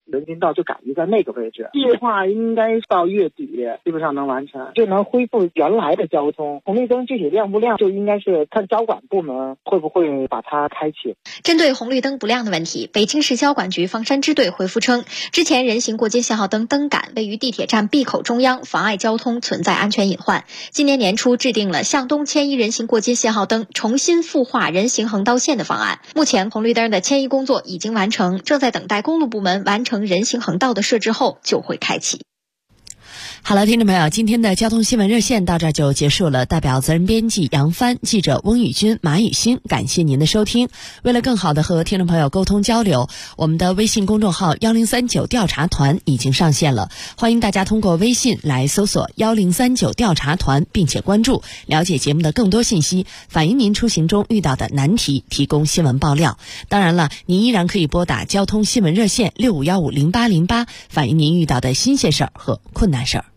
人行道就改移在那个位置。计划应该到月底基本上能完成，就能恢复原来的交通。红绿灯具体亮不亮，就应该是看交管部门会不会把它开启。 针对红绿灯不亮的问题，北京市交管局房山支队回复称，之前人行过街信号灯灯杆位于地铁站闭口中央，妨碍交通，存在安全隐患。今年年初制定了向东迁移人行过街信号灯重新复画人行横道线的方案。目前红绿灯的迁移工作已经完成，正在等待公路部门完成人行横道的设置后就会开启。 好了，听众朋友，今天的交通新闻热线到这儿就结束了。代表责任编辑杨帆、记者翁宇军、马雨欣，感谢您的收听。为了更好的和听众朋友沟通交流，我们的微信公众号1039调查团已经上线了，欢迎大家通过微信来搜索1039调查团，并且关注，了解节目的更多信息，反映您出行中遇到的难题，提供新闻爆料。当然了，您依然可以拨打交通新闻热线65150808，反映您遇到的新鲜事儿和困难事儿。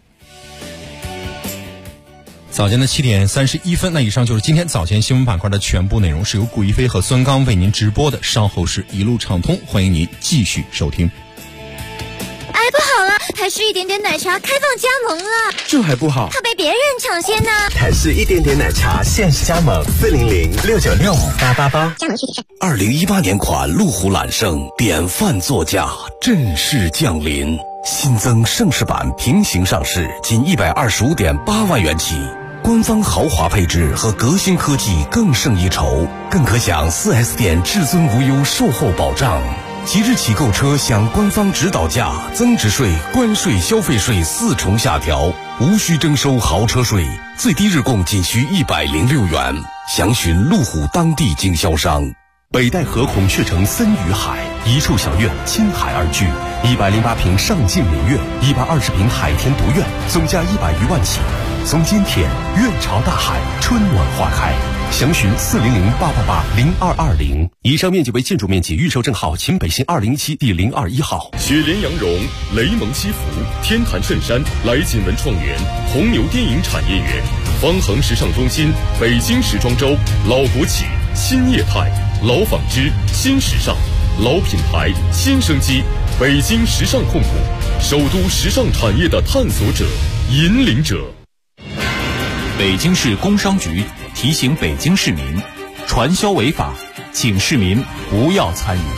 早间的7点31分，那以上就是今天早间新闻板块的全部内容，是由顾一飞和孙刚为您直播的，稍后是一路畅通，欢迎您继续收听。 哎，不好了，台式一点点奶茶开放加盟了， 这还不好， 怕被别人抢先呢。 台式一点点奶茶限时加盟40069658888， 加盟具体是 2018年款路虎揽胜典范座驾正式降临，新增盛世版平行上市，仅125.8万元起。官方豪华配置和革新科技更胜一筹，更可享 4S 店至尊无忧售后保障。即日起购车享官方指导价，增值税、关税、消费税4重下调，无需征收豪车税，最低日供仅需106元。详询路虎当地经销商。 北戴河孔雀城森与海，一处小院亲海而居，108平上镜明月，120平海天独院，总价100余万起。从今天院朝大海，春暖花开。详询400888220。以上面积为建筑面积，预售证号秦北新207第021号。 雪莲羊绒、雷蒙西服、天坛衬衫、来锦文创园、红牛电影产业园、方恒时尚中心、北京时装周、老国企、新业态、老纺织、新时尚、老品牌、新生机，北京时尚控股，首都时尚产业的探索者、引领者。 北京市工商局提醒北京市民，传销违法，请市民不要参与。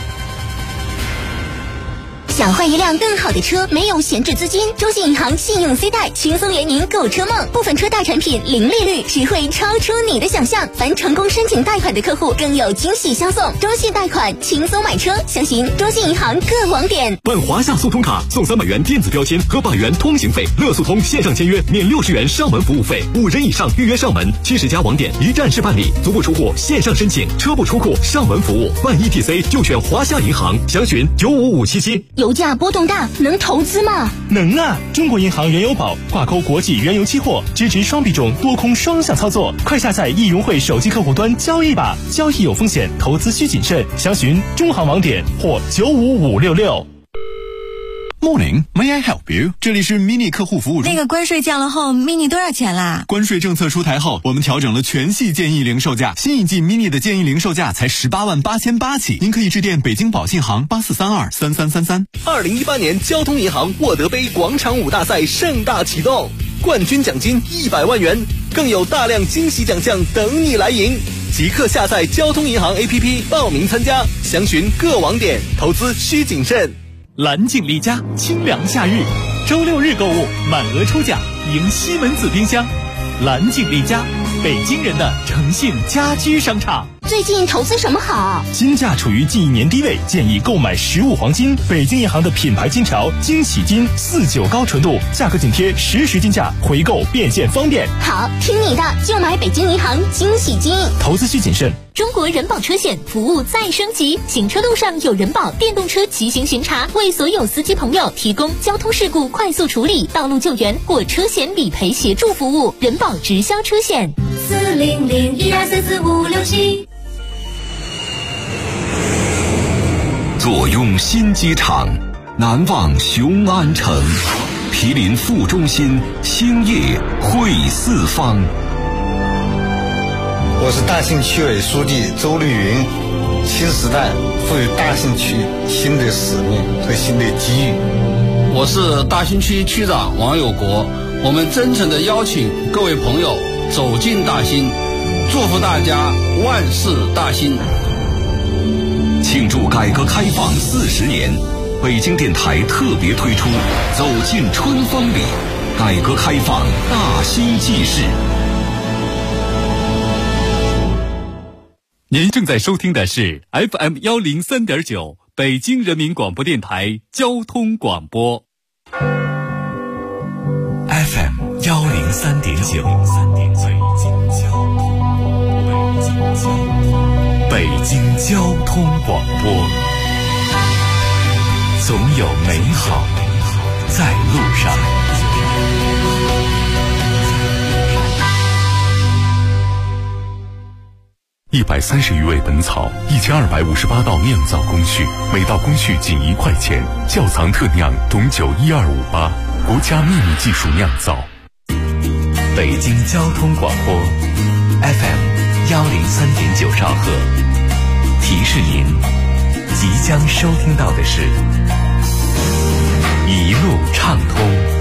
想换一辆更好的车，没有闲置资金，中信银行信用 C 贷轻松圆您购车梦，部分车贷产品零利率，只会超出你的想象。凡成功申请贷款的客户更有惊喜相送，中信贷款轻松买车，详询中信银行各网点。 办华夏速通卡送300元电子标签和100元通行费，乐速通线上签约免60元上门服务费，5人以上预约上门，70家网点一站式办理，足不出户线上申请，车不出库上门服务，办 ETC 就选华夏银行，详询95577。 油价波动大，能投资吗？ 能啊！中国银行原油宝挂钩国际原油期货，支持双币种多空双向操作。快下载易融汇手机客户端交易吧，交易有风险，投资需谨慎。详询中行网点或95566。 Morning, may I help you？ 这里是 mini 客户服务中。 那个关税降了后 ，mini 多少钱啦？ 关税政策出台后，我们调整了全系建议零售价，新一季 mini 的建议零售价才188800起。您可以致电北京保信行84323333。 2018年交通银行沃德杯广场舞大赛盛大启动，冠军奖金100万元，更有大量惊喜奖项等你来赢。即刻下载交通银行 APP 报名参加，详询各网点，投资需谨慎。 蓝镜丽家清凉夏日，周6日购物满额抽奖赢西门子冰箱。蓝镜丽家，北京人的诚信家居商场。 最近投资什么好？ 金价处于近1年低位，建议购买实物黄金。北京银行的品牌金条惊喜金49高纯度，价格紧贴实时金价，回购变现方便。 好，听你的，就买北京银行惊喜金。 投资需谨慎。 中国人保车险服务再升级，行车路上有人保电动车骑行巡查，为所有司机朋友提供交通事故快速处理、道路救援或车险理赔协助服务。人保直销车险 40012444567。 坐拥新机场，难忘雄安城，毗邻副中心，兴业汇四方。 我是大庆区委书记周绿云。 新时代赋予大兴区新的使命和新的机遇。 我是大兴区区长王有国，我们真诚地邀请各位朋友走进大兴，祝福大家万事大兴。 庆祝改革开放40年，北京电台特别推出走进春风里，改革开放大兴纪事。 您正在收听的是 FM 103.9北京人民广播电台交通广播。 FM 103.9北京交通广播，总有美好在路上。130余味本草，1258道酿造工序，每道工序仅1块钱。窖藏特酿董酒12588，国家秘密技术酿造。北京交通广播 FM 103.9兆赫，提示您即将收听到的是一路畅通。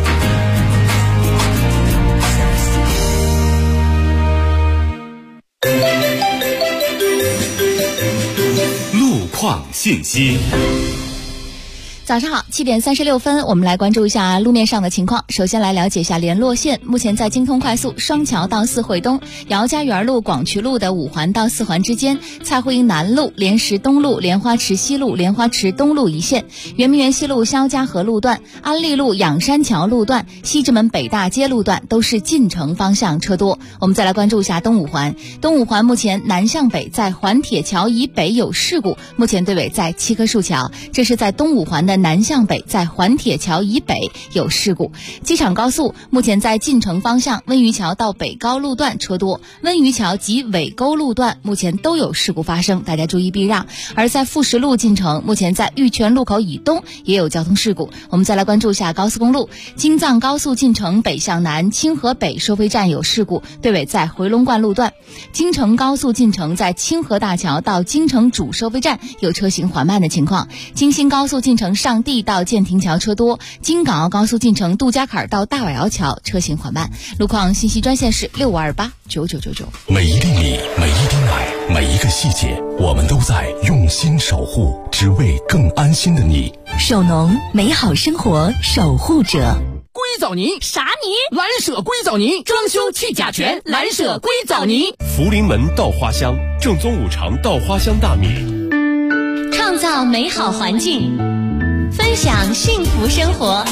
路况信息。 早上好，7点36分，我们来关注一下路面上的情况。首先来了解一下联络线，目前在京通快速双桥到四惠东、姚家园路、广渠路的5环到4环之间，蔡慧营南路、莲石东路、莲花池西路、莲花池东路一线，圆明园西路肖家河路段、安利路仰山桥路段、西直门北大街路段都是进城方向车多。我们再来关注一下东五环，东五环目前南向北在环铁桥以北有事故，目前队尾在七棵树桥，这是在东五环的南向北在环铁桥以北有事故。机场高速目前在进城方向温榆桥到北高路段车多，温榆桥及尾沟路段目前都有事故发生，大家注意避让。而在富石路进城，目前在玉泉路口以东也有交通事故。我们再来关注一下高速公路，京藏高速进城北向南清河北收费站有事故，队尾在回龙观路段。京承高速进城在清河大桥到京承主收费站有车行缓慢的情况。京新高速进城上地到建亭桥车多，京港澳高速进城杜家坎到大瓦窑桥车行缓慢。路况信息专线是65289999。 每一粒米，每一滴奶，每一个细节，我们都在用心守护，只为更安心的你。 首农，美好生活守护者。 硅藻泥啥泥？ 蓝舍硅藻泥，装修去甲醛，蓝舍硅藻泥。 福临门稻花香，正宗五常稻花香大米， 创造美好环境，分享幸福生活。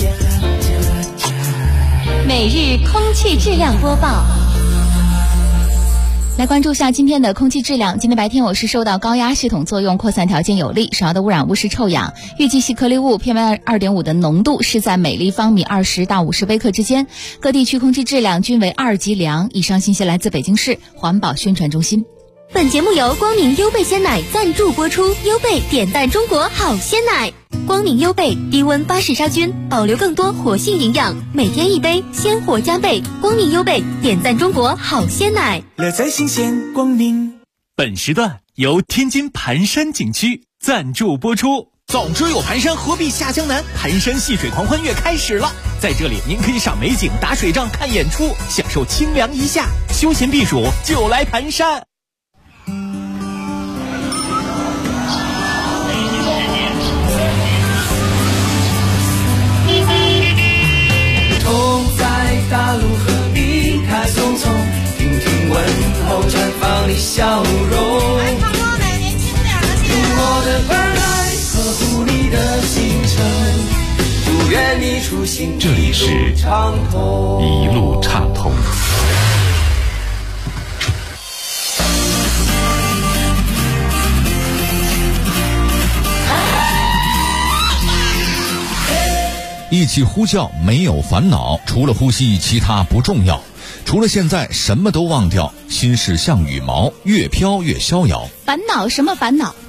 每日空气质量播报。 来关注下今天的空气质量。今天白天我市受到高压系统作用，扩散条件有利，首要的污染物是臭氧，预计细颗粒物 PM2.5 的浓度是在每立方米20到50微克之间，各地区空气质量均为2级良。以上信息来自北京市环保宣传中心。 本节目由光明优贝鲜奶赞助播出，优贝点赞中国好鲜奶。光明优贝低温巴氏杀菌，保留更多活性营养，每天一杯，鲜活加倍。光明优贝点赞中国好鲜奶， 乐在新鲜光明。 本时段由天津盘山景区赞助播出。 早知有盘山，何必下江南？盘山戏水狂欢月开始了，在这里您可以赏美景、打水仗、看演出，享受清凉一夏，休闲避暑就来盘山。 大路和你开匆匆，听听问候，绽放你笑容。来唱歌的年轻点的些。用我的关爱呵护你的行程，祝愿你出行这里是一路畅通。 一起呼叫，没有烦恼，除了呼吸其他不重要，除了现在什么都忘掉，心事像羽毛，越飘越逍遥。 烦恼什么烦恼？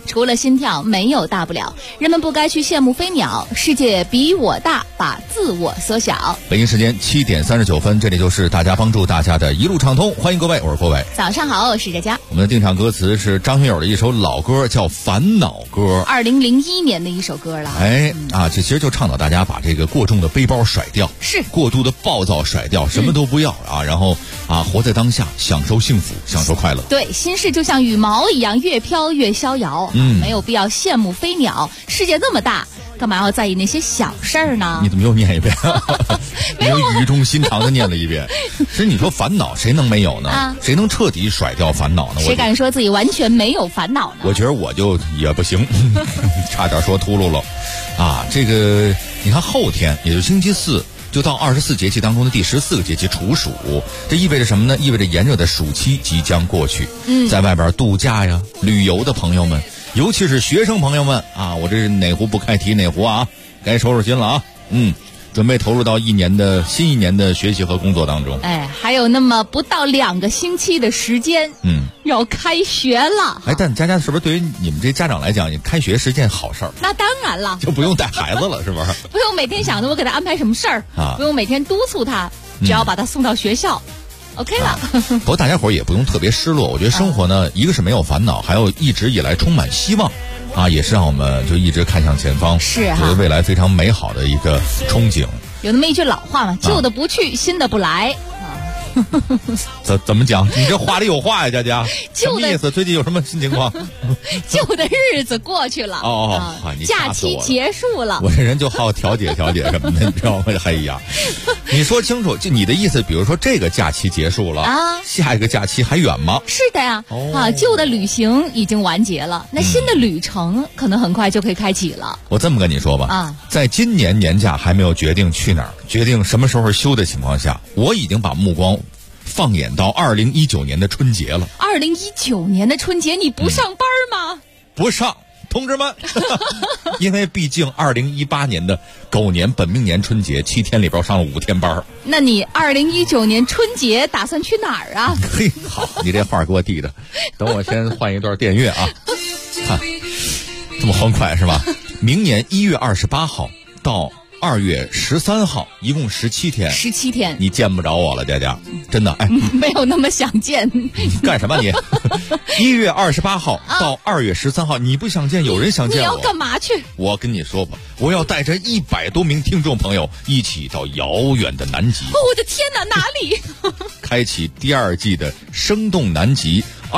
除了心跳没有大不了，人们不该去羡慕飞鸟，世界比我大，把自我缩小。 北京时间7点39分，这里就是大家帮助大家的一路畅通，欢迎各位，我是郭伟。 早上好，我是佳佳。 我们的定场歌词是张学友的一首老歌，叫《烦恼歌》 ，2001年的一首歌了。 这其实就倡导大家把这个过重的背包甩掉， 是过度的暴躁甩掉，什么都不要然后活在当下，享受幸福，享受快乐。 对，心事就像羽毛一样，越飘越逍遥。没有必要羡慕飞鸟，世界那么大，干嘛要在意那些小事儿呢？ 你怎么又念一遍？没有语重心长的念了一遍。其实你说烦恼，谁能没有呢？谁能彻底甩掉烦恼呢？ 谁敢说自己完全没有烦恼呢？ 我觉得我就也不行，差点说秃噜了。这个你看后天，也就是星期四，就到24节气当中的第14个节气处暑，这意味着什么呢？意味着炎热的暑期即将过去。在外边度假呀、旅游的朋友们，尤其是学生朋友们我这哪壶不开提哪壶该收拾心了准备投入到新一年的学习和工作当中。 还有那么不到2个星期的时间，要开学了。 但佳佳是不是对于你们这家长来讲，开学是件好事儿？ 那当然了， 就不用带孩子了，是不是？ 不用每天想着我给他安排什么事儿不用每天督促他，只要把他送到学校。OK 了。 不过大家伙也不用特别失落，我觉得生活呢，一个是没有烦恼，还有一直以来充满希望也是让我们就一直看向前方， 是觉得未来非常美好的一个憧憬。 有那么一句老话嘛，旧的不去，新的不来。 怎么讲？你这话里有话呀，佳佳。什么意思？最近有什么新情况？ 旧的日子过去了你假期结束了。 我这人就好调解调解什么的，你知道吗？你说清楚，就你的意思，比如说这个假期结束了下一个假期还远吗？ 是的呀，旧的旅行已经完结了，那新的旅程可能很快就可以开启了。 我这么跟你说吧在今年年假还没有决定去哪儿，决定什么时候休的情况下，我已经把目光放眼到2019年的春节了。 2019年的春节你不上班吗？ 不上，同志们。因为毕竟2018年的狗年本命年春节7天里边上了5天班。 那你2019年春节打算去哪儿啊？ 嘿，好，你这话给我递的。等我先换一段电乐看这么欢快是吧？明年1月28号到2月13号，一共17天。 17天， 你见不着我了，佳佳，真的。 没有那么想见。 你干什么你？1月28号到2月13号，你不想见，有人想见我。 你要干嘛去？ 我跟你说吧，我要带着100多名听众朋友一起到遥远的南极。 我的天哪，哪里？ 开启第2季的生动南极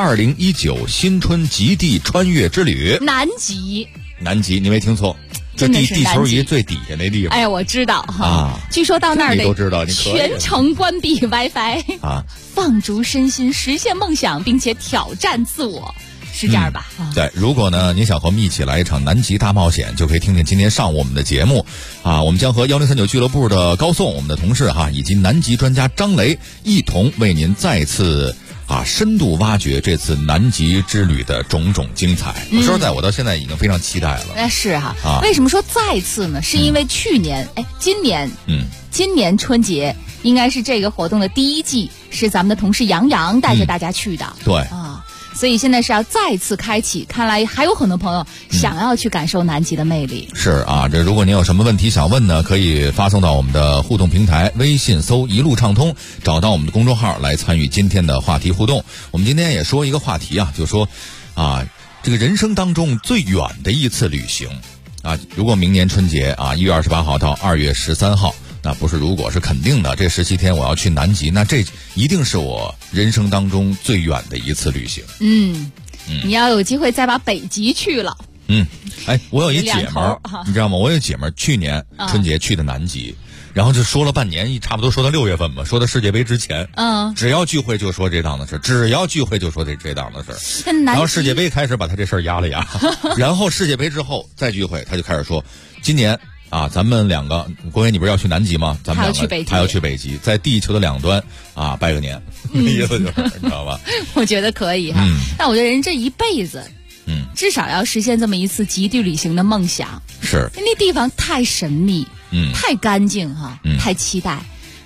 2019新春极地穿越之旅。 南极， 你没听错。就地球仪最底下那地方。 我知道据说到那儿你都知道，你全程关闭 WiFi 放逐身心，实现梦想，并且挑战自我，是这样吧？ 对，如果呢你想和我们一起来一场南极大冒险，就可以听听今天上午我们的节目我们将和1039俱乐部的高颂，我们的同事以及南极专家张雷一同为您再次深度挖掘这次南极之旅的种种精彩。说实在，我到现在已经非常期待了。 那是为什么说再次呢？是因为去年今年春节应该是这个活动的第1季，是咱们的同事杨洋带着大家去的。 对所以现在是要再次开启，看来还有很多朋友想要去感受南极的魅力。 是这如果您有什么问题想问呢，可以发送到我们的互动平台，微信搜一路畅通，找到我们的公众号来参与今天的话题互动。我们今天也说一个话题就说这个人生当中最远的一次旅行如果明年春节1月28号到2月13号，那不是如果是肯定的，这17天我要去南极，那这一定是我人生当中最远的一次旅行。 你要有机会再把北极去了。 我有一姐们儿，你知道吗？我有姐们儿去年春节去的南极，然后就说了半年，差不多说到6月份吧，说到世界杯之前，只要聚会就说这档子事，只要聚会就说这档子事。然后世界杯开始把他这事儿压了压，然后世界杯之后再聚会，他就开始说，今年咱们两个，国伟你不是要去南极吗？咱们两个还要去北极，在地球的两端拜个年，意思就是你知道吧？ 我觉得可以但我觉得人这一辈子，至少要实现这么一次极地旅行的梦想。 是， 那地方太神秘，太干净太期待。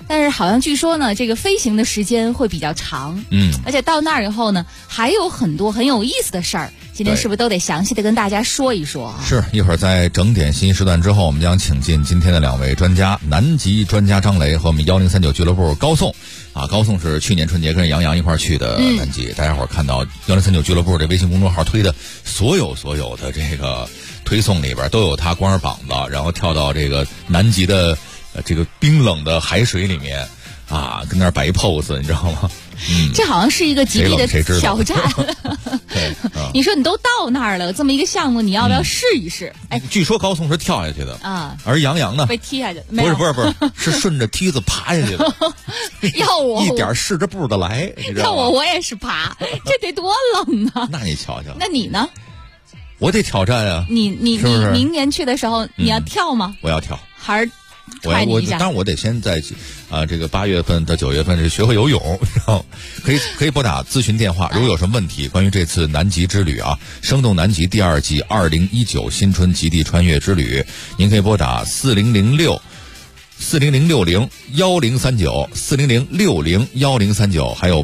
但是好像据说呢，这个飞行的时间会比较长，而且到那儿以后呢，还有很多很有意思的事儿。今天是不是都得详细的跟大家说一说啊？ 是，一会儿在整点信息时段之后，我们将请进今天的2位专家，南极专家张雷和我们1039俱乐部高颂。高颂是去年春节跟杨洋一块儿去的南极，大家伙儿看到1039俱乐部这微信公众号推的所有的这个推送里边都有他光着膀子，然后跳到这个南极的这个冰冷的海水里面跟那儿摆一 pose， 你知道吗？ 这好像是一个极力的挑战。你说你都到那儿了，这么一个项目，你要不要试一试？ 据说高颂是跳下去的而杨洋呢被踢下去， 不是，是顺着梯子爬下去的。 要我一点试着步的来， 要我也是爬，这得多冷啊！ 那你瞧瞧， 那你呢？ 我得挑战啊！ 你明年去的时候，你要跳吗？ 我要跳， 还是？ 当然我得先在这个8月份到9月份学会游泳，然后可以拨打咨询电话，如果有什么问题关于这次南极之旅生动南极第2季2019新春极地穿越之旅，您可以拨打4060 1039 40601039，还有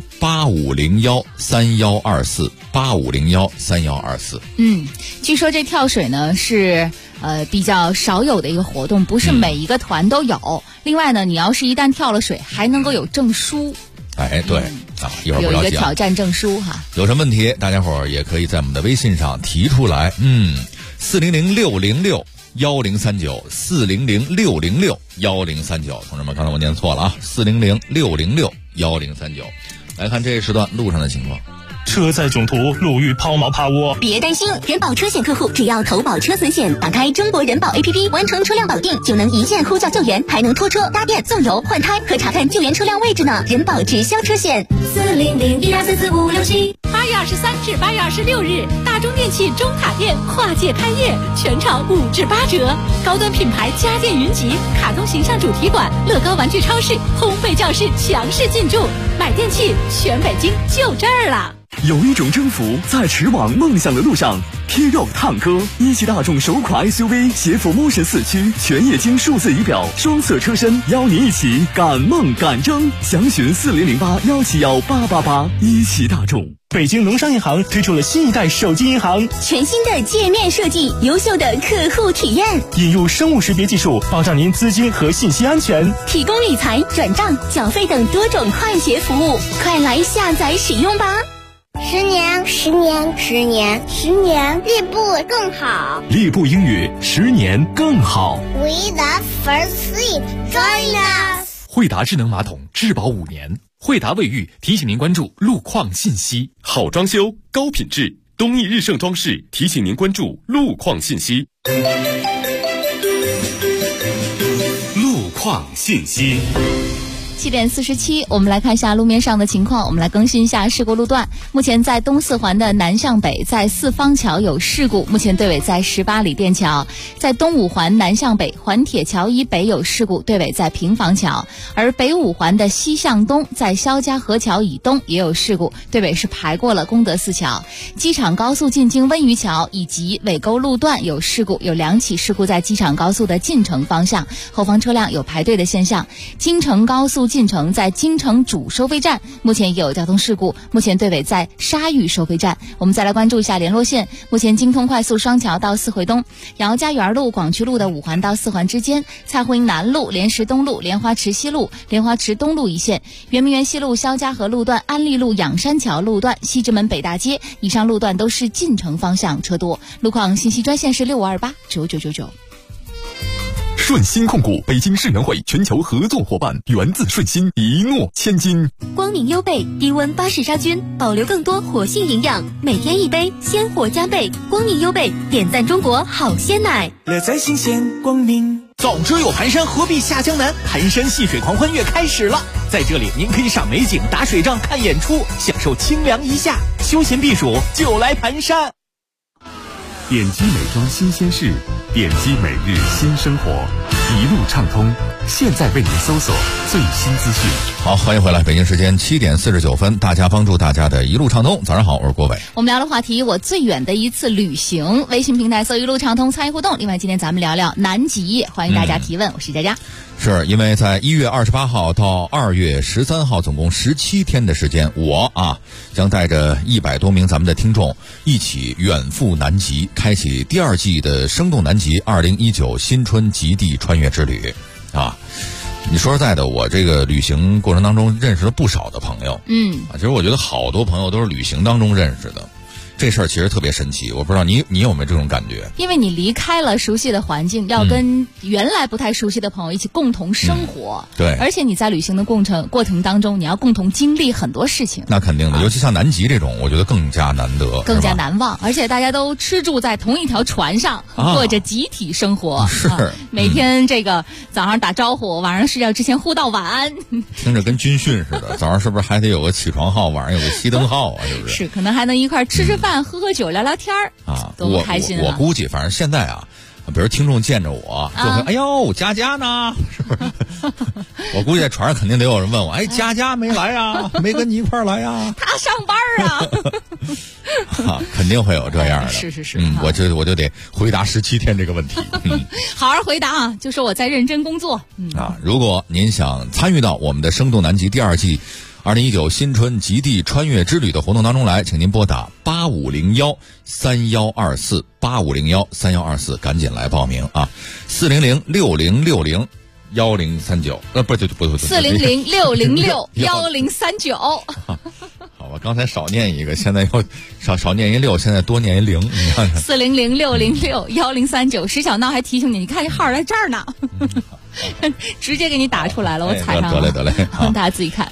85013124 85013124。 据说这跳水呢是比较少有的一个活动，不是每一个团都有。另外呢，你要是一旦跳了水，还能够有证书。 对一会儿有一个挑战证书有什么问题，大家伙儿也可以在我们的微信上提出来。4006061039 4006061039，同志们，刚才我念错了啊，4006061039。来看这一时段路上的情况。 车载囧途，路遇抛锚趴窝。 别担心，人保车险客户只要投保车损险，打开中国人保 APP， 完成车辆保定，就能一键呼叫救援，还能拖车、搭电、送油、换胎和查看救援车辆位置呢。人保直销车险，40012444567。8 月23至8月26日，大中电器中塔店跨界开业，全场5至8折，高端品牌家电云集，卡通形象主题馆，乐高玩具超市，烘焙教室强势进驻，买电器全北京就这儿了。 有一种征服在驰往梦想的路上，贴肉烫哥，一汽大众首款 SUV 携辅motion4驱，全液晶数字仪表，双色车身，邀你一起赶梦赶征。详询4008171888。一汽大众。 北京农商银行推出了新一代手机银行， 全新的界面设计，优秀的客户体验， 引入生物识别技术，保障您资金和信息安全， 提供理财、转账、缴费等多种快捷服务，快来下载使用吧！10年，进步更好。 猎步英语10年更好。 We the first sleep, join us。 惠达智能马桶质保5年。惠达卫浴提醒您关注路况信息。 好装修，高品质，东益日盛装饰提醒您关注路况信息。 路况信息。 7点47，我们来看一下路面上的情况。我们来更新一下事故路段。目前在东四环的南向北，在四方桥有事故，目前队尾在18里店桥；在东五环南向北，环铁桥以北有事故，队尾在平房桥；而北五环的西向东，在肖家河桥以东也有事故，队尾是排过了功德寺桥。机场高速进京温榆桥以及尾沟路段有事故，有2起事故在机场高速的进城方向，后方车辆有排队的现象。京承高速进城在京承主收费站目前也有交通事故，目前队尾在沙峪收费站。我们再来关注一下联络线，目前京通快速双桥到四惠东、姚家园路、广渠路的5环到4环之间，蔡湖营南路、莲石东路、莲花池西路、莲花池东路一线，圆明园西路肖家河路段、安利路仰山桥路段、西直门北大街以上路段都是进城方向车多。路况信息专线是65289999。 顺鑫控股北京世园会全球合作伙伴，源自顺鑫，一诺千金。 光明优贝低温巴氏杀菌，保留更多活性营养，每天1杯，鲜活加倍。光明优贝点赞中国好鲜奶， 乐在新鲜光明。早知有盘山，何必下江南？盘山戏水狂欢月开始了，在这里您可以赏美景、打水仗、看演出，享受清凉一夏，休闲避暑就来盘山。 点击美妆新鲜事，点击每日新生活。 一路畅通，现在为您搜索最新资讯。 好，欢迎回来，北京时间7点49分，大家帮助大家的一路畅通。早上好，我是郭伟。 我们聊的话题，我最远的一次旅行，微信平台搜一路畅通参与互动。另外，今天咱们聊聊南极，欢迎大家提问，我是佳佳。 是因为在1月28号到2月13号，总共17天的时间，我将带着100多名咱们的听众一起远赴南极，开启第2季的生动南极2019新春极地穿越之旅啊。你说实在的，我这个旅行过程当中认识了不少的朋友，其实我觉得好多朋友都是旅行当中认识的。这事儿其实特别神奇，我不知道你有没有这种感觉？ 因为你离开了熟悉的环境，要跟原来不太熟悉的朋友一起共同生活。 对， 而且你在旅行的过程当中，你要共同经历很多事情。 那肯定的，尤其像南极这种，我觉得更加难得， 更加难忘。而且大家都吃住在同一条船上，过着集体生活。 是， 每天这个早上打招呼，晚上睡觉之前互道晚安。 听着跟军训似的，早上是不是还得有个起床号，晚上有个熄灯号啊？是不是？ 是，可能还能一块吃饭、喝喝酒、聊聊天啊，多开心啊！ 我估计，反正现在比如听众见着我就会，哎呦，佳佳呢？是不是？我估计在船上肯定得有人问我，哎，佳佳没来呀？没跟你一块来呀？ 他上班啊！ 肯定会有这样的。 是。 我就得回答17天这个问题。 好好回答啊！就说我在认真工作。 如果您想参与到我们的生动南极第2季2019新春极地穿越之旅的活动当中来，请您拨打8501-3124，8501-3124，赶紧来报名啊！400-6060-1039，不对 ，400-606-1039。 好吧，刚才少念一个，现在又少念一6，现在多念一0，你看看。 400-606-1039，石小闹还提醒你，你看这号在这儿呢，直接给你打出来了，我踩上了。 得嘞， 大家自己看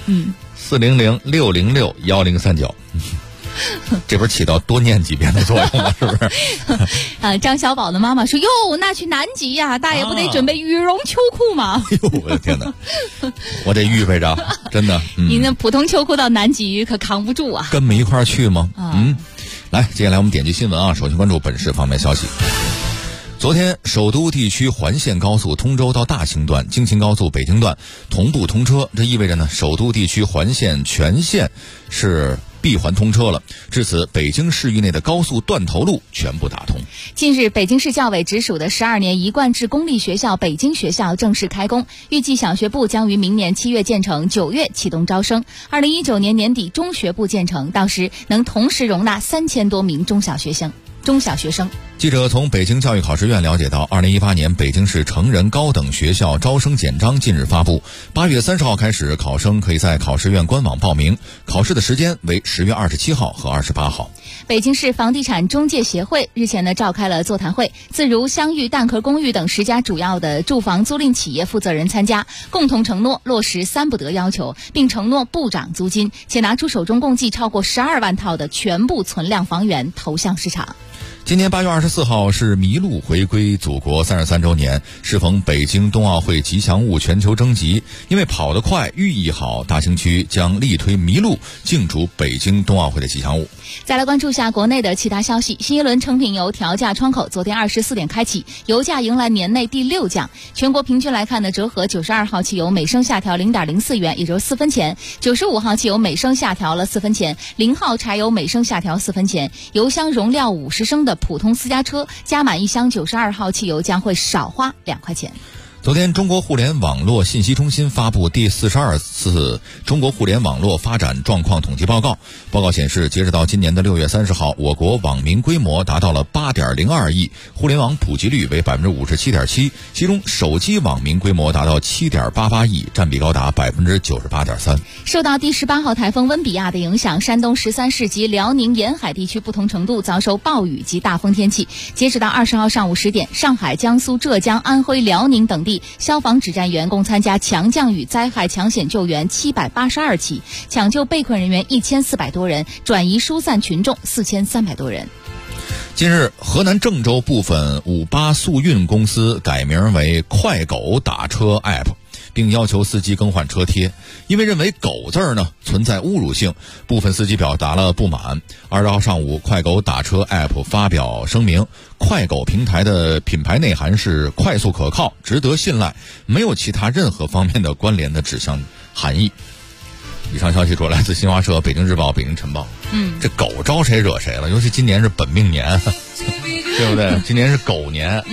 400-606-1039，这不是起到多念几遍的作用吗？是不是？ 张小宝的妈妈说：“哟，那去南极呀，大爷不得准备羽绒秋裤吗？” 哎呦，我的天哪！我得预备着，真的。 你那普通秋裤到南极可扛不住啊！ 跟我们一块儿去吗？来，接下来我们点击新闻啊，首先关注本市方面消息。昨天，首都地区环线高速通州到大兴段、京秦高速北京段同步通车，这意味着呢，首都地区环线全线是闭环通车了。至此，北京市域内的高速断头路全部打通。 近日，北京市教委直属的12年一贯制公立学校北京学校正式开工，预计小学部将于明年7月建成，9月启动招生，2019年年底中学部建成，到时能同时容纳3000多名中小学生。 记者从北京教育考试院了解到，2018年北京市成人高等学校招生简章近日发布，8月30号开始，考生可以在考试院官网报名，考试的时间为10月27号和28号。 北京市房地产中介协会日前召开了座谈会，自如、香芋、蛋壳公寓等10家主要的住房租赁企业负责人参加，共同承诺落实3不得要求，并承诺不涨租金，且拿出手中共计超过12万套的全部存量房源投向市场。 今年8月24号是麋鹿回归祖国33周年，适逢北京冬奥会吉祥物全球征集，因为跑得快寓意好，大兴区将力推麋鹿竞逐北京冬奥会的吉祥物。 再来关注下国内的其他消息。新一轮成品油调价窗口昨天24点开启，油价迎来年内第6降。全国平均来看呢，折合92号汽油每升下调0.04元，也就是4分钱；95号汽油每升下调了4分钱；0号柴油每升下调4分钱。油箱容量50升的普通私家车加满1箱92号汽油将会少花2块钱。 昨天，中国互联网络信息中心发布第42次中国互联网络发展状况统计报告。报告显示，截止到今年的6月30号，我国网民规模达到了8.02亿，互联网普及率为57.7%，其中手机网民规模达到7.88亿，占比高达98.3%。 受到第18号台风温比亚的影响，山东13市及辽宁沿海地区不同程度遭受暴雨及大风天气。截止到20号上午10点，上海、江苏、浙江、安徽、辽宁等地消防指战员共参加强降雨灾害抢险救援782起，抢救被困人员1400多人，转移疏散群众4300多人。 近日，河南郑州部分58速运公司改名为快狗打车 App， 并要求司机更换车贴。因为认为狗字儿呢存在侮辱性，部分司机表达了不满。20号上午，快狗打车 App 发表声明，快狗平台的品牌内涵是快速可靠、值得信赖，没有其他任何方面的关联的指向含义。以上消息来自新华社、北京日报、北京晨报。这狗招谁惹谁了？尤其今年是本命年，对不对？今年是狗年。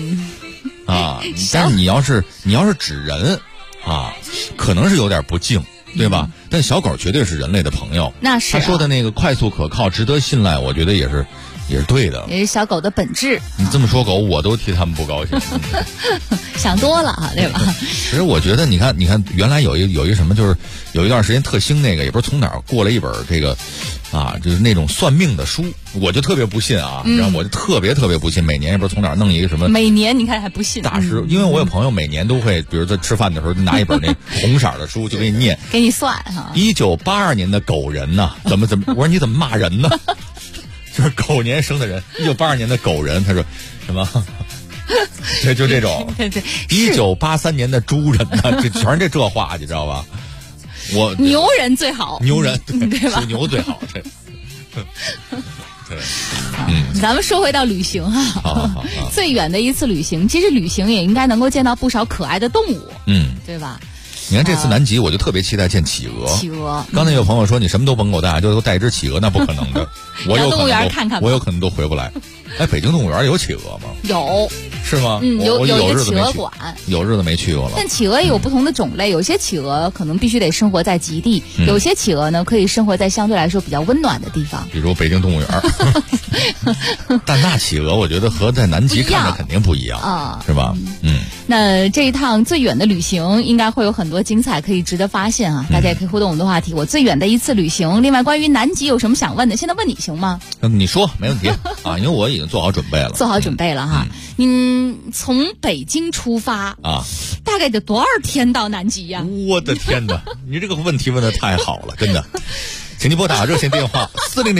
但是你要是指人啊，可能是有点不敬，对吧？但小狗绝对是人类的朋友。 那是他说的那个快速可靠、值得信赖，我觉得也是对的， 也是小狗的本质。 你这么说狗，我都替他们不高兴。 想多了啊，对吧？ 其实我觉得，你看，原来有一什么，就是有一段时间特兴那个，也不是从哪儿过来一本这个，就是那种算命的书，我就特别不信啊，然后我就特别不信，每年也不是从哪儿弄一个什么， 每年你看还不信大师，因为我有朋友每年都会，比如在吃饭的时候拿一本那红色的书就给你念， 给你算哈。 1982年的狗人呢，怎么？我说你怎么骂人呢？就是狗年生的人，1982年的狗人，他说什么？就这种。 对 1983年的猪人呢，这全是这话，你知道吧？ 牛人最好， 牛人对吧？ 属牛最好，对。 咱们说回到旅行哈， 好最远的一次旅行，其实旅行也应该能够见到不少可爱的动物，对吧？ 你看这次南极，我就特别期待见企鹅。 企鹅， 刚才有朋友说你什么都甭给我带，就带一只企鹅，那不可能的。我有动物园看看， 我有可能都回不来。北京动物园有企鹅吗？ 有， 是吗？ 有一个企鹅馆， 有日子没去过了。 但企鹅也有不同的种类，有些企鹅可能必须得生活在极地，有些企鹅呢可以生活在相对来说比较温暖的地方， 比如北京动物园。但那企鹅我觉得和在南极看的肯定不一样啊，是吧？ 那这一趟最远的旅行应该会有很多精彩可以值得发现啊！大家也可以互动我们的话题，我最远的一次旅行。另外，关于南极有什么想问的？现在问你行吗？ 你说没问题啊，因为我已经做好准备了。 做好准备了哈。从北京出发啊，大概得多少天到南极呀？ 我的天哪，你这个问题问得太好了，真的。请您拨打热线电话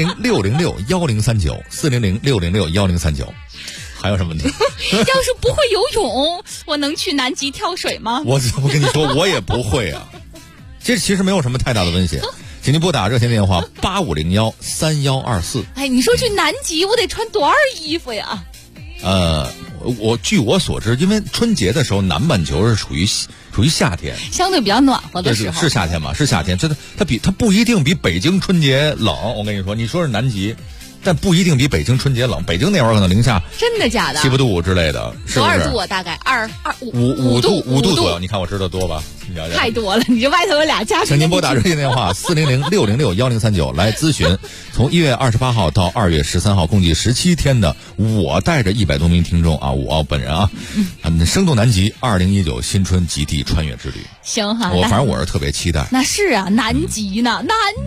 400-606-1039，400-606-1039。还有什么问题？ 要是不会游泳，我能去南极跳水吗？ 我跟你说，我也不会啊。其实没有什么太大的危险，请您拨打热线电话8501-3124。 哎，你说去南极，我得穿多少衣服呀？ 据我所知，因为春节的时候南半球是属于夏天， 相对比较暖和的时候。 是夏天嘛？是夏天，它不一定比北京春节冷。我跟你说，你说是南极。但不一定比北京春节冷，北京那会儿可能零下真的假的7、 8度之类的，是不是？ 多少度啊？大概 5度左右。你看我知道多吧？ 太多了，你这外头有俩家。 请您拨打热线电话400-606-1039来咨询。从1月28号到2月13号，共计17天的，我带着100多名听众啊，我本人啊，生动南极2019新春极地穿越之旅。 行哈， 反正我是特别期待。 那是啊，南极呢？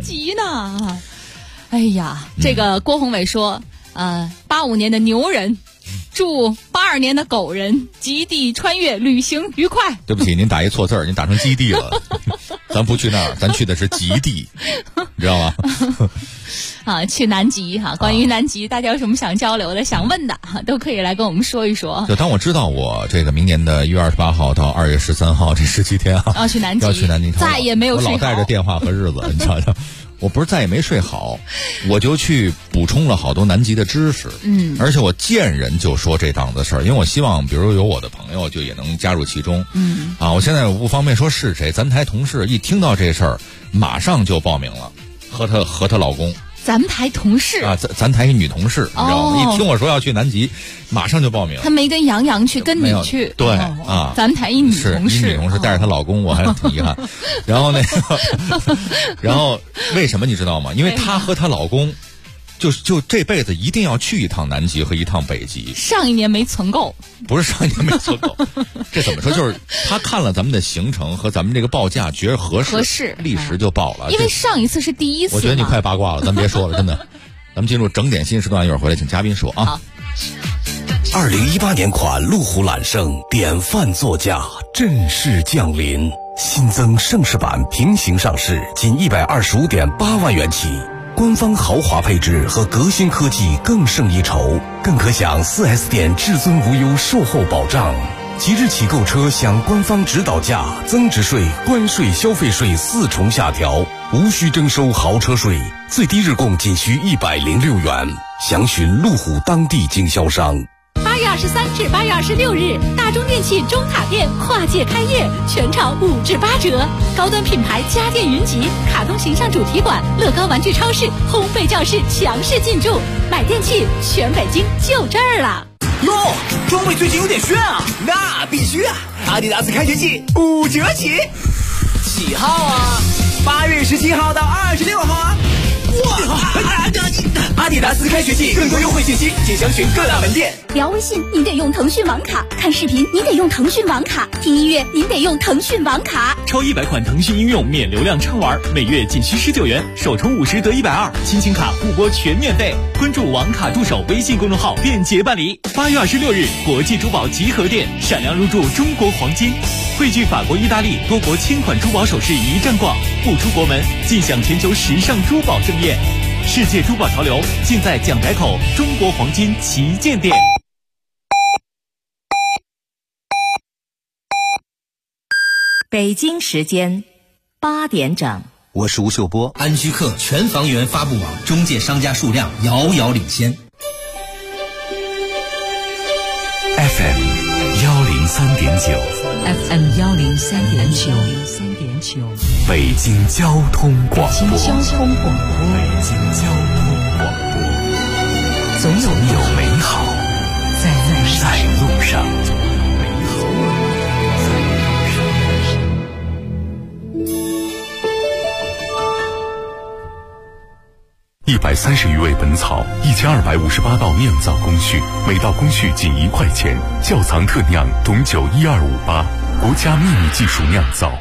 哎呀，这个郭宏伟说，85年的牛人，祝82年的狗人极地穿越旅行愉快。 对不起，您打一错字儿，您打成基地了。咱不去那儿，咱去的是极地，你知道吗？ 去南极哈。关于南极，大家有什么想交流的、想问的都可以来跟我们说一说。 就当我知道我这个明年的1月28号到2月13号这17天要去南极，再也没有睡好， 我老带着电话和日子，你瞧瞧。我不是再也没睡好，我就去补充了好多南极的知识。而且我见人就说这档子事儿，因为我希望比如有我的朋友就也能加入其中。我现在不方便说是谁，咱台同事一听到这事儿马上就报名了，和她老公。 咱们台同事啊，咱台一女同事，你知道吗？一听我说要去南极，马上就报名。 她没跟杨洋去，跟你去。 对咱们台一女同事， 一女同事带着她老公，我还挺遗憾。然后然后为什么你知道吗？因为她和她老公就这辈子一定要去一趟南极和一趟北极。 上一年没存够， 不是上一年没存够，这怎么说？就是他看了咱们的行程和咱们这个报价，觉得合适，立时就报了。 因为上一次是第一次。 我觉得你快八卦了，咱别说了，真的。咱们进入整点新时段，一会儿回来请嘉宾说啊。 好。2018年款路虎揽胜典范座驾正式降临，新增盛世版平行上市，仅125.8万元起。官方豪华配置和革新科技更胜一筹，更可享 4S 店至尊无忧售后保障。 即日起购车享官方指导价、增值税、关税、消费税4重下调，无需征收豪车税，最低日供仅需106元。详询路虎当地经销商。 8月23至8月26日，大中电器中塔店跨界开业，全场5至8折。高端品牌家电云集、卡通形象主题馆、乐高玩具超市、烘焙教室强势进驻，买电器全北京就这儿了。 哟，装备最近有点炫啊！那必须啊！阿迪达斯开学季5折起，几号啊？8月17号到26号啊！哇！阿迪达斯开学季，更多优惠信息，请详询各大门店。 聊微信您得用腾讯网卡，看视频您得用腾讯网卡，听音乐您得用腾讯网卡。 超100款腾讯应用免流量畅玩，每月仅需19元，首充50得120，亲情卡互拨全免费。关注网卡助手微信公众号便捷办理。8月26日，国际珠宝集合店闪亮入驻中国黄金，汇聚法国、意大利多国千款珠宝首饰一站逛，不出国门尽享全球时尚珠宝盛宴。世界珠宝潮流尽在蒋宅口中国黄金旗舰店。 北京时间8点整， 我是吴秀波。安居客全房源发布网中介商家数量遥遥领先。 FM 103.9 FM 103.9， 北京交通广播。 北京交通广播。 总有美好在路上。130余味本草，1258道酿造工序，每道工序仅1块钱。窖藏特酿董酒12588，国家秘密技术酿造。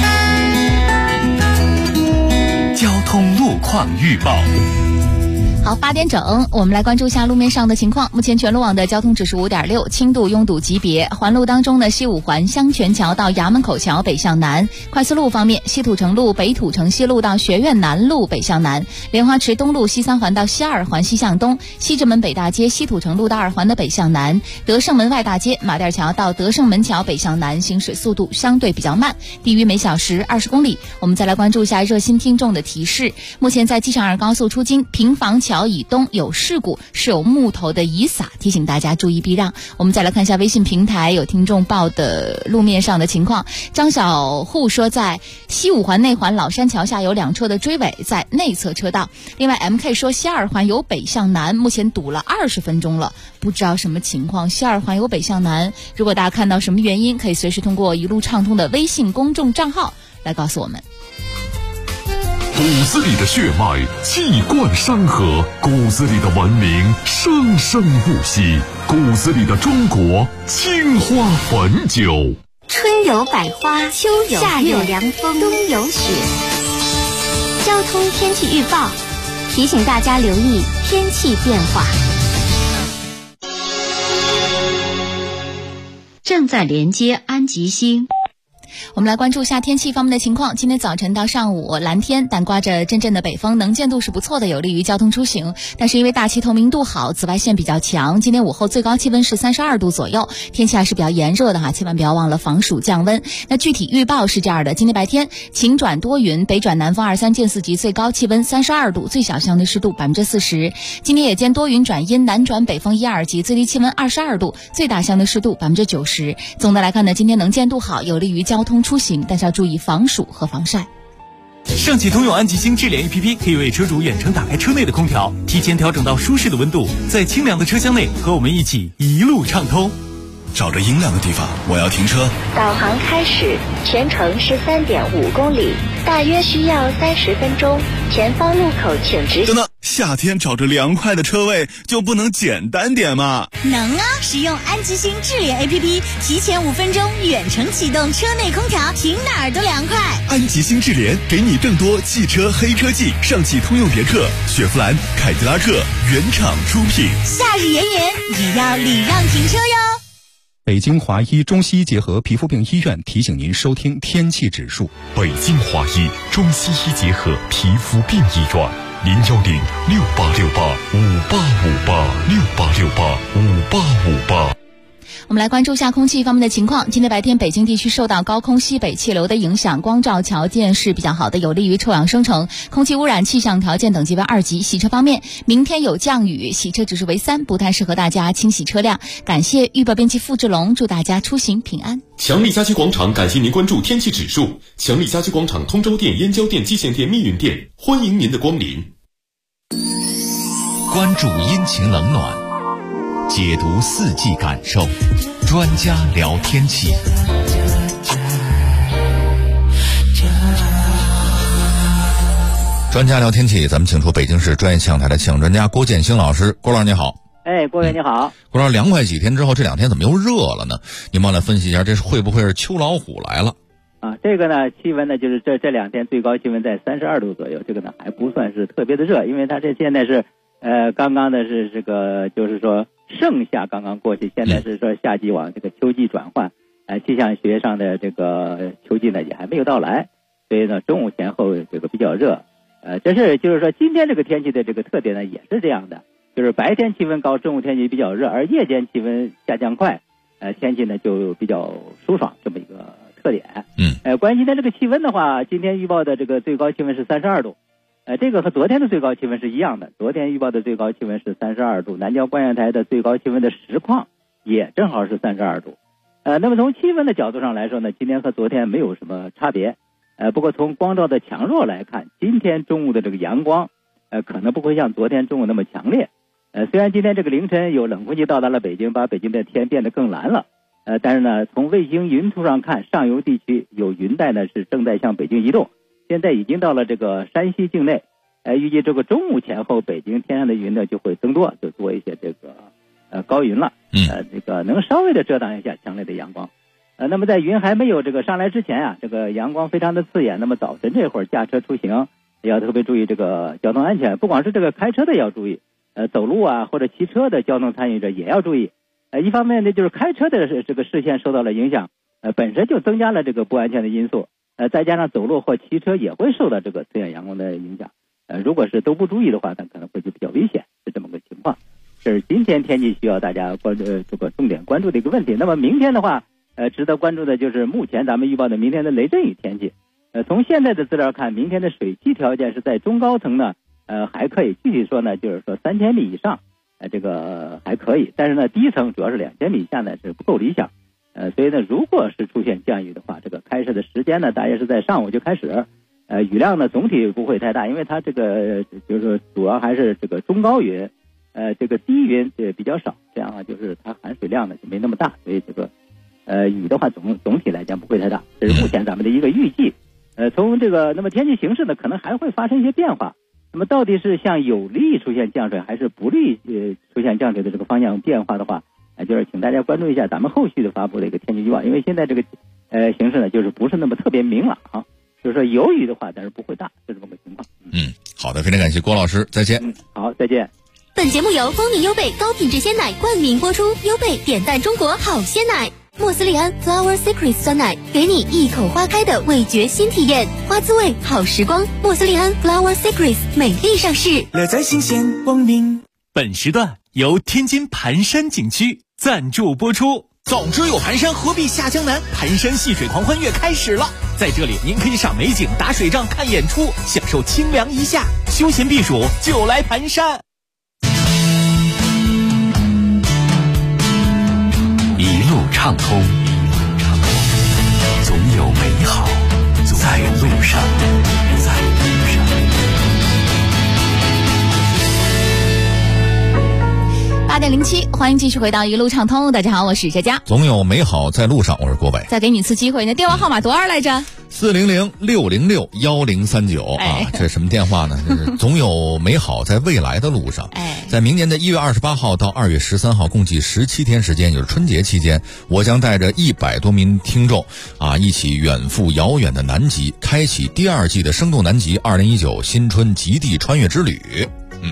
交通路况预报。 好，8点整，我们来关注一下路面上的情况。目前全路网的交通指数5.6，轻度拥堵级别。环路当中呢，西五环香泉桥到衙门口桥北向南。快速路方面，西土城路北土城西路到学院南路北向南，莲花池东路西3环到西2环西向东，西直门北大街西土城路到2环的北向南，德胜门外大街马甸桥到德胜门桥北向南，行驶速度相对比较慢，低于每小时20公里。我们再来关注一下热心听众的提示。目前在机场2高速出京平房桥以东有事故，是有木头的遗撒，提醒大家注意避让。我们再来看一下微信平台有听众报的路面上的情况。张小户说，在西五环内环老山桥下有2车的追尾，在内侧车道。另外 MK 说，西2环由北向南，目前堵了20分钟了，不知道什么情况。西2环由北向南，如果大家看到什么原因，可以随时通过一路畅通的微信公众账号来告诉我们。 骨子里的血脉气贯山河，骨子里的文明生生不息，骨子里的中国青花汾酒。 春有百花，秋有夏有凉风，冬有雪。交通天气预报提醒大家留意天气变化。 正在连接安吉星。 我们来关注一下天气方面的情况。今天早晨到上午蓝天，但刮着阵阵的北风，能见度是不错的，有利于交通出行。但是因为大气透明度好，紫外线比较强，今天午后最高气温是32度左右，天气还是比较炎热的哈，千万不要忘了防暑降温。那具体预报是这样的：今天白天晴转多云，北转南风2、3见4级，最高气温32度，最小相对湿度40%。今天夜间多云转阴，南转北风1、2级，最低气温22度，最大相对湿度90%。总的来看呢，今天能见度好，有利于交通出行，但是要注意防暑和防晒。 上汽通用安吉星智联 APP 可以为车主远程打开车内的空调，提前调整到舒适的温度，在清凉的车厢内和我们一起一路畅通。 找着阴凉的地方，我要停车。 导航开始，全程是3.5公里，大约需要30分钟。前方路口请直行。 等等，夏天找着凉快的车位就不能简单点吗？ 能啊！使用安吉星智联 APP， 提前5分钟远程启动车内空调，停哪儿都凉快。 安吉星智联给你更多汽车黑科技，上汽通用别克、雪佛兰、凯迪拉克原厂出品。 夏日炎炎，也要礼让停车哟。 北京华医中西医结合皮肤病医院提醒您收听天气指数。 北京华医中西医结合皮肤病医院，01068685858，68685858。 我们来关注一下空气方面的情况。今天白天北京地区受到高空西北气流的影响，光照条件是比较好的，有利于臭氧生成。空气污染气象条件等级为2级。洗车方面，明天有降雨，洗车指数为3，不太适合大家清洗车辆。感谢预报编辑付志龙，祝大家出行平安。 强力家居广场感谢您关注天气指数。强力家居广场通州店、燕郊店、蓟县店、密云店，欢迎您的光临。 关注阴晴冷暖，解读四季感受，专家聊天气。 专家聊天气，咱们请出北京市专业气象台的气象专家郭建兴老师。郭老师你好。 郭伟你好。 郭老师，凉快几天之后，这2天怎么又热了呢？您帮我来分析一下，这会不会是秋老虎来了？ 这个呢，气温呢，就是这2天最高气温在32度左右，这个呢还不算是特别的热，因为它这现在是刚刚的是这个就是说盛夏刚刚过去，现在是说夏季往这个秋季转换，气象学上的这个秋季呢也还没有到来，所以呢中午前后这个比较热，这是就是说今天这个天气的这个特点呢也是这样的，就是白天气温高，中午天气比较热，而夜间气温下降快，天气呢就比较舒爽，这么一个特点。关于今天这个气温的话，今天预报的这个最高气温是32度。这个和昨天的最高气温是一样的，昨天预报的最高气温是32度，南郊观远台的最高气温的实况也正好是32度。那么从气温的角度上来说呢，今天和昨天没有什么差别。不过从光照的强弱来看，今天中午的这个阳光可能不会像昨天中午那么强烈。虽然今天这个凌晨有冷空气到达了北京，把北京的天变得更蓝了，但是呢，从卫星云图上看，上游地区有云带呢是正在向北京移动，现在已经到了这个山西境内。预计这个中午前后，北京天上的云呢就会增多，就多一些这个高云了。这个能稍微的遮挡一下强烈的阳光。那么在云还没有这个上来之前啊，这个阳光非常的刺眼，那么早晨这会儿驾车出行要特别注意这个交通安全，不光是这个开车的要注意，走路啊或者骑车的交通参与者也要注意。一方面呢，就是开车的这个视线受到了影响，本身就增加了这个不安全的因素，再加上走路或骑车也会受到这个刺眼阳光的影响。如果是都不注意的话，那可能会就比较危险，是这么个情况。这是今天天气需要大家关注这个重点关注的一个问题。那么明天的话，值得关注的就是目前咱们预报的明天的雷阵雨天气。从现在的资料看，明天的水汽条件是在中高层呢，还可以，具体说呢，就是说3000米以上，这个还可以，但是呢，低层主要是2000米以下呢是不够理想。所以呢，如果是出现降雨的话，这个开始的时间呢，大约是在上午就开始。雨量呢总体不会太大，因为它这个就是主要还是这个中高云，这个低云比较少，这样啊就是它含水量呢就没那么大，所以这个雨的话总体来讲不会太大，这是目前咱们的一个预计。从这个那么天气形势呢可能还会发生一些变化，那么到底是向有利出现降水还是不利出现降水的这个方向变化的话，就是请大家关注一下咱们后续的发布的一个天气预报，因为现在这个形势呢就是不是那么特别明朗啊，就是说有雨的话，但是不会大，是这么个情况。 好的，非常感谢郭老师，再见。 好，再见。 本节目由蜂蜜优贝高品质鲜奶冠名播出，优贝点赞中国好鲜奶，莫斯利安 Flower Secrets 酸奶，给你一口花开的味觉新体验，花滋味好时光，莫斯利安 Flower Secrets 美丽上市， 乐在新鲜光明。 本时段由天津盘山景区赞助播出。总之有盘山，何必下江南？盘山戏水狂欢月开始了，在这里您可以赏美景、打水仗、看演出，享受清凉一夏，休闲避暑就来盘山。 一路畅通，总有美好在路上。 8点07，欢迎继续回到一路畅通。大家好，我是佳佳。 总有美好在路上，我是郭伟。 再给你一次机会，你的电话号码多少来着 ？400-606-1039啊，这是什么电话呢？就是总有美好在未来的路上。在明年的1月28号到2月13号，共计17天时间，就是春节期间，我将带着100多名听众啊，一起远赴遥远的南极，开启第2季的生动南极2019新春极地穿越之旅。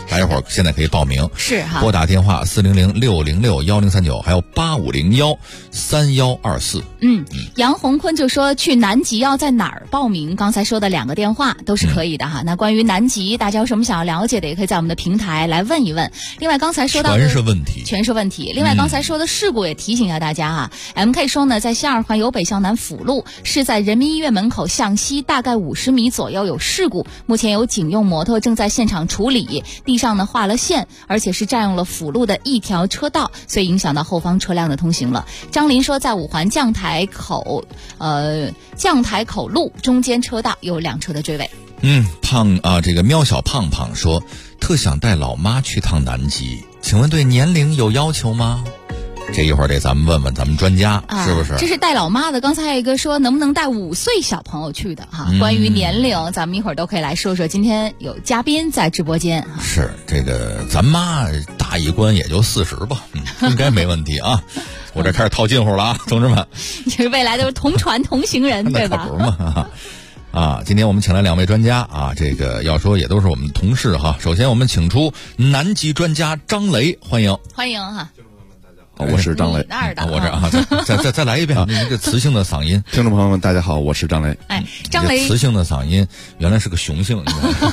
大家伙儿现在可以报名， 是哈， 拨打电话400-606-1039，还有8501-3124。 杨洪坤就说去南极要在哪儿报名？刚才说的2个电话都是可以的哈。那关于南极，大家有什么想要了解的，也可以在我们的平台来问一问。另外刚才说到的全是问题。 另外刚才说的事故也提醒一下大家哈。MK 说呢，在西二环由北向南辅路，是在人民医院门口向西大概50米左右有事故，目前有警用摩托正在现场处理，地上呢画了线，而且是占用了辅路的一条车道，所以影响到后方车辆的通行了。张林说，在5环将台口路中间车道有2车的追尾。 这个喵小胖胖说，特想带老妈去趟南极，请问对年龄有要求吗？这一会儿得咱们问问咱们专家，是不是？ 这是带老妈的。刚才还有一个说能不能带5岁小朋友去的哈。关于年龄，咱们一会儿都可以来说说。今天有嘉宾在直播间， 是这个咱妈大一关也就40吧，应该没问题啊。我这开始套近乎了啊，同志们， 这未来都是同船同行人，对吧？ 那可不嘛。今天我们请来2位专家啊，这个要说也都是我们同事哈。首先我们请出南极专家张雷，欢迎哈。 我是张雷， 我这啊，再来一遍，您这磁性的嗓音。 听众朋友们，大家好，我是张雷。 张雷磁性的嗓音原来是个雄性。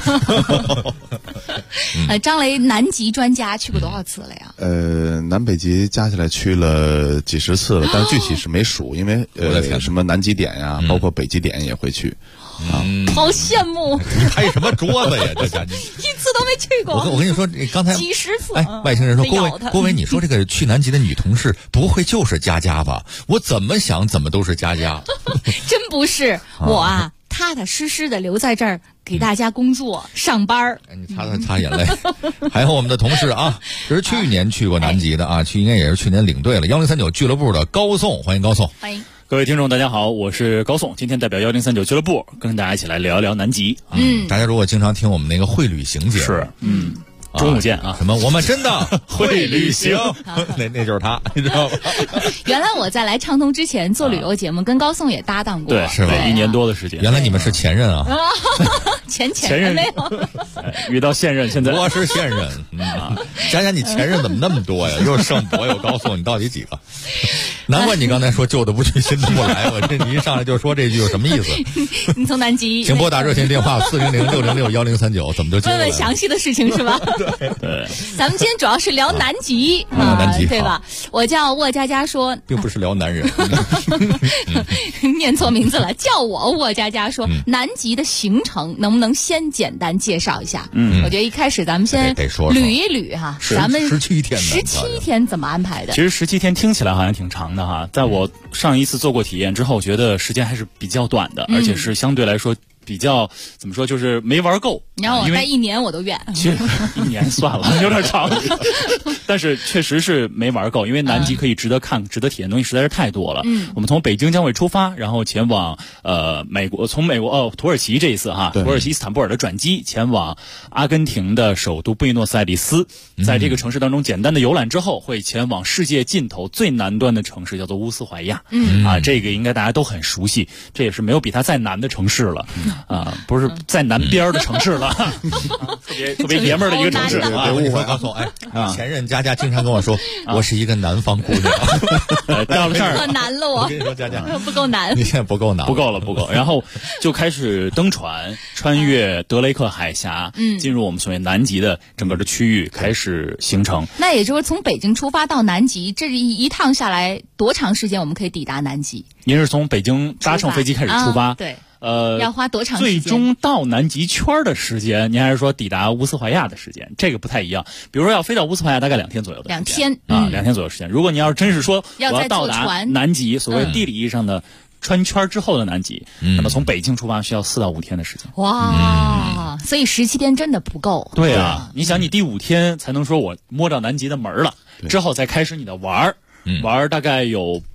张雷南极专家去过多少次了呀？ 南北极加起来去了几十次了，但具体是没数，因为什么南极点呀，包括北极点也会去。 好羡慕！ 你拍什么桌子呀？这家伙一次都没去过。 我跟你说，刚才几十次。 外星人说，郭伟，你说这个去南极的女同事不会就是佳佳吧？我怎么想怎么都是佳佳。 真不是我踏踏实实的留在这儿给大家工作上班。 你擦眼泪。还有我们的同事啊，这是去年去过南极的啊，应该也是去年领队了1039俱乐部的高颂，欢迎高颂。 欢迎各位听众，大家好，我是高颂，今天代表1039俱乐部跟大家一起来聊一聊南极。 大家如果经常听我们那个会旅行节目， 是中午见啊！ 什么？我们真的会旅行，那就是他，你知道吗？ 原来我在来畅通之前做旅游节目，跟高颂也搭档过， 对，是吧？1年多的时间。 原来你们是前任啊？ 前任没有， 遇到现任，现在我是现任。佳佳，你前任怎么那么多呀？又盛博又高颂，你到底几个？难怪你刚才说旧的不去，新的不来。你一上来就说这句有什么意思？ 你从南极， 请拨打热线电话400-606-1039，怎么就问问详细的事情是吧？ 对， 咱们今天主要是聊南极南极对吧？我叫沃佳佳说， 并不是聊男人， 念错名字了，叫我沃佳佳说，南极的行程能不能先简单介绍一下？我觉得一开始咱们先得说捋一捋哈，咱们 17 天怎么安排的？ 其实17天听起来好像挺长的哈，在我上一次做过体验之后，觉得时间还是比较短的，而且是相对来说比较怎么说，就是没玩够。 你让我待1年我都愿。 其实1年算了，有点长。但是确实是没玩够，因为南极可以值得看、值得体验的东西实在是太多了。我们从北京将会出发，然后前往美国，从美国土耳其这一次哈，土耳其伊斯坦布尔的转机，前往阿根廷的首都布宜诺斯艾利斯，在这个城市当中简单的游览之后，会前往世界尽头最南端的城市，叫做乌斯怀亚。这个应该大家都很熟悉，这也是没有比它再南的城市了。不是在南边的城市了，特别爷们儿的一个城市。 我跟你说，高颂，前任佳佳经常跟我说，我是一个南方姑娘。 到了这儿可难了， 我跟你说，佳佳不够难， 你现在不够难， 不够了。然后就开始登船，穿越德雷克海峡，进入我们所谓南极的整个的区域，开始行程。 那也就是从北京出发到南极，这一趟下来多长时间我们可以抵达南极？ 您是从北京搭乘飞机开始出发， 对。要花多长时间？ 最终到南极圈的时间，您还是说抵达乌斯怀亚的时间？这个不太一样。比如说要飞到乌斯怀亚，大概2天左右的时间。2天左右时间。如果你要是真是说我要到达南极，所谓地理意义上的穿圈之后的南极，那么从北京出发需要4到5天的时间。 哇，所以17天真的不够。 对啊，你想你第5天才能说我摸到南极的门了，之后再开始你的玩大概有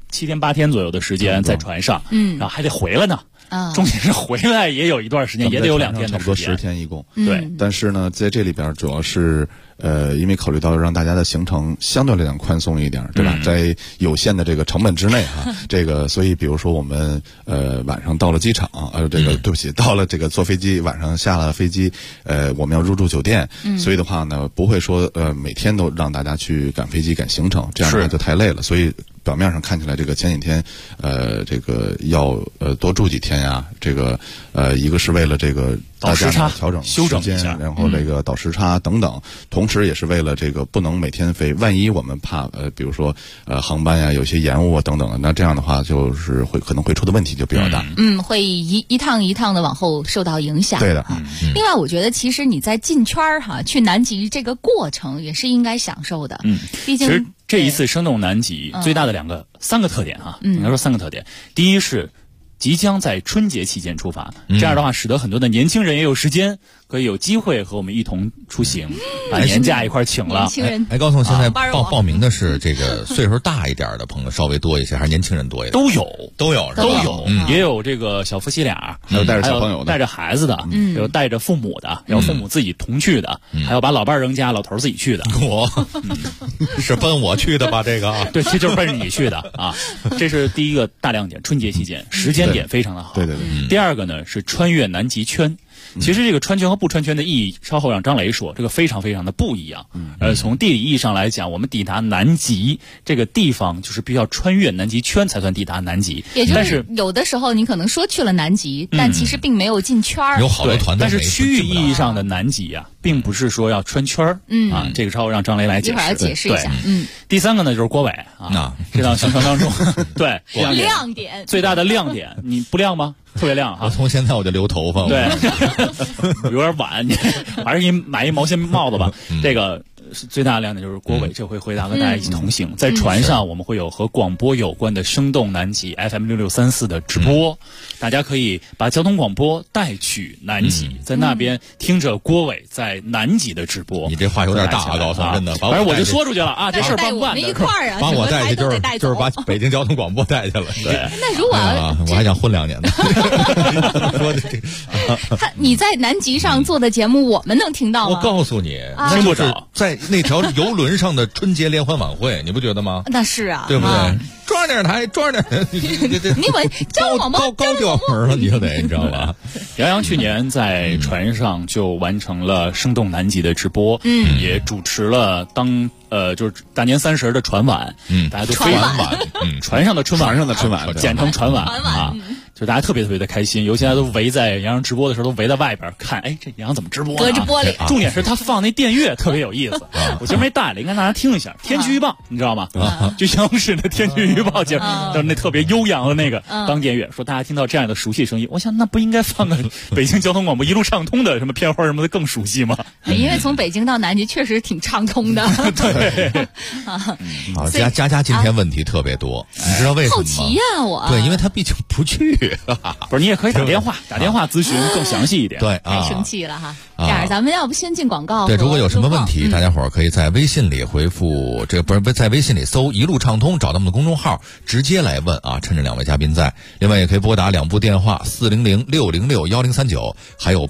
7天8天左右的时间在船上，然后还得回来呢。重点是回来也有一段时间，也得有2天的时间， 差不多10天一共。 对， 但是呢，在这里边主要是因为考虑到让大家的行程相对来讲宽松一点，对吧？在有限的这个成本之内这个，所以比如说我们晚上到了机场，对不起，到了这个坐飞机，晚上下了飞机，我们要入住酒店，所以的话呢，不会说每天都让大家去赶飞机赶行程，这样的话就太累了，所以。表面上看起来，这个前几天，这个要多住几天呀。这个一个是为了这个大家调整休整时间，然后这个倒时差等等，同时也是为了这个不能每天飞，万一我们怕比如说航班呀有些延误啊等等的，那这样的话就是可能会出的问题就比较大。 会一趟一趟的往后受到影响。 对的。 另外，我觉得其实你在进圈去南极这个过程也是应该享受的。毕竟。 其实这一次生动南极最大的3个特点应该说3个特点。第一是即将在春节期间出发，这样的话使得很多的年轻人也有时间可以有机会和我们一同出行，把年假一块请了。 高总现在报名的是这个岁数大一点的朋友稍微多一些，还是年轻人多一点？ 都有，也有这个小夫妻俩， 还有带着小朋友的， 带着孩子的，有带着父母的，有父母自己同去的，还有把老伴扔家，老头自己去的。 是奔我去的吧？这个对，这就是奔着你去的啊！这是第一个大亮点，春节期间时间点非常的好。 对。 第二个呢是穿越南极圈。其实这个穿圈和不穿圈的意义，稍后让张雷说，这个非常非常的不一样。从地理意义上来讲，我们抵达南极这个地方，就是必须要穿越南极圈才算抵达南极。 也就是有的时候你可能说去了南极，但其实并没有进圈儿。 有好多团队， 但是区域意义上的南极并不是说要穿圈儿。这个稍后让张雷来解释。 一会儿解释一下。 第3个呢就是郭伟这档行程当中，对亮点最大的亮点，你不亮吗？特别亮我从现在我就留头发。 对，有点晚，你还是给你买一毛线帽子吧。这个最大的亮点就是郭伟这回回答跟大家一起同行，在船上我们会有和广播有关的生动南极 FM6634的直播，大家可以把交通广播带去南极，在那边听着郭伟在南极的直播。 你这话有点大啊，高总，真的。 反正我就说出去了啊，这事儿办不办的？ 把我带去就是把北京交通广播带去了。 对， 那如果我还想混2年呢。说的这你在南极上做的节目，我们能听到吗？ 我告诉你， 听不着。 在那条游轮上的春节联欢晚会，你不觉得吗？ 那是啊， 对不对？装点台， 你稳高调门了，你就得，你知道吧？ 杨洋去年在船上就完成了生动南极的直播，也主持了就是大年30的船晚，大家都非常晚，船上的春晚，简称船晚啊。就大家特别特别的开心，尤其大家都围在杨洋直播的时候，都围在外边看，这杨洋怎么直播呢？ 隔着玻璃。 重点是他放那电乐特别有意思，我今儿没带来，应该大家听一下。天气预报，你知道吗？就央视的天气预报节目，就是那特别悠扬的那个当电乐，说大家听到这样的熟悉声音，我想那不应该放个北京交通广播一路畅通的什么片花什么的更熟悉吗？ 因为从北京到南极确实挺畅通的。 对。 好，佳今天问题特别多，你知道为什么吗？ 好奇呀，我。 对，因为他毕竟不去。 不是，你也可以打电话咨询更详细一点。 对， 太生气了哈。这样，咱们要不先进广告？ 对，如果有什么问题，大家伙儿可以在微信里回复在微信里搜"一路畅通"，找到我们的公众号，直接来问啊。趁着2位嘉宾在，另外也可以拨打2部电话：400-606-1039，还有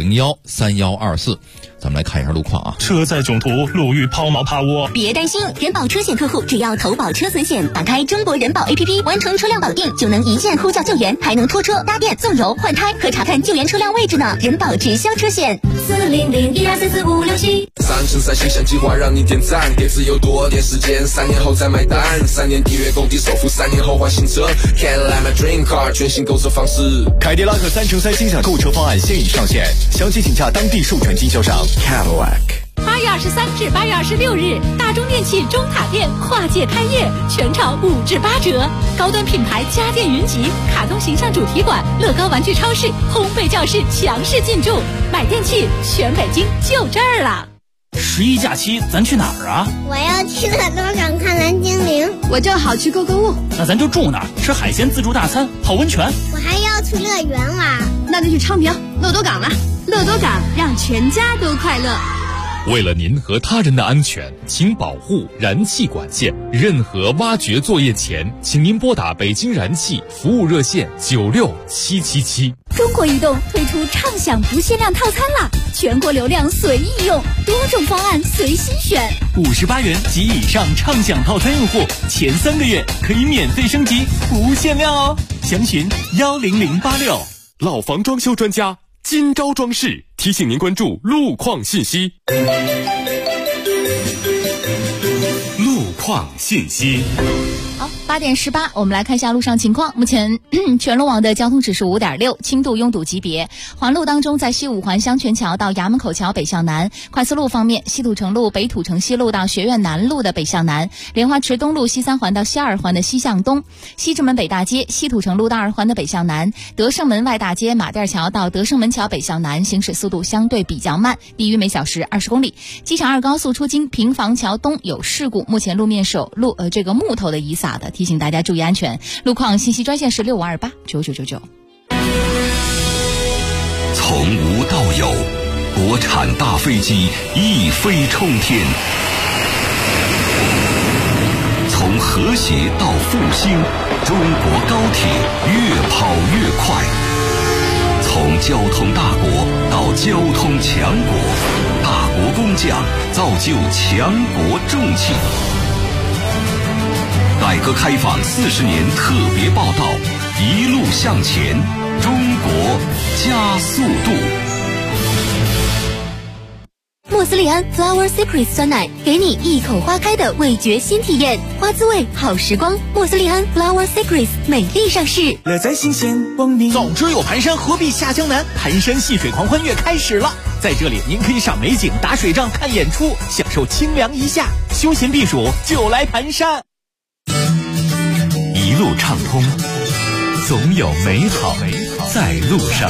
8501-3124。咱们来看一下路况啊。 车载囧途，路遇抛锚趴窝。 别担心，人保车险客户只要投保车损险，打开中国人保 APP， 完成车辆保定，就能一键呼叫救援，还能拖车、搭电、送油、换胎和查看救援车辆位置呢。人保直销车险，400-1244567。 3城赛形象计划让你点赞，给自由多点时间，3年后再买单，3年抵约购地首付，3年后换新车。Cadillac my dream car， 全新购车方式。 凯迪拉克3城赛心想购车方案现已上线，详情请洽当地授权经销商。 8月23至8月26日，大中电器中塔店跨界开业，全场5至8折。高端品牌家电云集、卡通形象主题馆、乐高玩具超市、烘焙教室强势进驻，买电器全北京就这儿了。 11假期咱去哪儿啊？ 我要去乐多港看蓝精灵。 我正好去购物。 那咱就住哪儿？吃海鲜自助大餐，泡温泉。 我还要去乐园玩。 那就去昌平乐多港了。乐多港让全家都快乐。 为了您和他人的安全，请保护燃气管线。任何挖掘作业前，请您拨打北京燃气服务热线96777。 中国移动推出畅享不限量套餐啦，全国流量随意用，多种方案随心选。 58元及以上畅享套餐用户，前3个月可以免费升级，不限量哦。详询10086。 老房装修专家金招装饰提醒您关注路况信息。路况信息。 好，8点18，我们来看一下路上情况。目前全路网的交通指数5.6，轻度拥堵级别。环路当中，在西五环香泉桥到衙门口桥北向南；快速路方面，西土城路北土城西路到学院南路的北向南，莲花池东路西3环到西2环的西向东，西直门北大街西土城路到2环的北向南，德胜门外大街马甸桥到德胜门桥北向南，行驶速度相对比较慢，低于每小时20公里。机场2高速出京平房桥东有事故，目前路面是有这个木头的雨洒的，提醒大家注意安全。路况信息专线是65289999。 从无到有，国产大飞机一飞冲天；从和谐到复兴，中国高铁越跑越快；从交通大国到交通强国，大国工匠造就强国重器。改革开放40年特别报道，一路向前，中国加速度。 莫斯利安 Flower Secret 酸奶，给你一口花开的味觉新体验，花滋味好时光。莫斯利安 Flower Secret 美丽上市， 乐在新鲜光明。早知有蹒跚，何必下江南？盘山戏水狂欢月开始了，在这里您可以赏美景、打水仗、看演出，享受清凉一夏，休闲避暑就来盘山。 一路畅通，总有美好在路上。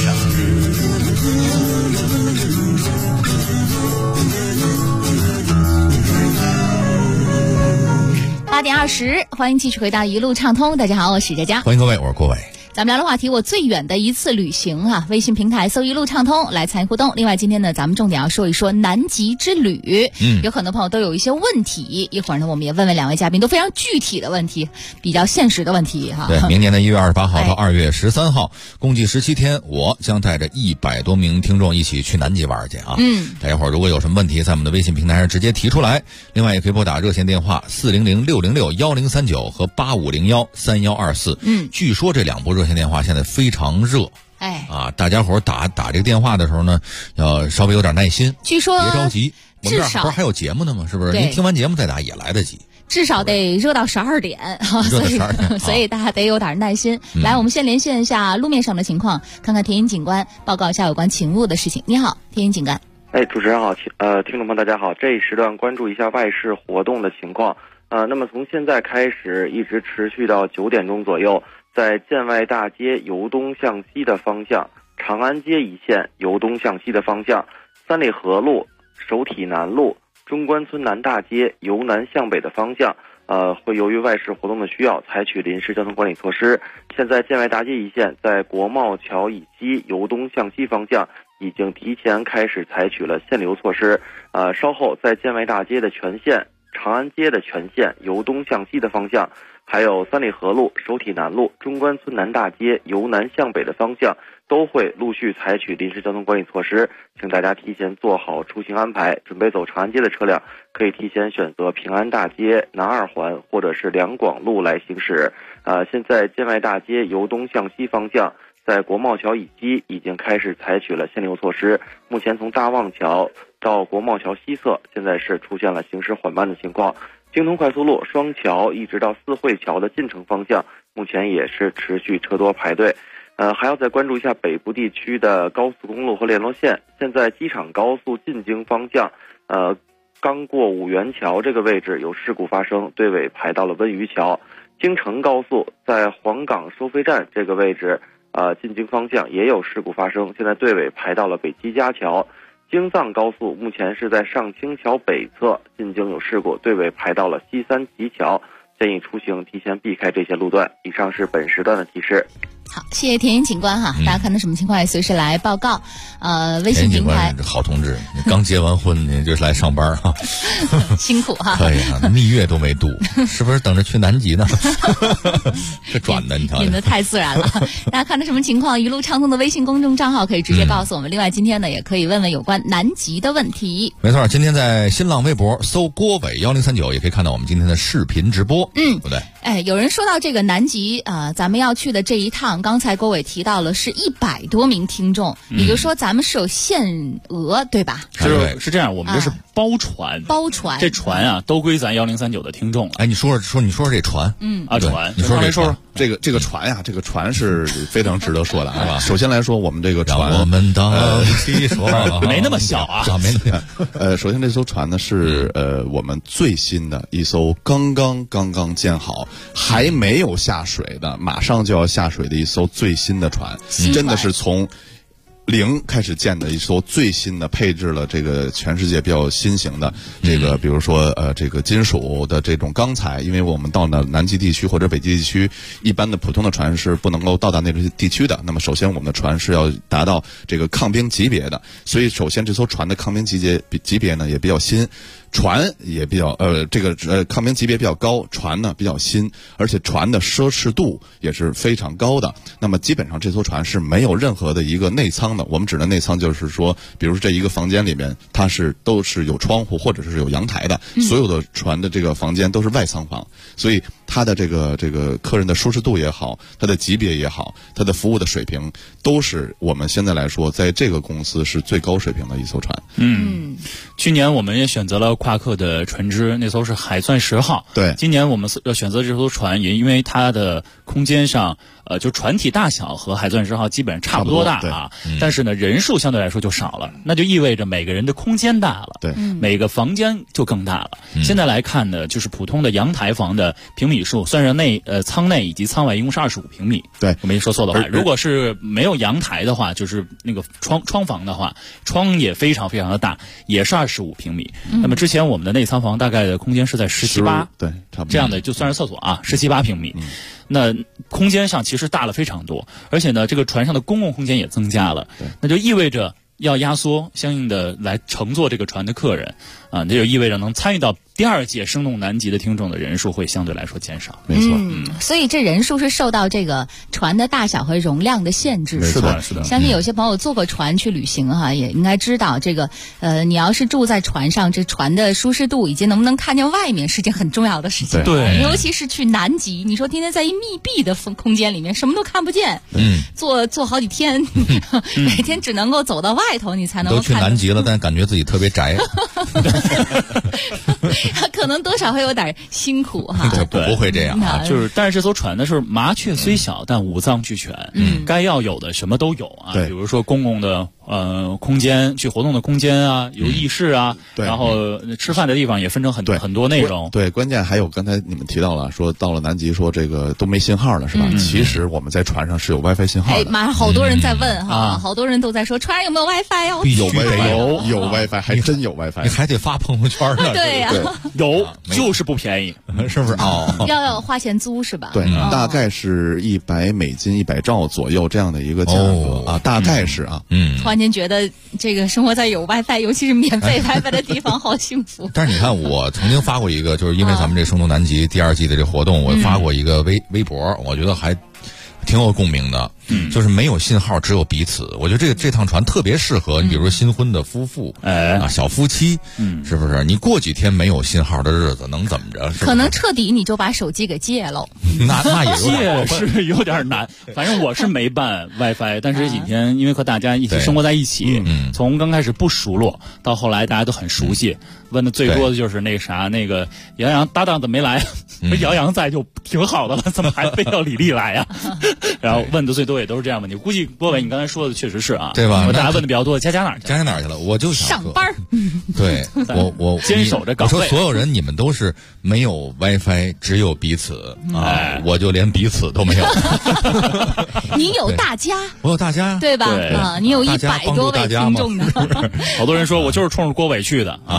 8点20，欢迎继续回到一路畅通。大家好，我是佳佳， 欢迎各位，我是郭伟。 咱们聊的话题，我最远的一次旅行啊，微信平台搜一路畅通来参与互动。另外今天呢，咱们重点要说一说南极之旅。有很多朋友都有一些问题，一会儿呢我们也问问2位嘉宾都非常具体的问题，比较现实的问题哈。 对，明年的1月28号到2月13号，共计17天，我将带着100多名听众一起去南极玩去啊。大家伙如果有什么问题，在我们的微信平台上直接提出来。另外也可以拨打热线电话400-606-1039和8501-3124。据说这2部热线电话现在非常热，大家伙打这个电话的时候呢，要稍微有点耐心。 据说别着急，我们这儿至少不是还有节目呢吗？是不是？您听完节目再打也来得及。 至少得热到12点，所以大家得有点耐心。来，我们先连线一下路面上的情况，看看田英警官报告一下有关勤务的事情。你好，田英警官。 主持人好，听众朋友大家好，这一时段关注一下外事活动的情况。那么从现在开始一直持续到9点钟左右，在建外大街由东向西的方向，长安街一线由东向西的方向，三里河路、首体南路、中关村南大街由南向北的方向，会由于外事活动的需要，采取临时交通管理措施。现在建外大街一线在国贸桥以西由东向西方向已经提前开始采取了限流措施。稍后在建外大街的全线、长安街的全线由东向西的方向，还有三里河路、首体南路、中关村南大街由南向北的方向，都会陆续采取临时交通管理措施，请大家提前做好出行安排。准备走长安街的车辆可以提前选择平安大街、南2环或者是两广路来行驶。现在建外大街由东向西方向在国贸桥以西已经开始采取了限流措施，目前从大望桥到国贸桥西侧现在是出现了行驶缓慢的情况。京通快速路双桥一直到四惠桥的进城方向目前也是持续车多排队。还要再关注一下北部地区的高速公路和联络线。现在机场高速进京方向刚过五元桥这个位置有事故发生，队尾排到了温榆桥。京承高速在黄岗收费站这个位置进京方向也有事故发生，现在队尾排到了北七家桥。京藏高速目前是在上清桥北侧进京有事故，队尾排到了西三旗桥。 建议出行提前避开这些路段。以上是本时段的提示。 好，谢谢田云警官哈，大家看到什么情况也随时来报告。微信平台好同志，你刚结完婚，你就来上班哈， 辛苦哈。 可以啊，蜜月都没度，是不是等着去南极呢？这转的你瞧， 引得太自然了。大家看到什么情况？一路畅通的微信公众账号可以直接告诉我们。另外，今天呢也可以问问有关南极的问题。 没错，今天在新浪微博搜郭伟1039，也可以看到我们今天的视频直播。对不对？ 有人说到这个南极咱们要去的这一趟，刚才郭伟提到了是100多名听众，也就是说咱们是有限额，对吧？ 是这样，我们这是包船，这船啊都归咱1039的听众了。 哎，你说这船， 船， 你说这个船呀，这个船是非常值得说的啊。首先来说，我们这个船， 我们到一起说， 没那么小啊， 没那么首先这艘船呢是我们最新的一艘刚刚建好，还没有下水的，马上就要下水的一艘最新的船，真的是从0开始建的一艘最新的，配置了这个全世界比较新型的这个，比如说这个金属的这种钢材，因为我们到了南极地区或者北极地区，一般的普通的船是不能够到达那个地区的。那么首先我们的船是要达到这个抗冰级别的，所以首先这艘船的抗冰级别呢也比较新。船也比较抗冰级别比较高，船呢比较新，而且船的奢侈度也是非常高的。那么基本上这艘船是没有任何的一个内舱的，我们指的内舱就是说，比如这一个房间里面它都是有窗户或者是有阳台的，所有的船的这个房间都是外舱房，所以它的这个客人的舒适度也好，它的级别也好，它的服务的水平都是我们现在来说在这个公司是最高水平的一艘船。 去年我们也选择了夸克的船只，那艘是海钻10号。 对， 今年我们要选择这艘船，也因为它的空间上，就船体大小和海钻10号基本上差不多大啊，但是呢，人数相对来说就少了，那就意味着每个人的空间大了， 对， 每个房间就更大了。现在来看呢，就是普通的阳台房的平米数，算上舱内以及舱外，一共是25平米。 对， 我没说错的话，如果是没有阳台的话，就是那个窗房的话，窗也非常非常的大，也是25平米。那么之前我们的内舱房大概的空间是在17、18， 对，差不多这样的就算是厕所啊，17、8平米。那空间上其实大了非常多，而且呢，这个船上的公共空间也增加了，那就意味着要压缩相应的来乘坐这个船的客人啊，这就意味着能参与到第2届生动南极的听众的人数会相对来说减少。 没错， 所以这人数是受到这个船的大小和容量的限制。 是的。 相信有些朋友坐过船去旅行哈，也应该知道这个你要是住在船上，这船的舒适度以及能不能看见外面是件很重要的事情。 对， 尤其是去南极，你说天天在一密闭的空间里面，什么都看不见，坐好几天，每天只能够走到外头，你才能够都去南极了，但感觉自己特别宅。 可能多少会有点辛苦哈， 不会这样啊， 但是这艘船呢是麻雀虽小，但五脏俱全，该要有的什么都有啊，比如说公共的空间，去活动的空间啊，有浴室啊，然后吃饭的地方也分成很多内容。 对，关键还有刚才你们提到了，说到了南极，说这个都没信号了，是吧？其实我们在船上是有 WiFi 信号的。 马上好多人在问哈，好多人都在说船上有没有 WiFi 哦？ 有 WiFi， 还真有 WiFi， 你还得发朋友圈呢。 对呀， 有就是不便宜， 是不是？ 要花钱租是吧？ 对，大概是$100、100兆左右这样的一个价格啊，大概是啊。 突然间觉得这个生活在有 WiFi， 尤其是免费 WiFi 的地方，好幸福。 但是你看，我曾经发过一个，就是因为咱们这生动南极第2季的这活动，我发过一个微博，我觉得还挺有共鸣的。就是没有信号，只有彼此。我觉得这趟船特别适合你，比如说新婚的夫妇，小夫妻，是不是？你过几天没有信号的日子，能怎么着？ 可能彻底你就把手机给戒了。 那也戒是有点难。反正我是没办 WiFi， 但是这几天因为和大家一起生活在一起，从刚开始不熟络到后来大家都很熟悉，问的最多的就是那个杨洋搭档怎么没来？杨洋在就挺好的了，怎么还非要李丽来呀？然后问的最多也都是这样问题。估计郭伟你刚才说的确实是啊， 对吧？ 大家问的比较多，佳哪去了？我就想上班。 对，我坚守着岗位。 我说所有人你们都是没有 WiFi， 只有彼此啊，我就连彼此都没有。 你有大家， 我有大家， 对吧？啊，你有100多位听众呢。 好多人说我就是冲着郭伟去的啊，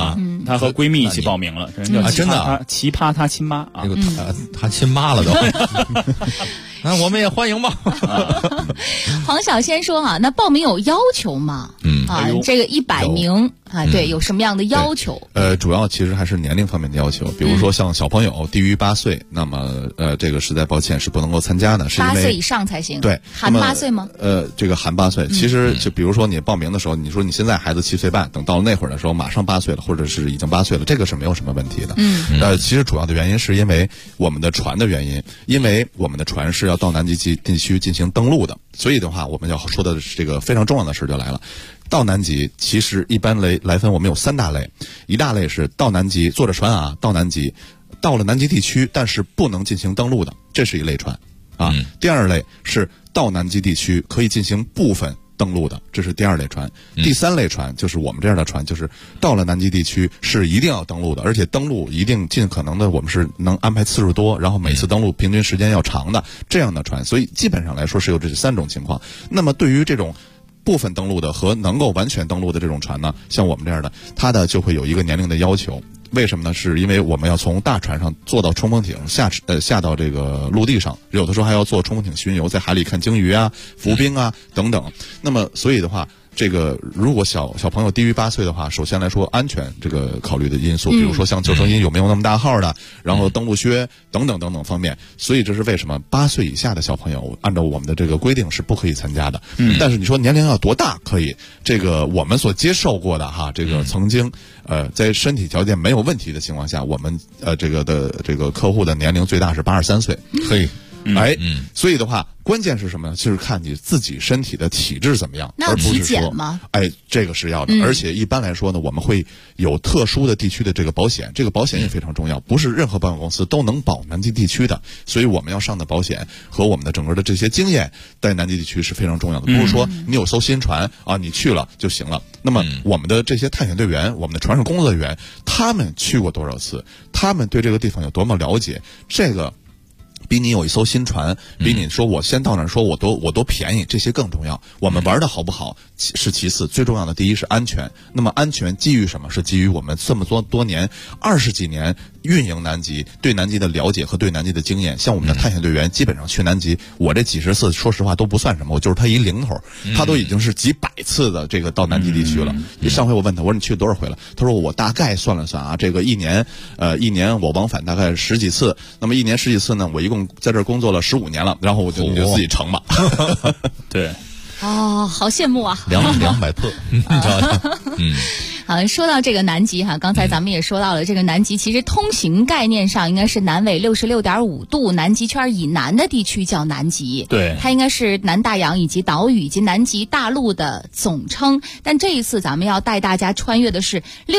她和闺蜜一起报名了，人叫真的奇葩她亲妈啊， 这个她亲妈了都。那我们也欢迎吧。 黄小仙说那报名有要求吗？这个100名对，有什么样的要求？ 主要其实还是年龄方面的要求，比如说像小朋友低于8岁，那么这个实在抱歉是不能够参加的，是因为 8岁以上才行。 对， 含8岁吗？ 这个含8岁，其实就比如说你报名的时候，你说你现在孩子7岁半，等到了那会儿的时候，马上8岁了，或者是已经8岁了，这个是没有什么问题的。其实主要的原因是因为我们的船的原因，因为我们的船是要到南极地区进行登陆的，所以的话，我们要说的这个非常重要的事就来了。到南极其实一般来分，我们有3大类，一大类是到南极坐着船到南极，到了南极地区，但是不能进行登陆的，这是一类船第二类是到南极地区可以进行部分登陆的，这是第2类船。第3类船就是我们这样的船，就是到了南极地区是一定要登陆的，而且登陆一定尽可能的，我们是能安排次数多，然后每次登陆平均时间要长的这样的船。所以基本上来说是有这3种情况。那么对于这种部分登陆的和能够完全登陆的这种船呢，像我们这样的，它的就会有一个年龄的要求。为什么呢？是因为我们要从大船上坐到冲锋艇下到这个陆地上，有的时候还要坐冲锋艇巡游，在海里看鲸鱼浮冰等等。那么所以的话，这个如果小朋友低于8岁的话，首先来说安全这个考虑的因素，比如说像救生衣有没有那么大号的，然后登陆靴等等等等方面。所以这是为什么8岁以下的小朋友按照我们的这个规定是不可以参加的。但是你说年龄要多大可以？这个我们所接受过的这个曾经在身体条件没有问题的情况下，我们这个客户的年龄最大是83岁，可以。所以的话，关键是什么呢？就是看你自己身体的体质怎么样，而不是说体检吗？ 这个是要的。而且一般来说呢，我们会有特殊的地区的这个保险，这个保险也非常重要，不是任何保险公司都能保南极地区的，所以我们要上的保险和我们的整个的这些经验在南极地区是非常重要的。不是说你有艘新船你去了就行了。那么我们的这些探险队员，我们的船上工作人员，他们去过多少次，他们对这个地方有多么了解，这个比你有一艘新船，比你说我先到那儿说我多便宜，这些更重要。我们玩的好不好是其次，最重要的第一是安全。那么安全基于什么？是基于我们这么多年20几年运营南极，对南极的了解和对南极的经验。像我们的探险队员基本上去南极，我这几十次说实话都不算什么，我就是他一零头，他都已经是几百次的这个到南极地区了。上回我问他，我说你去多少回了？他说我大概算了算这个一年我往返大概10几次，那么一年10几次呢，我一共在这儿工作了15年了，然后你就自己乘吧。 对。 好羡慕啊 ！200克， 好，说到这个南极刚才咱们也说到了，这个南极其实通行概念上应该是南纬66.5度，南极圈以南的地区叫南极。 对， 它应该是南大洋以及岛屿以及南极大陆的总称。但这一次咱们要带大家穿越的是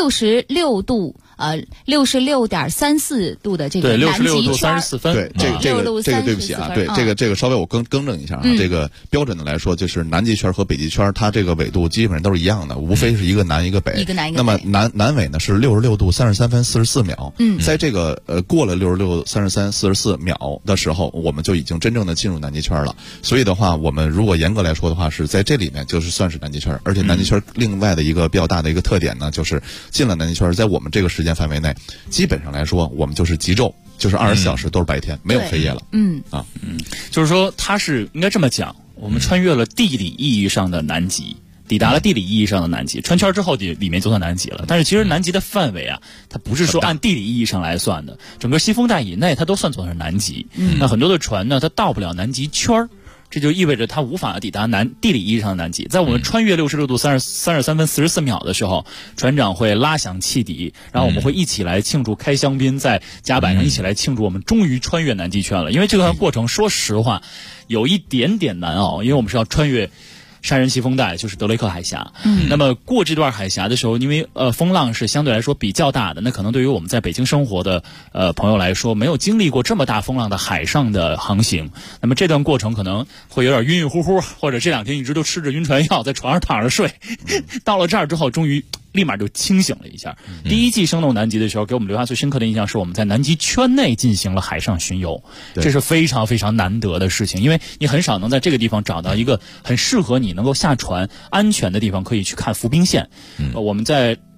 66度。66.34度的这个南极圈， 对，66度34分。 对，这个对不起对，这个稍微我更正一下这个标准的来说，就是南极圈和北极圈，它这个纬度基本上都是一样的，无非是一个南一个北。那么南纬呢是66度33分44秒。在这个过了66、33、44秒的时候，我们就已经真正的进入南极圈了。所以的话，我们如果严格来说的话，是在这里面就是算是南极圈。而且南极圈另外的一个比较大的一个特点呢，就是进了南极圈，在我们这个时间范围内，基本上来说，我们就是极昼，就是24小时都是白天，没有黑夜了。 就是说，它是应该这么讲，我们穿越了地理意义上的南极，抵达了地理意义上的南极，穿圈之后里面就算南极了。但是其实南极的范围它不是说按地理意义上来算的，整个西风带以内它都算作是南极。那很多的船呢，它到不了南极圈，这就意味着它无法抵达地理意义上的南极。在我们穿越66度33分44秒的时候，船长会拉响汽笛，然后我们会一起来庆祝，开香槟，在甲板上一起来庆祝我们终于穿越南极圈了。因为这段过程说实话有一点点难熬，因为我们是要穿越杀人奇风带，就是德雷克海峡。那么过这段海峡的时候，因为风浪是相对来说比较大的，那可能对于我们在北京生活的朋友来说，没有经历过这么大风浪的海上的航行，那么这段过程可能会有点晕晕乎乎，或者这2天一直都吃着晕船药，在床上躺着睡。到了这儿之后，终于立马就清醒了一下。第一季生动南极的时候，给我们留下最深刻的印象是我们在南极圈内进行了海上巡游，这是非常非常难得的事情，因为你很少能在这个地方找到一个很适合你能够下船安全的地方可以去看浮冰线。我们在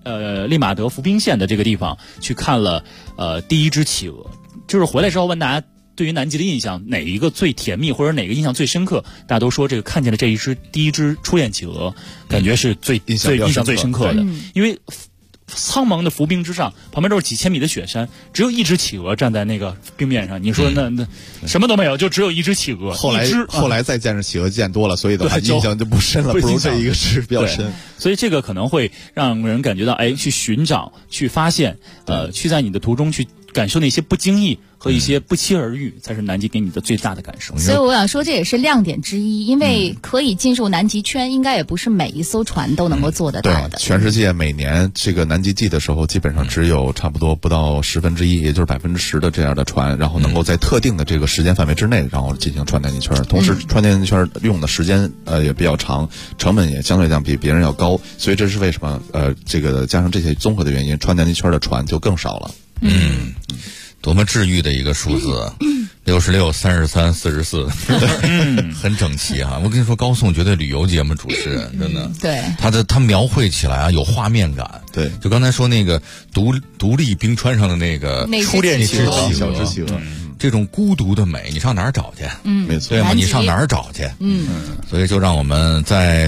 利马德服兵线的这个地方去看了第一只企鹅，就是回来之后问大家对于南极的印象哪一个最甜蜜或者哪个印象最深刻，大家都说这个看见了第一只初恋企鹅，感觉是印象最深刻的，因为苍茫的浮冰之上，旁边都是几千米的雪山，只有一只企鹅站在那个冰面上。你说那什么都没有，就只有一只企鹅。 后来再见着企鹅见多了，所以的话印象就不深了，不如这一个是比较深。 所以这个可能会让人感觉到，去寻找、去发现，去在你的途中去感受那些不经意和一些不期而遇，才是南极给你的最大的感受。 所以我想说，这也是亮点之一，因为可以进入南极圈，应该也不是每一艘船都能够做得到的。 对，全世界每年这个南极季的时候，基本上只有差不多不到1/10，也就是10%的这样的船，然后能够在特定的这个时间范围之内，然后进行穿南极圈。同时，穿南极圈用的时间也比较长，成本也相对来讲比别人要高，所以这是为什么这个加上这些综合的原因，穿南极圈的船就更少了。 多么治愈的一个数字，66、33、44，很整齐啊！我跟你说，高颂绝对旅游节目主持人，真的， 对， 他描绘起来有画面感。 对， 就刚才说那个独立冰川上的那个初恋企鹅， 小只企鹅， 这种孤独的美，你上哪儿找去？ 没错， 对吗？你上哪儿找去？所以就让我们在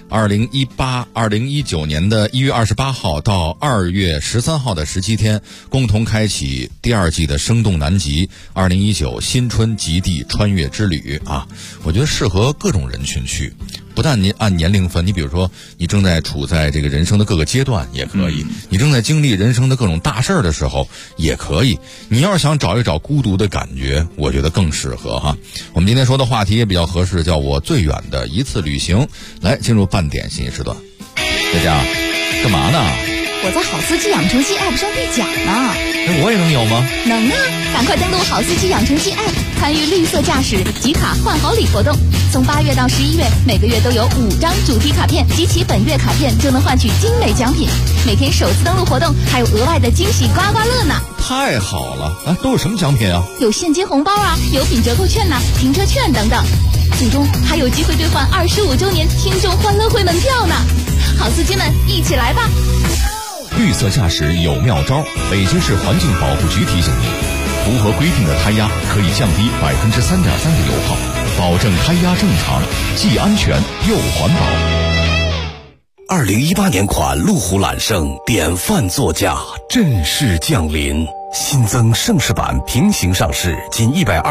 2019年的1月28号到2月13号的17天，共同开启第2季的生动南极2019新春极地穿越之旅啊！我觉得适合各种人群去，不但您按年龄分，你比如说你正在处在这个人生的各个阶段也可以，你正在经历人生的各种大事儿的时候也可以，你要是想找一找孤独的感觉，我觉得更适合哈。我们今天说的话题也比较合适，叫我最远的一次旅行。来，进入半点信息时段。佳佳，干嘛呢？ 我在好司机养成记 App 上兑奖呢。 我也能有吗？ 能啊！赶快登录好司机养成记 App， 参与绿色驾驶集卡换好礼活动。从8月到11月，每个月都有5张主题卡片，集齐本月卡片就能换取精美奖品。每天首次登录活动还有额外的惊喜刮刮乐呢！ 太好了！都有什么奖品啊？ 有现金红包啊，油品折扣券呐，停车券等等。最终还有机会兑换25周年听众欢乐会门票呢！好司机们，一起来吧！ 绿色驾驶有妙招，北京市环境保护局提醒您，符合规定的胎压可以降低3.3%的油耗，保证胎压正常，既安全又环保。 2018年款路虎揽胜典范座驾正式降临，新增盛世版平行上市，仅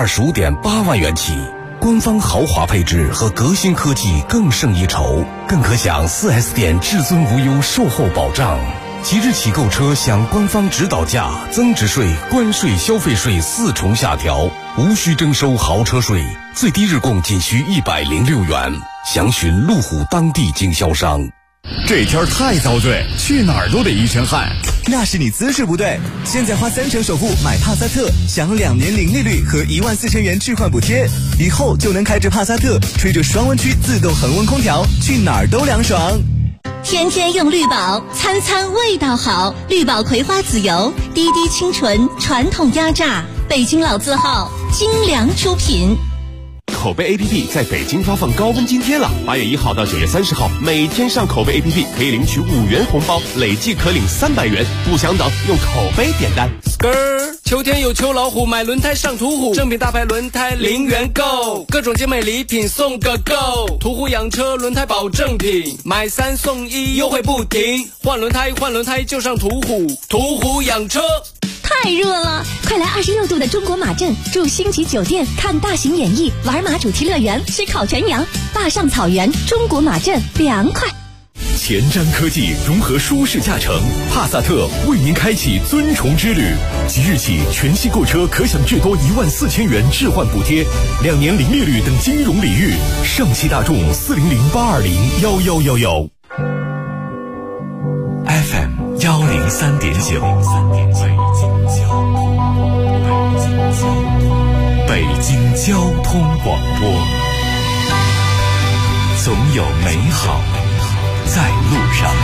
125.8万元起。官方豪华配置和革新科技更胜一筹，更可享 4S 店至尊无忧售后保障。即日起购车享官方指导价、增值税、关税、消费税4重下调，无需征收豪车税，最低日供仅需106元。详询路虎当地经销商。 这天太遭罪，去哪儿都得一身汗。 那是你姿势不对。现在花30%首付买帕萨特，享2年零利率和14000元置换补贴，以后就能开着帕萨特，吹着双温区自动恒温空调，去哪儿都凉爽。 天天用绿宝，餐餐味道好。绿宝葵花籽油，滴滴清纯，传统压榨，北京老字号，精良出品。 口碑 APP 在北京发放高温津贴了，8月1号到9月30号，每天上口碑 APP 可以领取5元红包，累计可领300元。不想等，用口碑点单。 秋天有秋老虎，买轮胎上途虎，正品大牌轮胎0元购，各种精美礼品送个够。途虎养车轮胎保证品，买3送1，优惠不停。换轮胎就上途虎，途虎养车。 太热了，快来26度的中国马镇，住星级酒店，看大型演艺，玩马主题乐园，吃烤全羊，坝上草原，中国马镇凉快。 前瞻科技融合舒适驾乘，帕萨特为您开启尊崇之旅。即日起，全系购车可享至多14000元置换补贴，2年零利率等金融礼遇。上汽大众400-820-1111。FM 103.9，北京交通广播，总有美好在路上。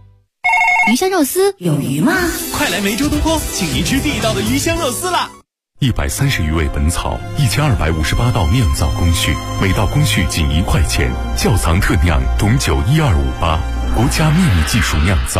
鱼香肉丝有鱼吗？ 快来梅州东坡，请您吃地道的鱼香肉丝啦！ 130余味本草，1258道酿造工序，每道工序仅1块钱。窖藏特酿董酒12588，国家秘密技术酿造。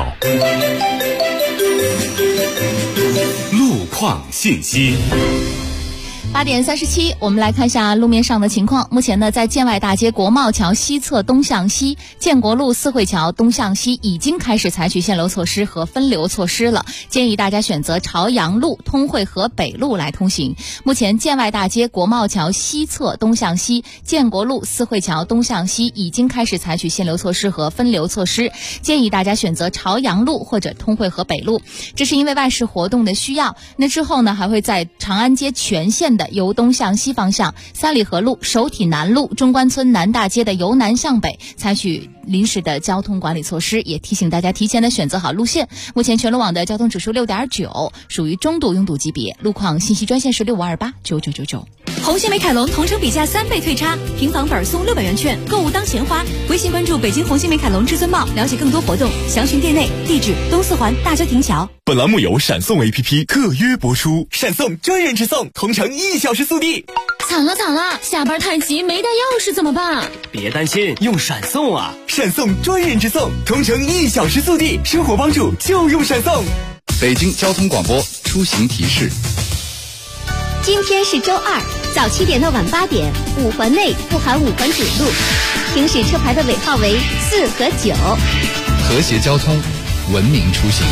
路况信息。 8点37，我们来看一下路面上的情况。目前呢，在建外大街国贸桥西侧东向西、建国路四惠桥东向西已经开始采取限流措施和分流措施了，建议大家选择朝阳路、通惠河北路来通行。目前建外大街国贸桥西侧东向西、建国路四惠桥东向西已经开始采取限流措施和分流措施，建议大家选择朝阳路或者通惠河北路。这是因为外事活动的需要。那之后呢，还会在长安街全线的由东向西方向、三里河路、首体南路、中关村南大街的由南向北采取临时的交通管理措施，也提醒大家提前的选择好路线。目前全路网的交通指数6.9，属于中度拥堵级别。路况信息专线是6528999999。 红星美凯龙同城比价3倍退差，平房本送600元券，购物当钱花。微信关注北京红星美凯龙至尊茂，了解更多活动，详询店内。地址：东四环大郊亭桥。 本栏目由闪送 APP 特约播出，闪送专人直送，同城1小时速递。 惨了，下班太急没带钥匙怎么办？ 别担心，用闪送啊！ 闪送专人直送，同城1小时速递，生活帮助就用闪送。 北京交通广播出行提示： 今天是周二，早7点到晚8点，5环内不含5环主路，行驶车牌的尾号为4和9。 和谐交通，文明出行。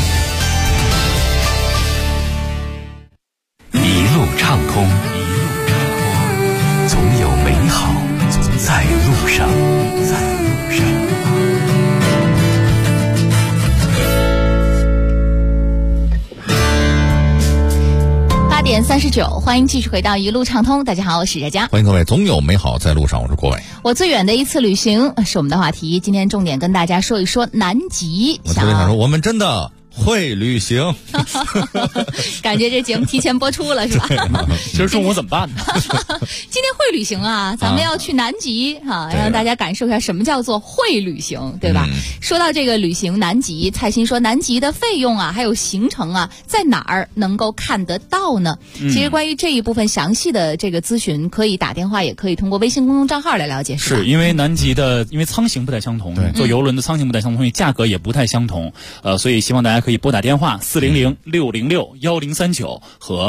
一路畅通，总有美好在路上。 8点39，欢迎继续回到一路畅通。大家好，我是佳佳。 欢迎各位，总有美好在路上，我是郭伟。 我最远的一次旅行是我们的话题，今天重点跟大家说一说南极。 我特别想说，我们真的会旅行。 感觉这节目提前播出了是吧？ 其实中午怎么办呢？ 今天会旅行啊，咱们要去南极让大家感受一下什么叫做会旅行，对吧？说到这个旅行南极，蔡鑫说南极的费用啊，还有行程啊，在哪儿能够看得到呢？其实关于这一部分详细的这个咨询，可以打电话，也可以通过微信公众账号来了解。 是因为南极的因为舱型不太相同，坐邮轮的舱型不太相同，所以价格也不太相同。所以希望大家可以拨打电话400-606-1039和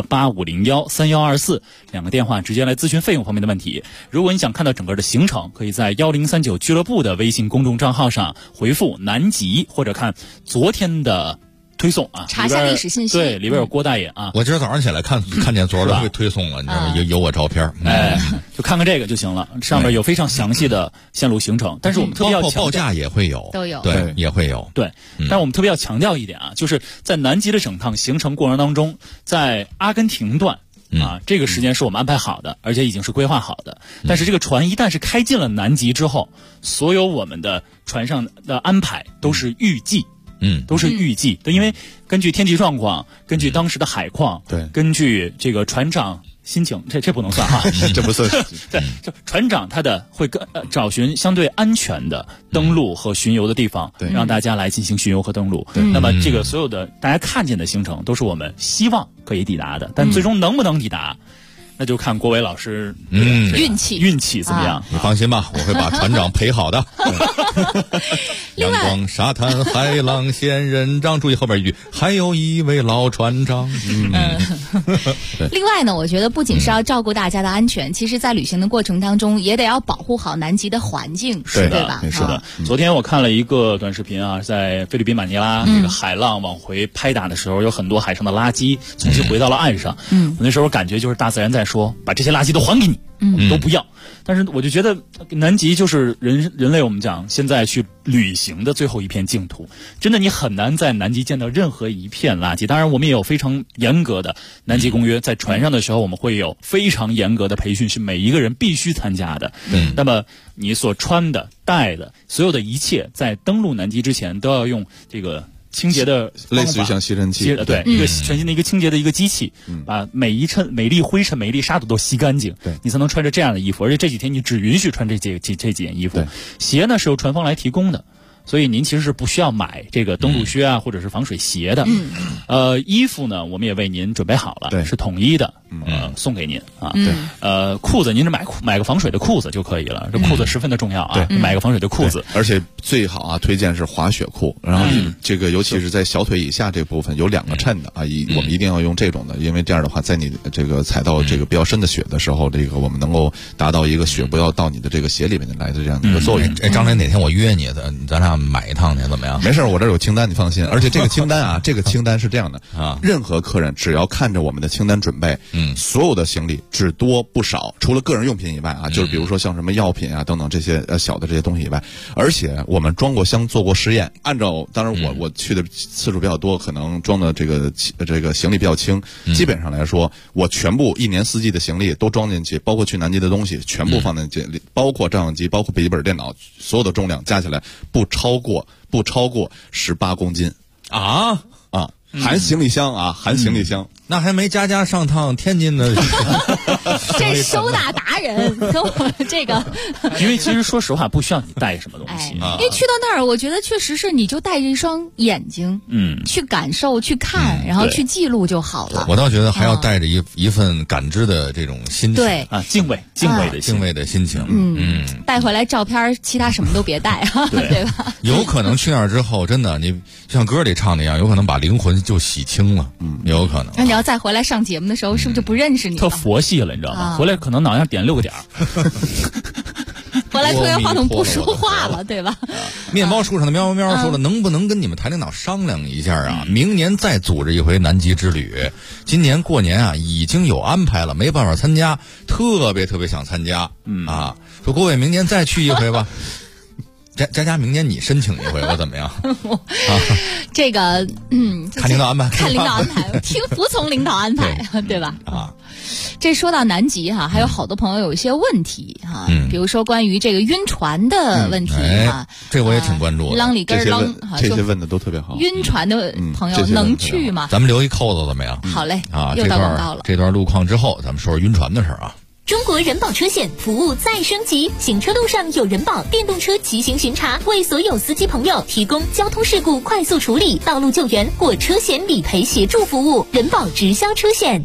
8501-3124两个电话，直接来咨询费用方面的问题。如果你想看到整个的行程，可以在1039俱乐部的微信公众账号上回复南极，或者看昨天的推送啊， 查一下历史信息。 对，里边有郭大爷啊。 我今儿早上起来看见昨儿的推送了，你知道吗？有我照片， 就看看这个就行了。上面有非常详细的线路行程，但是我们特别要强调， 报价也会有， 都有， 对，也会有， 对。但是我们特别要强调一点啊，就是在南极的整趟行程过程当中，在阿根廷段。这个时间是我们安排好的，而且已经是规划好的。但是这个船一旦是开进了南极之后，所有我们的船上的安排都是预计，都是预计的，因为根据天气状况，根据当时的海况， 对， 根据这个船长心情，这不能算哈， 这不算。 对，就船长他的会找寻相对安全的登陆和巡游的地方，让大家来进行巡游和登陆。那么这个所有的大家看见的行程，都是我们希望可以抵达的，但最终能不能抵达？那就看郭伟老师运气怎么样。 你放心吧，我会把船长陪好的。阳光沙滩海浪仙人掌，注意后边一句，还有一位老船长。 另外呢，我觉得不仅是要照顾大家的安全，其实在旅行的过程当中也得要保护好南极的环境，对吧？ 是的。昨天我看了一个短视频啊，在菲律宾马尼拉这个海浪往回拍打的时候，有很多海上的垃圾重新回到了岸上。我那时候感觉就是大自然在说，把这些垃圾都还给你，都不要。但是我就觉得南极就是人类我们讲现在去旅行的最后一片净土，真的你很难在南极见到任何一片垃圾。当然我们也有非常严格的南极公约，在船上的时候我们会有非常严格的培训，是每一个人必须参加的。那么你所穿的带的所有的一切，在登陆南极之前都要用这个清洁的类似于像吸尘器， 对，一个全新的一个清洁的一个机器，把每一粒灰尘、每一粒沙土都吸干净，你才能穿着这样的衣服。而且这几天你只允许穿这几件衣服。鞋呢是由船方来提供的，所以您其实是不需要买这个登陆靴啊，或者是防水鞋的。衣服呢我们也为您准备好了，是统一的。 送给您啊。 对， 裤子您是买个防水的裤子就可以了，这裤子十分的重要啊。 对， 买个防水的裤子， 而且最好啊，推荐是滑雪裤。然后这个尤其是在小腿以下这部分有2个衬的啊，我们一定要用这种的，因为这样的话，在你这个踩到这个比较深的雪的时候，这个我们能够达到一个雪不要到你的这个鞋里面来的这样的一个作用。 张磊，哪天我约你的，咱俩买一趟去怎么样？ 没事，我这有清单，你放心。而且这个清单啊，这个清单是这样的啊，任何客人只要看着我们的清单准备，所有的行李只多不少，除了个人用品以外啊，就是比如说像什么药品啊等等这些小的这些东西以外，而且我们装过箱做过实验，按照当然我去的次数比较多，可能装的这个行李比较轻，基本上来说，我全部1年4季的行李都装进去，包括去南极的东西全部放进去，包括照相机，包括笔记本电脑，所有的重量加起来不超过18公斤啊， 含行李箱啊，含行李箱。 那还没佳上趟天津的这收纳达人跟我这个， 因为其实说实话不需要你带什么东西， 因为去到那儿，我觉得确实是你就带着一双眼睛，去感受、去看，然后去记录就好了。 我倒觉得还要带着一份感知的这种心情， 对啊，敬畏的心情， 带回来照片，其他什么都别带啊，对吧？ 有可能去那儿之后，真的你像歌里唱那样，有可能把灵魂就洗清了，有可能。 那你要再回来上节目的时候，是不是就不认识你了？ 特佛系了，你知道吗？回来可能脑上点6个点。 回来推着话筒不说话了，对吧？ 面包树上的喵喵喵说了，能不能跟你们台领导商量一下啊？明年再组织一回南极之旅。今年过年啊已经有安排了，没办法参加，特别想参加。说各位明年再去一回吧。佳明年你申请一回，我怎么样？ 这个看领导安排， 服从领导安排，对吧？这说到南极哈，还有好多朋友有一些问题哈，比如说关于这个晕船的问题哈， 这我也挺关注的。 啷里根啷， 这些问的都特别好。 晕船的朋友能去吗？ 咱们留一扣子怎么样？ 好嘞啊， 又到广告了。 这段路况之后，咱们说说晕船的事儿啊。 中国人保车险服务再升级，行车路上有人保电动车骑行巡查，为所有司机朋友提供交通事故快速处理、道路救援或车险理赔协助服务。人保直销车险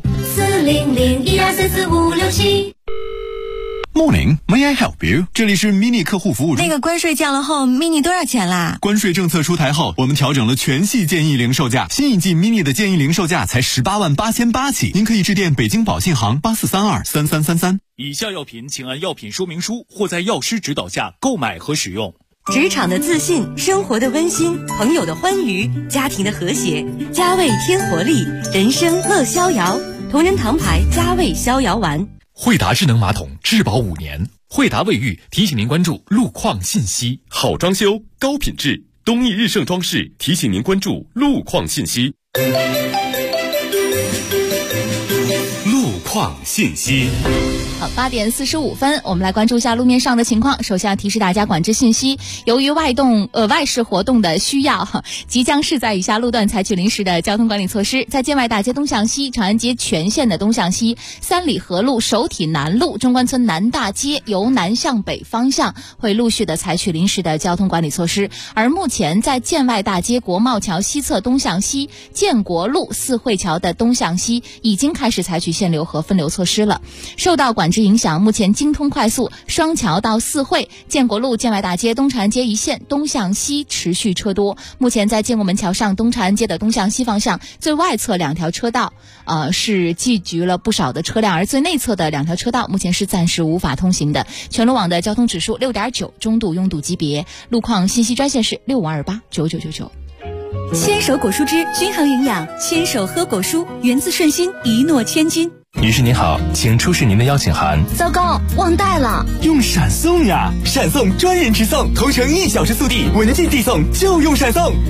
40012445567。 Morning, may I help you？ 这里是 Mini 客户服务中。 那个关税降了后 ，Mini 多少钱啦？ 关税政策出台后，我们调整了全系建议零售价，新一季 Mini 的建议零售价才188800起。您可以致电北京保信行84323333。 以下药品请按药品说明书或在药师指导下购买和使用。 职场的自信，生活的温馨，朋友的欢愉，家庭的和谐。佳味添活力，人生乐逍遥。同仁堂牌佳味逍遥丸。 惠达智能马桶质保5年。惠达卫浴提醒您关注路况信息。 好装修，高品质，东益日盛装饰提醒您关注路况信息。路况信息。 好，8点45分，我们来关注一下路面上的情况。首先要提示大家管制信息，由于外事活动的需要，即将是在以下路段采取临时的交通管理措施。在建外大街东向西、长安街全线的东向西、三里河路、首体南路、中关村南大街由南向北方向会陆续的采取临时的交通管理措施。而目前在建外大街国贸桥西侧东向西、建国路四惠桥的东向西已经开始采取限流和分流措施了。受到管制影响，目前京通快速双桥到四惠、建国路建外大街东长安街一线东向西持续车多。目前在建国门桥上东长安街的东向西方向最外侧2条车道是聚集了不少的车辆，而最内侧的2条车道目前是暂时无法通行的。全路网的交通指数6.9，中度拥堵级别。路况信息专线是65289999。 牵手果蔬汁均衡营养，牵手喝果蔬，源自顺心，一诺千金。 女士您好，请出示您的邀请函。 糟糕，忘带了。 用闪送呀，闪送专人直送，同城1小时速递，文件递送就用闪送。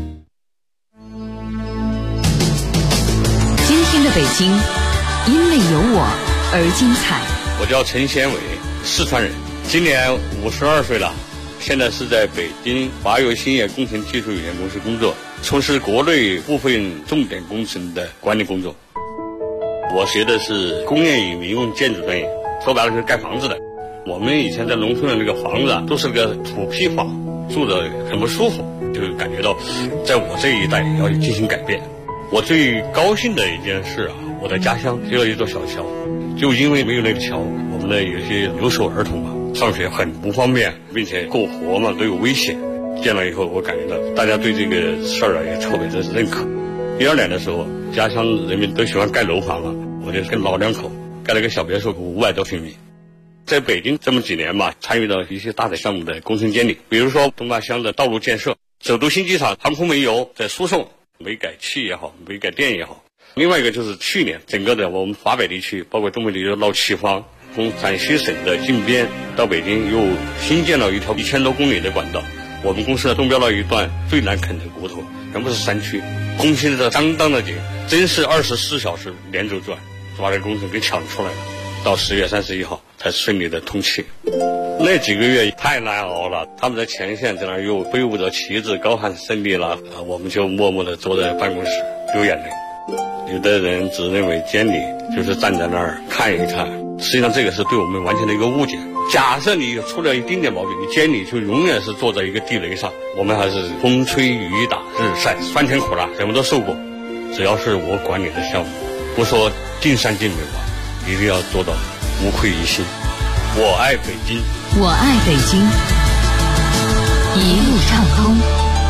今天的北京，因为有我而精彩。 我叫陈先伟，四川人，今年52岁了，现在是在北京华友兴业工程技术有限公司工作，从事国内部分重点工程的管理工作。我学的是工业与民用建筑专业，说白了是盖房子的。我们以前在农村的那个房子都是那个土坯房，住着很不舒服，就感觉到在我这一代要进行改变。我最高兴的一件事我的家乡只有一座小桥，就因为没有那个桥，我们的有些留守儿童啊，上学很不方便，并且过河嘛都有危险。见了以后，我感觉到大家对这个事儿啊也特别的认可。12年的时候，家乡人民都喜欢盖楼房了，我就跟老两口盖了个小别墅，500多平米。在北京这么几年吧，参与到一些大的项目的工程监理，比如说东八乡的道路建设、首都新机场航空煤油在输送、煤改气也好、煤改电也好。另外一个就是去年整个的我们华北地区，包括东北地区闹气荒，从陕西省的靖边到北京又新建了一条1000多公里的管道。我们公司中标了一段最难啃的骨头，全部是山区，工期的相当的紧，真是24小时连轴转，把这工程给抢出来了。到10月31号才顺利的通气。那几个月太难熬了，他们在前线在那儿又挥舞着旗帜高喊胜利了，我们就默默地坐在办公室流眼泪。有的人只认为监理就是站在那儿看一看，实际上这个是对我们完全的一个误解。假设你出了一丁点毛病，你监理就永远是坐在一个地雷上，我们还是风吹雨打日晒酸甜苦辣什么都受过。只要是我管理的项目，不说尽善尽美吧，一定要做到无愧于心。我爱北京， 我爱北京，一路畅通。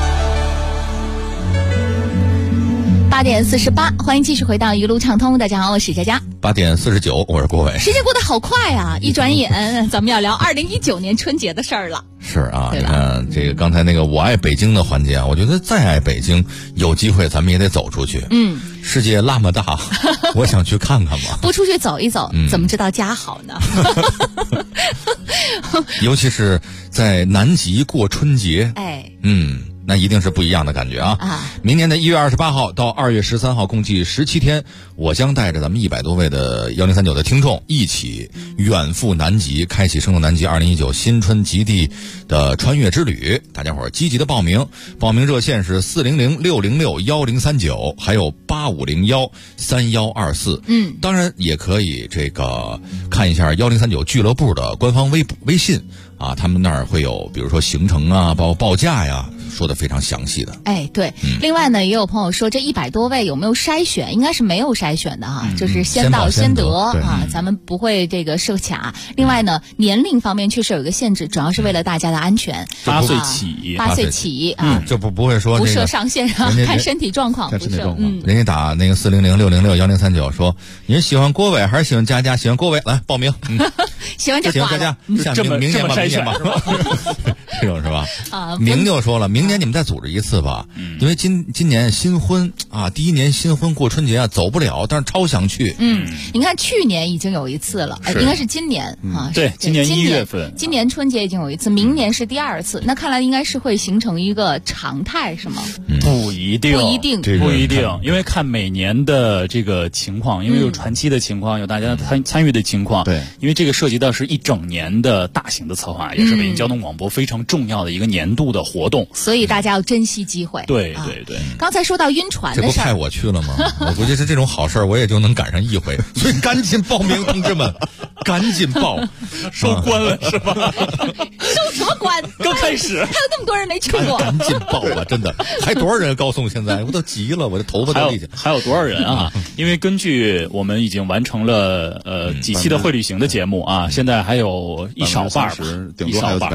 8点48，欢迎继续回到一路畅通。大家好，我是佳佳。 8点49，我是郭伟。 时间过得好快啊！一转眼，咱们要聊2019年春节的事儿了。 是啊，你看这个刚才那个我爱北京的环节啊，我觉得再爱北京，有机会咱们也得走出去。世界那么大，我想去看看嘛。 不出去走一走，怎么知道家好呢？ 尤其是在南极过春节，那一定是不一样的感觉啊！明年的1月28号到2月13号，共计17天，我将带着咱们100多位的1039的听众一起远赴南极，开启生动南极2019新春极地的穿越之旅。大家伙儿积极的报名，报名热线是400-606-1039，还有8501-3124。当然也可以这个看一下1039俱乐部的官方微信啊，他们那儿会有比如说行程啊，包括报价呀，说的非常详细的。 对。另外呢，也有朋友说这100多位有没有筛选？应该是没有筛选的哈，就是先到先得啊，咱们不会这个设卡。另外呢，年龄方面确实有一个限制，主要是为了大家的安全。 8岁起 ，8岁起啊， 就不会说不设上限啊，看身体状况，不设。 人家打那个400-606-1039说，您喜欢郭伟还是喜欢佳佳？喜欢郭伟来报名。 喜欢就喜欢佳佳，明年吧，这种是吧？明就说了，明年你们再组织一次吧，因为今年新婚啊，第一年新婚过春节啊，走不了，但是超想去。 你看去年已经有一次了，应该是今年啊， 对，今年1月份， 今年春节已经有一次，明年是第2次，那看来应该是会形成一个常态，是吗？ 不一定，因为看每年的这个情况，因为有传期的情况，有大家参与的情况， 对， 因为这个涉及到是一整年的大型的策划，也是北京交通广播非常重要的一个年度的活动， 所以大家要珍惜机会。 对。 刚才说到晕船的事儿， 这不派我去了吗？我估计是这种好事儿，我也就能赶上1回，所以赶紧报名，同志们，赶紧报， 收官了是吧？ 收什么官？ 刚开始， 还有那么多人没去过， 赶紧报吧！真的，还多少人高送？现在我都急了，我的头发都立起。 还有多少人啊？因为根据我们已经完成了几期的会旅行的节目啊，现在还有一少半 ，30%，顶多还有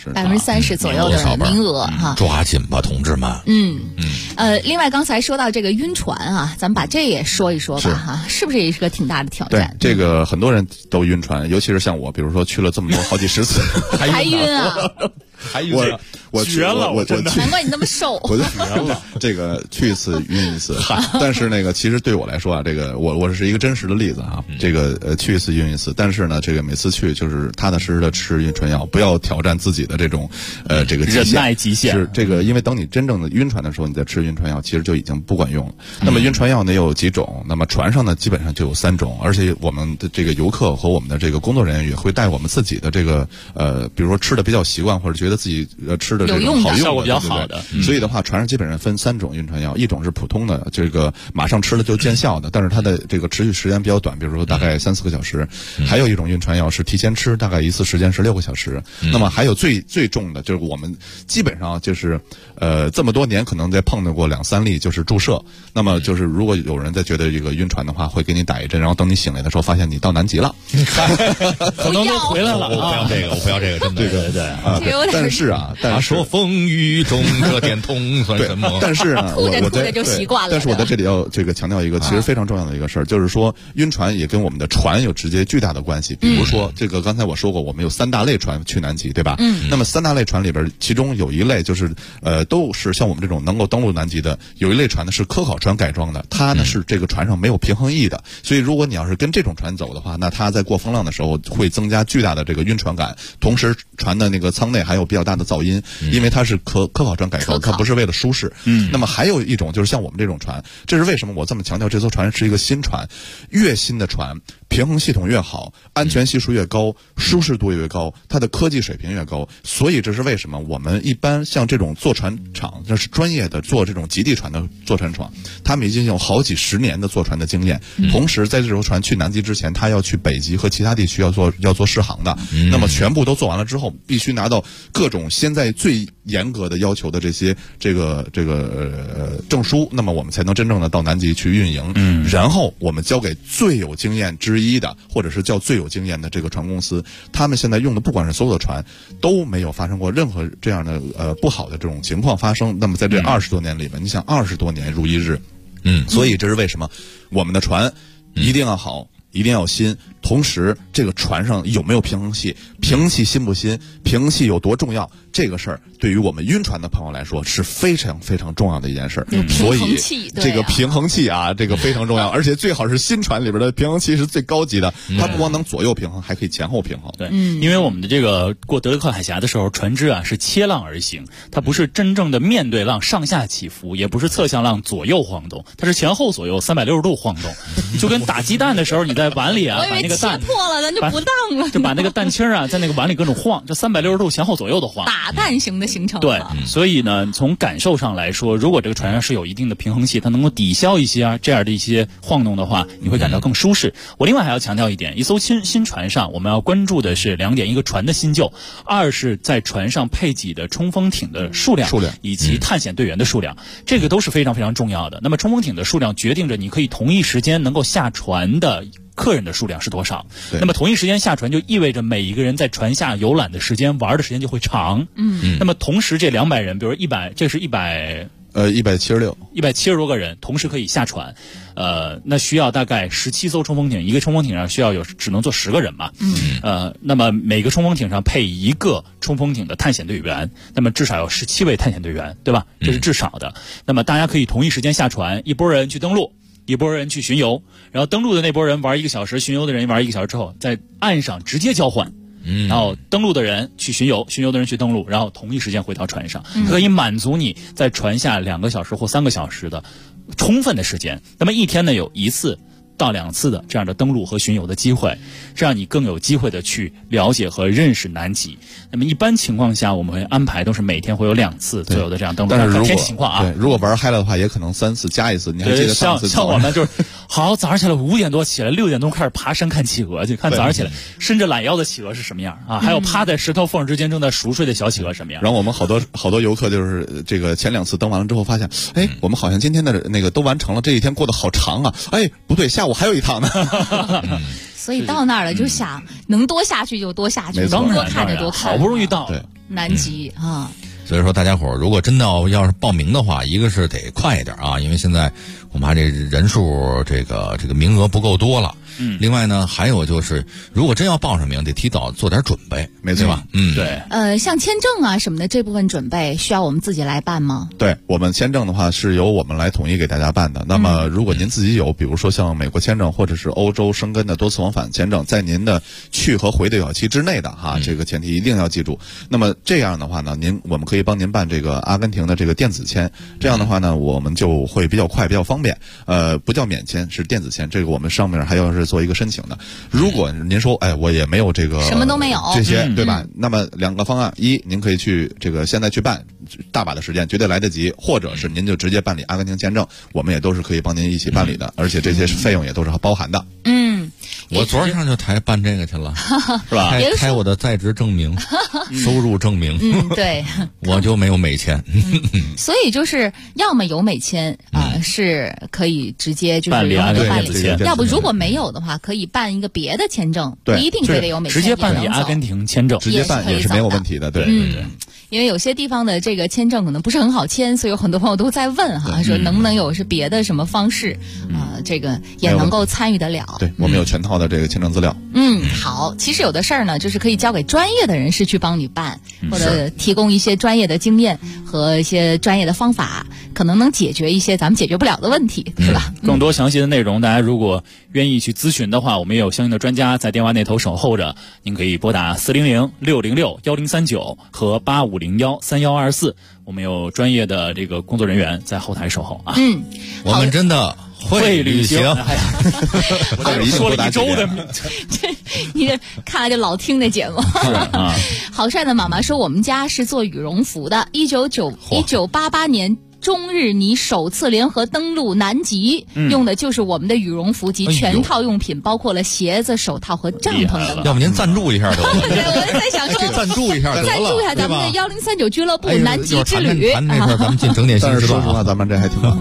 30%左右的名额哈， 抓紧吧，同志们。 另外刚才说到这个晕船啊，咱们把这也说一说吧哈，是不是也是个挺大的挑战？ 对，这个很多人都晕船，尤其是像我，比如说去了这么多好几十次， 还晕啊。 我绝了，我真的难怪你那么瘦。 我就这个去一次晕一次，但是那个其实对我来说啊，这个我是一个真实的例子啊。这个去一次晕一次，但是呢，这个每次去就是踏踏实实的吃晕船药，不要挑战自己的这种这个忍耐极限。 是这个，因为等你真正的晕船的时候，你再吃晕船药，其实就已经不管用了。那么晕船药呢有几种？那么船上呢基本上就有3种，而且我们的这个游客和我们的这个工作人员也会带我们自己的这个比如说吃的比较习惯或者觉得自己吃的这种好用的效果比较好的。 所以的话，船上基本上分3种晕船药，一种是普通的，这个马上吃了就见效的，但是它的这个持续时间比较短，比如说大概3-4个小时。还有一种晕船药是提前吃，大概一次时间是6个小时。那么还有最重的，就是我们基本上就是这么多年可能在碰到过2-3例，就是注射。那么就是如果有人在觉得这个晕船的话，会给你打一针，然后等你醒来的时候发现你到南极了， 可能都回来了。 我不要这个，我不要这个，真的对。但是他说风雨中这点痛算什么？ 但是啊， 吐着就习惯了。 但是我在这里要这个强调一个其实非常重要的一个事儿，就是说晕船也跟我们的船有直接巨大的关系。比如说这个刚才我说过，我们有3大类船去南极，对吧？那么3大类船里边，其中有一类就是都是像我们这种能够登陆南极的，有一类船呢是科考船改装的，它呢是这个船上没有平衡翼的，所以如果你要是跟这种船走的话，那它在过风浪的时候会增加巨大的这个晕船感，同时船的那个舱内还有比较大的噪音，因为它是科考船改装，它不是为了舒适。那么还有一种就是像我们这种船，这是为什么我这么强调这艘船是一个新船，越新的船平衡系统越好，安全系数越高，舒适度越高，它的科技水平越高。所以这是为什么我们一般像这种坐船厂，这是专业的做这种极地船的坐船厂，他们已经有好几十年的坐船的经验。同时在这艘船去南极之前，他要去北极和其他地区要做试航的，那么全部都做完了之后，必须拿到各种现在最严格的要求的这些证书，那么我们才能真正的到南极去运营。然后我们交给最有经验之一的，或者是叫最有经验的这个船公司，他们现在用的不管是所有的船都没有发生过任何这样的不好的这种情况发生。那么在这20多年里面，你想20多年如一日，所以这是为什么我们的船一定要好，一定要新，同时这个船上有没有平衡器，平衡器新不新，平衡器有多重要，这个事儿对于我们晕船的朋友来说是非常非常重要的一件事。所以这个平衡器啊，这个非常重要，而且最好是新船里边的平衡器是最高级的，它不光能左右平衡，还可以前后平衡。 对，因为我们的这个过德雷克海峡的时候，船只啊是切浪而行，它不是真正的面对浪上下起伏，也不是侧向浪左右晃动，它是前后左右360度晃动，就跟打鸡蛋的时候你在碗里啊把那个蛋破了，咱就不当了， 就把那个蛋清啊在那个碗里各种晃，这360度前后左右的晃， 打蛋型的形成。 对，所以呢，从感受上来说，如果这个船上是有一定的平衡器，它能够抵消一些这样的一些晃动的话，你会感到更舒适。我另外还要强调一点，一艘新船上我们要关注的是2点：一个船的新旧，2是在船上配给的冲锋艇的数量以及探险队员的数量，这个都是非常非常重要的。那么冲锋艇的数量决定着你可以同一时间能够下船的客人的数量是多少。那么同一时间下船就意味着每一个人在船下游览的时间、玩的时间就会长。那么同时这200人，比如100，这是176多个人同时可以下船，那需要大概17艘冲锋艇，一个冲锋艇上需要只能坐10个人嘛。那么每个冲锋艇上配一个冲锋艇的探险队员，那么至少有17位探险队员，对吧？这是至少的。那么大家可以同一时间下船，一拨人去登陆，一拨人去巡游，然后登陆的那拨人玩1个小时，巡游的人玩1个小时之后，在岸上直接交换。然后登陆的人去巡游，巡游的人去登陆，然后同一时间回到船上，可以满足你在船下2个小时或3个小时的充分的时间。那么一天呢，有1次到2次的这样的登陆和巡游的机会，这样你更有机会的去了解和认识南极。那么一般情况下，我们会安排都是每天会有2次左右的这样登陆， 但是天气情况啊， 对，如果玩嗨了的话，也可能3次加1次。你还记得上次像我们就是好早上起来5点多起来，6点钟开始爬山看企鹅去，看早上起来伸着懒腰的企鹅是什么样啊，还有趴在石头缝之间正在熟睡的小企鹅什么样。 然后我们好多游客就是这个前2次登完了之后发现，我们好像今天的那个都完成了，这一天过得好长啊，不对，下午还有一趟呢。 所以到那儿了就想能多下去就多下去，多看就多看， 好不容易到南极啊。 所以说大家伙如果真的要是报名的话，一个是得快一点啊，因为现在恐怕这人数这个名额不够多了。另外呢，还有就是如果真要报上名，得提早做点准备， 没错吧？ 对。 像签证啊什么的这部分准备需要我们自己来办吗？ 对，我们签证的话是由我们来统一给大家办的。那么如果您自己有，比如说像美国签证或者是欧洲申根的多次往返签证，在您的去和回的有效期之内的哈，这个前提一定要记住。那么这样的话呢，我们可以帮您办这个阿根廷的这个电子签，这样的话呢，我们就会比较快比较方便。不叫免签，是电子签，这个我们上面还要是做一个申请的。如果您说，哎，我也没有这个什么都没有这些，对吧？那么2个方案：一，您可以去这个现在去办，大把的时间，绝对来得及；或者是您就直接办理阿根廷签证，我们也都是可以帮您一起办理的，而且这些费用也都是包含的。 我昨儿上就办这个去了，是吧？开我的在职证明、收入证明。 对， 我就没有美签。 所以就是要么有美签是可以直接就是办理阿根廷签， 要不如果没有的话，可以办一个别的签证，不一定非得有美签， 直接办理阿根廷签证， 直接办也是没有问题的。对， 因为有些地方的这个签证可能不是很好签，所以有很多朋友都在问哈，说能不能有是别的什么方式这个也能够参与得了。 对，我们有全套的这个签证资料。 好，其实有的事儿呢，就是可以交给专业的人士去帮你办，或者提供一些专业的经验和一些专业的方法，可能能解决一些咱们解决不了的问题，是吧？ 更多详细的内容，大家如果愿意去咨询的话，我们也有相应的专家在电话那头守候着，您可以拨打400-606-1039和8501-3124，我们有专业的这个工作人员在后台守候啊。 我们真的会旅行。 我说了一周的， 你这看来就老听那节目。好帅的妈妈说，我们家是做羽绒服的，1988年。中日尼首次联合登陆南极，用的就是我们的羽绒服及全套用品，包括了鞋子、手套和帐篷等等。 要不您赞助一下得了？ 我在想说， 赞助一下得了， 赞助一下咱们的1039俱乐部南极之旅。 谈这块咱们进整点新时段。 说实话，咱们这还挺棒。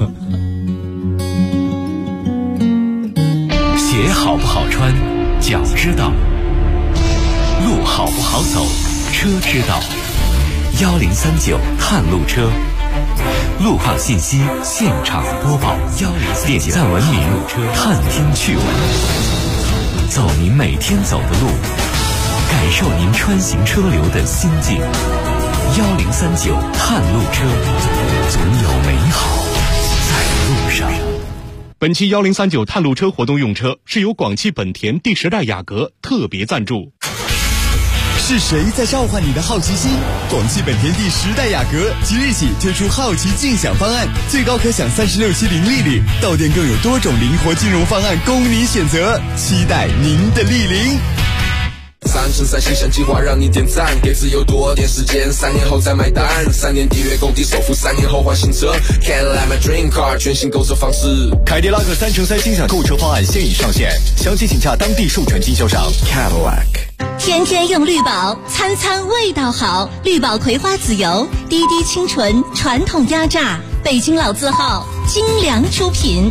鞋好不好穿，脚知道；路好不好走，车知道。1039探路车。路况信息现场播报，103点赞文明探听趣闻，走您每天走的路，感受您穿行车流的心境。1039探路车，总有美好在路上。 本期1039探路车活动用车是由广汽本田第10代雅阁特别赞助。 是谁在召唤你的好奇心？广汽本田第10代雅阁即日起推出好奇竞享方案，最高可享36期零利率，到店更有多种灵活金融方案供你选择，期待您的莅临。 3乘3形象计划让你点赞，给自由多点时间，3年后再买单，3年抵约公抵首付，3年后换新车 ，Cadillac my dream car， 全新购车方式。 凯迪拉克3乘3心想购车方案现已上线，详情请洽当地授权经销商 Cadillac。 天天用绿宝，餐餐味道好。绿宝葵花籽油，滴滴清纯，传统压榨，北京老字号，精良出品。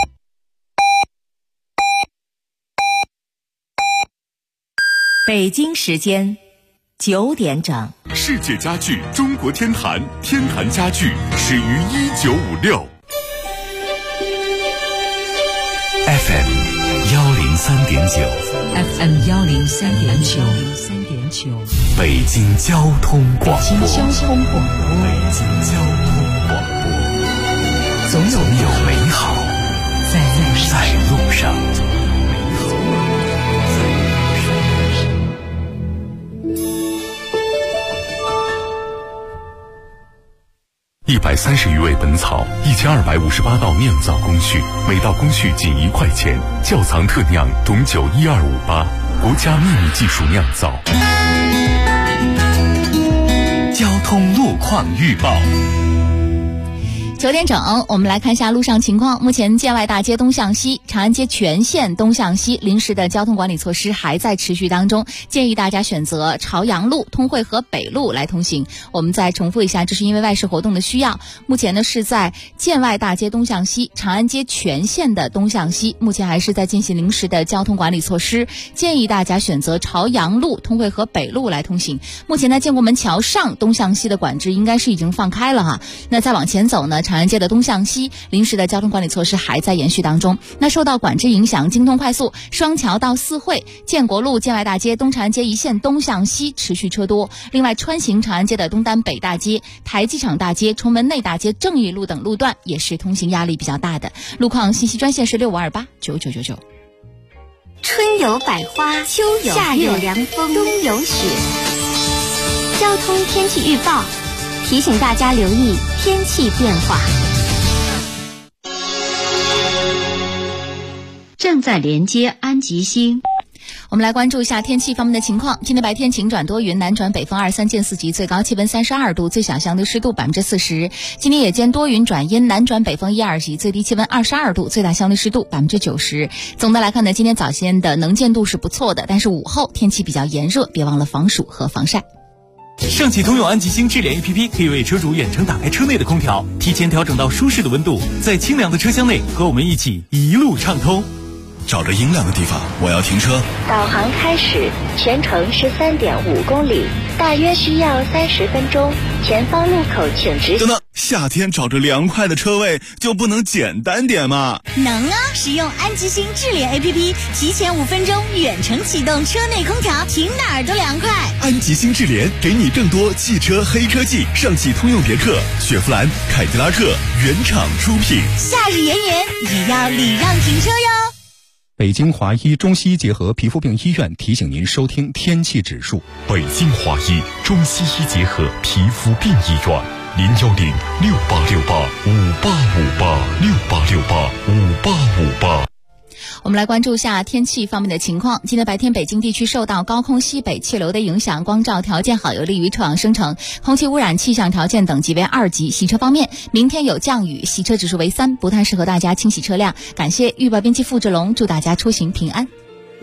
北京时间9点整。 世界家具中国天坛，天坛家具始于1956。 FM 103.9 FM 103.9 北京交通广播。 北京交通广播，总有美好在路上。 130余味本草，1258道酿造工序，每道工序仅1块钱。窖藏特酿董酒12588，国家秘密技术酿造。 交通路况预报。 9点整，我们来看一下路上情况。目前建外大街东向西、长安街全线东向西临时的交通管理措施还在持续当中，建议大家选择朝阳路、通惠河北路来通行。我们再重复一下，这是因为外事活动的需要。目前呢是在建外大街东向西、长安街全线的东向西，目前还是在进行临时的交通管理措施，建议大家选择朝阳路、通惠河北路来通行。目前呢建国门桥上东向西的管制应该是已经放开了哈。那再往前走呢，长安街的东向西临时的交通管理措施还在延续当中。那受到管制影响，京通快速双桥到四惠、建国路、建外大街、东长安街一线东向西持续车多。另外，穿行长安街的东单北大街、台机场大街、崇文内大街、正义路等路段也是通行压力比较大的。路况信息专线是65289999。 春有百花，秋有夏有凉风，冬有雪。交通天气预报提醒大家留意天气变化。 正在连接安吉星。 我们来关注一下天气方面的情况。今天白天晴转多云，南转北风2、3见4级，最高气温32度，最小相对湿度40%。今天夜间多云转阴，南转北风1、2级，最低气温22度，最大相对湿度90%。总的来看呢，今天早先的能见度是不错的，但是午后天气比较炎热，别忘了防暑和防晒。 上汽通用安吉星智联 APP 可以为车主远程打开车内的空调，提前调整到舒适的温度，在清凉的车厢内和我们一起一路畅通。 找着阴凉的地方，我要停车。 导航开始，全程是3.5公里，大约需要30分钟。前方路口请直行。 等等，夏天找着凉快的车位就不能简单点吗？ 能啊！使用安吉星智联 APP， 提前5分钟远程启动车内空调，停哪儿都凉快。 安吉星智联给你更多汽车黑科技，上汽通用别克、雪佛兰、凯迪拉克原厂出品。 夏日炎炎，也要礼让停车哟。 北京华医中西医结合皮肤病医院提醒您收听天气指数。 北京华医中西医结合皮肤病医院，010-6868-5858，6868-5858。 我们来关注一下天气方面的情况。今天白天北京地区受到高空西北气流的影响，光照条件好，有利于臭氧生成，空气污染气象条件等级为2级。洗车方面，明天有降雨，洗车指数为3，不太适合大家清洗车辆。感谢预报编辑付志龙，祝大家出行平安。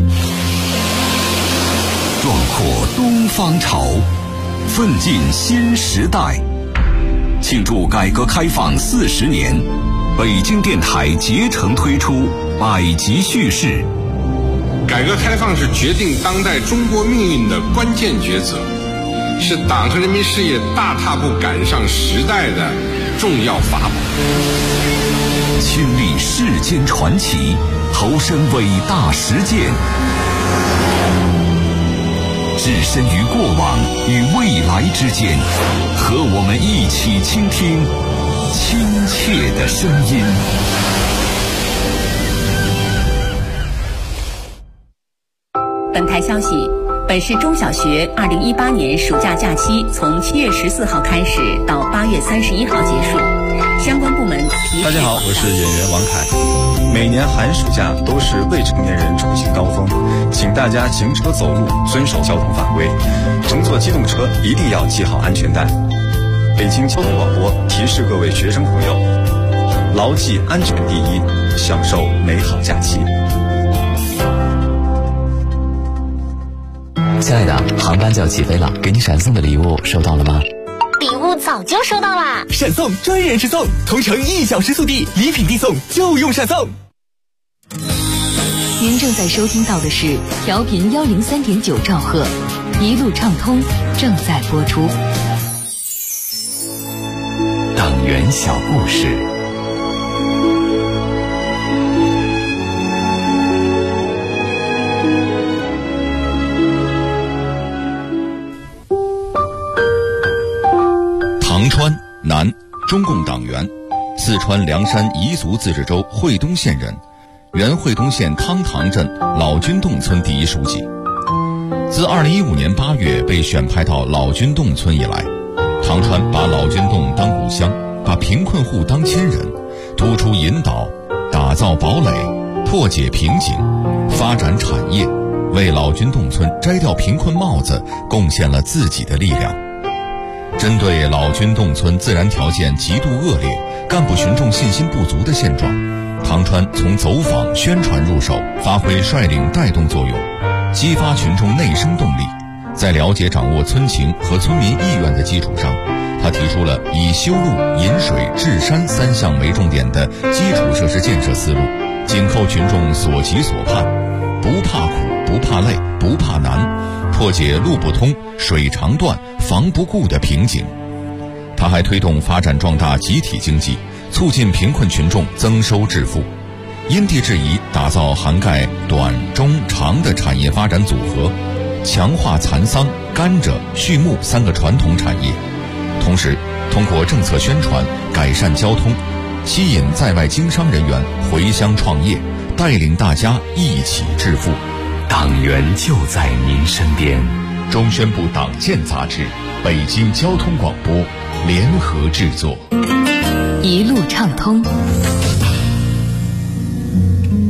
壮阔东方潮，奋进新时代，庆祝改革开放40年，北京电台竭诚推出百集叙事。 改革开放是决定当代中国命运的关键抉择，是党和人民事业大踏步赶上时代的重要法宝。 亲历世间传奇，投身伟大实践，置身于过往与未来之间，和我们一起倾听亲切的声音。 本台消息，本市中小学2018年暑假假期从7月14号开始到8月31号结束，相关部门提。 大家好，我是演员王凯。每年寒暑假都是未成年人出行高峰，请大家行车走路遵守交通法规，乘坐机动车一定要系好安全带。北京交通广播提示各位学生朋友，牢记安全第一，享受美好假期。 亲爱的，航班就要起飞了，给你闪送的礼物收到了吗？ 礼物早就收到啦！ 闪送专人直送，同城1小时速递，礼品递送就用闪送。 您正在收听到的是调频103.9兆赫，一路畅通正在播出。 党员小故事。 唐川，男，中共党员，四川凉山彝族自治州惠东县人，原惠东县汤塘镇老君洞村第一书记。自2015年8月被选派到老君洞村以来，唐川把老君洞当故乡，把贫困户当亲人，突出引导，打造堡垒，破解瓶颈，发展产业，为老君洞村摘掉贫困帽子贡献了自己的力量。针对老君洞村自然条件极度恶劣、干部群众信心不足的现状，唐川从走访宣传入手，发挥率领带动作用，激发群众内生动力。在了解掌握村情和村民意愿的基础上，他提出了以修路、引水、治山3项为重点的基础设施建设思路，紧扣群众所急所盼，不怕苦、不怕累、不怕难，破解路不通、水长断、防不顾的瓶颈。他还推动发展壮大集体经济，促进贫困群众增收致富，因地制宜打造涵盖短、中、长的产业发展组合，强化蚕桑、甘蔗、畜牧3个传统产业。同时通过政策宣传改善交通，吸引在外经商人员回乡创业，带领大家一起致富。 党员就在您身边。 中宣部党建杂志、北京交通广播联合制作。 一路畅通。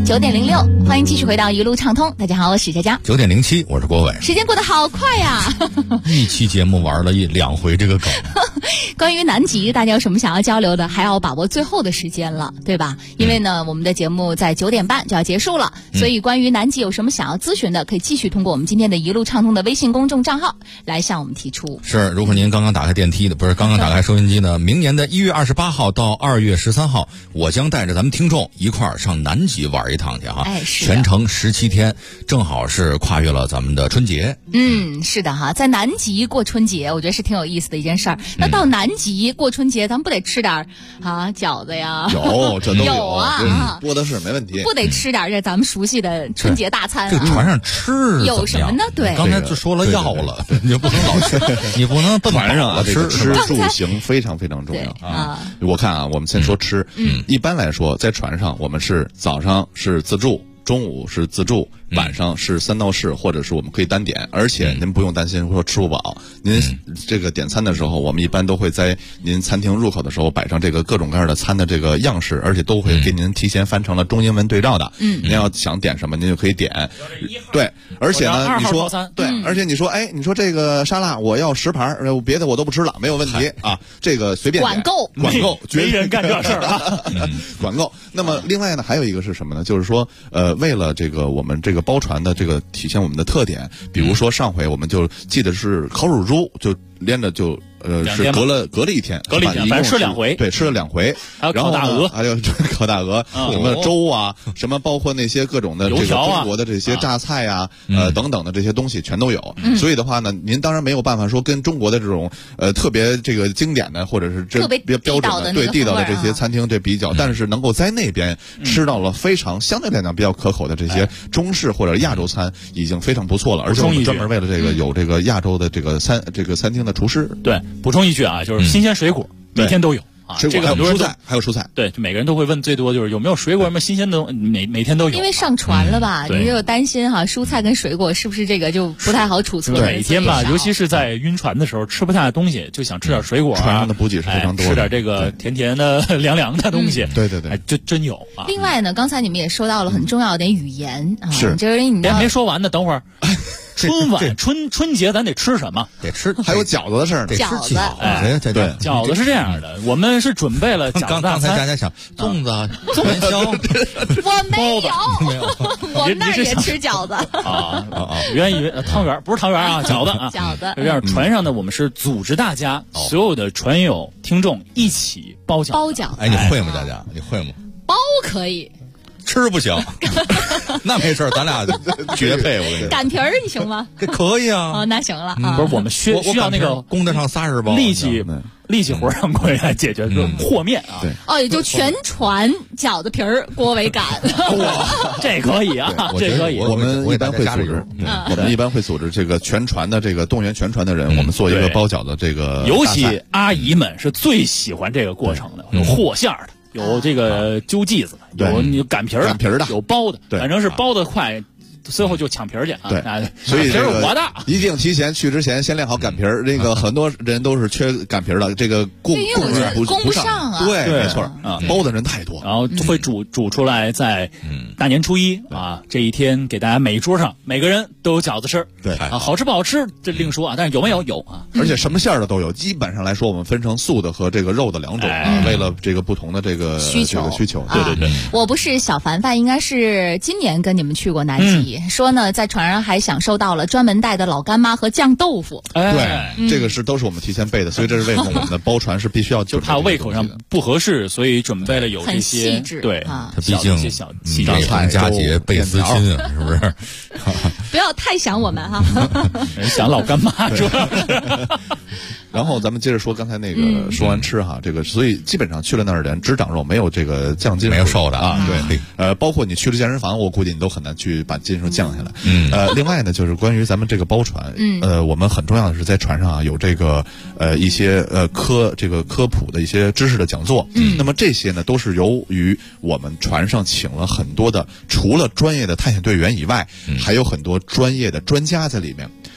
9:06，欢迎继续回到一路畅通。大家好，我是佳佳。 9:07，我是郭伟。 时间过得好快呀！ 一期节目玩了2回这个梗。 关于南极，大家有什么想要交流的，还要把握最后的时间了，对吧？因为呢，我们的节目在9点半就要结束了，所以关于南极有什么想要咨询的，可以继续通过我们今天的一路畅通的微信公众账号来向我们提出。 是，如果您刚刚打开电梯的，不是刚刚打开收音机呢，明年的1月28号到2月13号，我将带着咱们听众一块儿上南极玩一趟去哈。全程17天，正好是跨越了咱们的春节。 是的哈，在南极过春节，我觉得是挺有意思的一件事儿。那到南极过春节，咱们不得吃点饺子呀？ 有，这都有啊， 多的是，没问题。 不得吃点这咱们熟悉的春节大餐啊？ 这船上吃有什么呢？对， 刚才就说了要了，你就不能老吃，你不能船上吃住行非常非常重要啊。我看啊，我们先说吃，一般来说，在船上我们是早上是自助，中午是自助，晚上是3道式，或者是我们可以单点，而且您不用担心说吃不饱。您这个点餐的时候，我们一般都会在您餐厅入口的时候摆上这个各种各样的餐的这个样式，而且都会给您提前翻成了中英文对照的。您要想点什么，您就可以点。对，而且呢，你说对，而且你说，你说这个沙拉我要10盘，别的我都不吃了，没有问题啊。这个随便管够， 没人干这事儿啊， 管够。那么另外呢，还有一个是什么呢？就是说，为了这个我们这个包船的这个体现我们的特点，比如说上回我们就记得是烤乳猪，就连着是隔了1天， 反正吃2回， 对，吃了2回。 还有烤大鹅， 还有烤大鹅，什么粥啊，什么包括那些各种的这个中国的这些榨菜啊，等等的这些东西全都有。所以的话呢，您当然没有办法说跟中国的这种特别这个经典的或者是特别标准的对地道的这些餐厅这比较，但是能够在那边吃到了非常相对来讲比较可口的这些中式或者亚洲餐，已经非常不错了。而且我们专门为了这个有这个亚洲的这个餐厅的厨师。 对，补充一句啊，就是新鲜水果每天都有。 水果这个还有蔬菜， 对，每个人都会问最多就是有没有水果，什么新鲜的，每天都有。 因为上船了吧，你就担心蔬菜跟水果是不是这个就不太好储存。 每天吧，尤其是在晕船的时候，吃不下东西，就想吃点水果。 船上的补给是非常多的， 吃点这个甜甜的、凉凉的东西。 对， 真有啊。 另外呢，刚才你们也说到了很重要的点语言啊， 是， 就是你没说完呢，等会儿。春晚春节咱得吃什么？ 得吃， 还有饺子的事儿呢。 饺子， 对， 饺子是这样的，我们是准备了饺子大餐。 刚才大家想粽子、元宵， 我没有，我们那儿也吃饺子啊！原以为汤圆，不是汤圆啊，饺子啊， 饺子。 这样船上呢，我们是组织大家所有的船友听众一起包饺子。 包饺子， 你会吗？大家，你会吗？ 包可以。 吃不行，那没事，咱俩绝配。我跟你说， 擀皮儿你行吗？ 这可以啊。 哦，那行了。 不是，我们需要那个供得上30包力气活让过来解决和面啊。 对，也就全船饺子皮儿郭伟擀。 哇，这可以啊，这可以。 我们一般会组织，我们一般会组织这个全船的这个动员全船的人，我们做一个包饺子这个。 尤其阿姨们是最喜欢这个过程的，有和馅儿的。有这个揪剂子，有你擀皮儿的，有包的，反正是包的快，最后就抢皮儿去啊！ 对，所以这个我的一定提前去之前先练好擀皮儿。那个很多人都是缺擀皮儿的，这个供不上啊。 对，没错啊，包的人太多， 然后会煮出来，在大年初一啊这一天给大家每一桌上每个人都有饺子吃。 对啊，好吃不好吃这另说啊，但是有没有啊？ 而且什么馅儿的都有，基本上来说我们分成素的和这个肉的2种啊，为了这个不同的这个需求。对。 我不是小凡凡，应该是今年跟你们去过南极。说呢，在船上还享受到了专门带的老干妈和酱豆腐。 对，这个都是我们提前备的，所以这是为什么我们的包船是必须要就怕胃口上不合适，所以准备了有这些很细致。 对， 它毕竟大菜佳节倍思亲啊，是不是？ 不要太想我们哈， 想老干妈主要是。 然后咱们接着说刚才那个说完吃哈，这个所以基本上去了那儿的人只长肉，没有这个降筋， 没有瘦的啊。对，包括你去了健身房，我估计你都很难去把斤数降下来。另外呢，就是关于咱们这个包船，我们很重要的是在船上啊有这个一些科普的一些知识的讲座。那么这些呢都是由于我们船上请了很多的除了专业的探险队员以外，还有很多专业的专家在里面。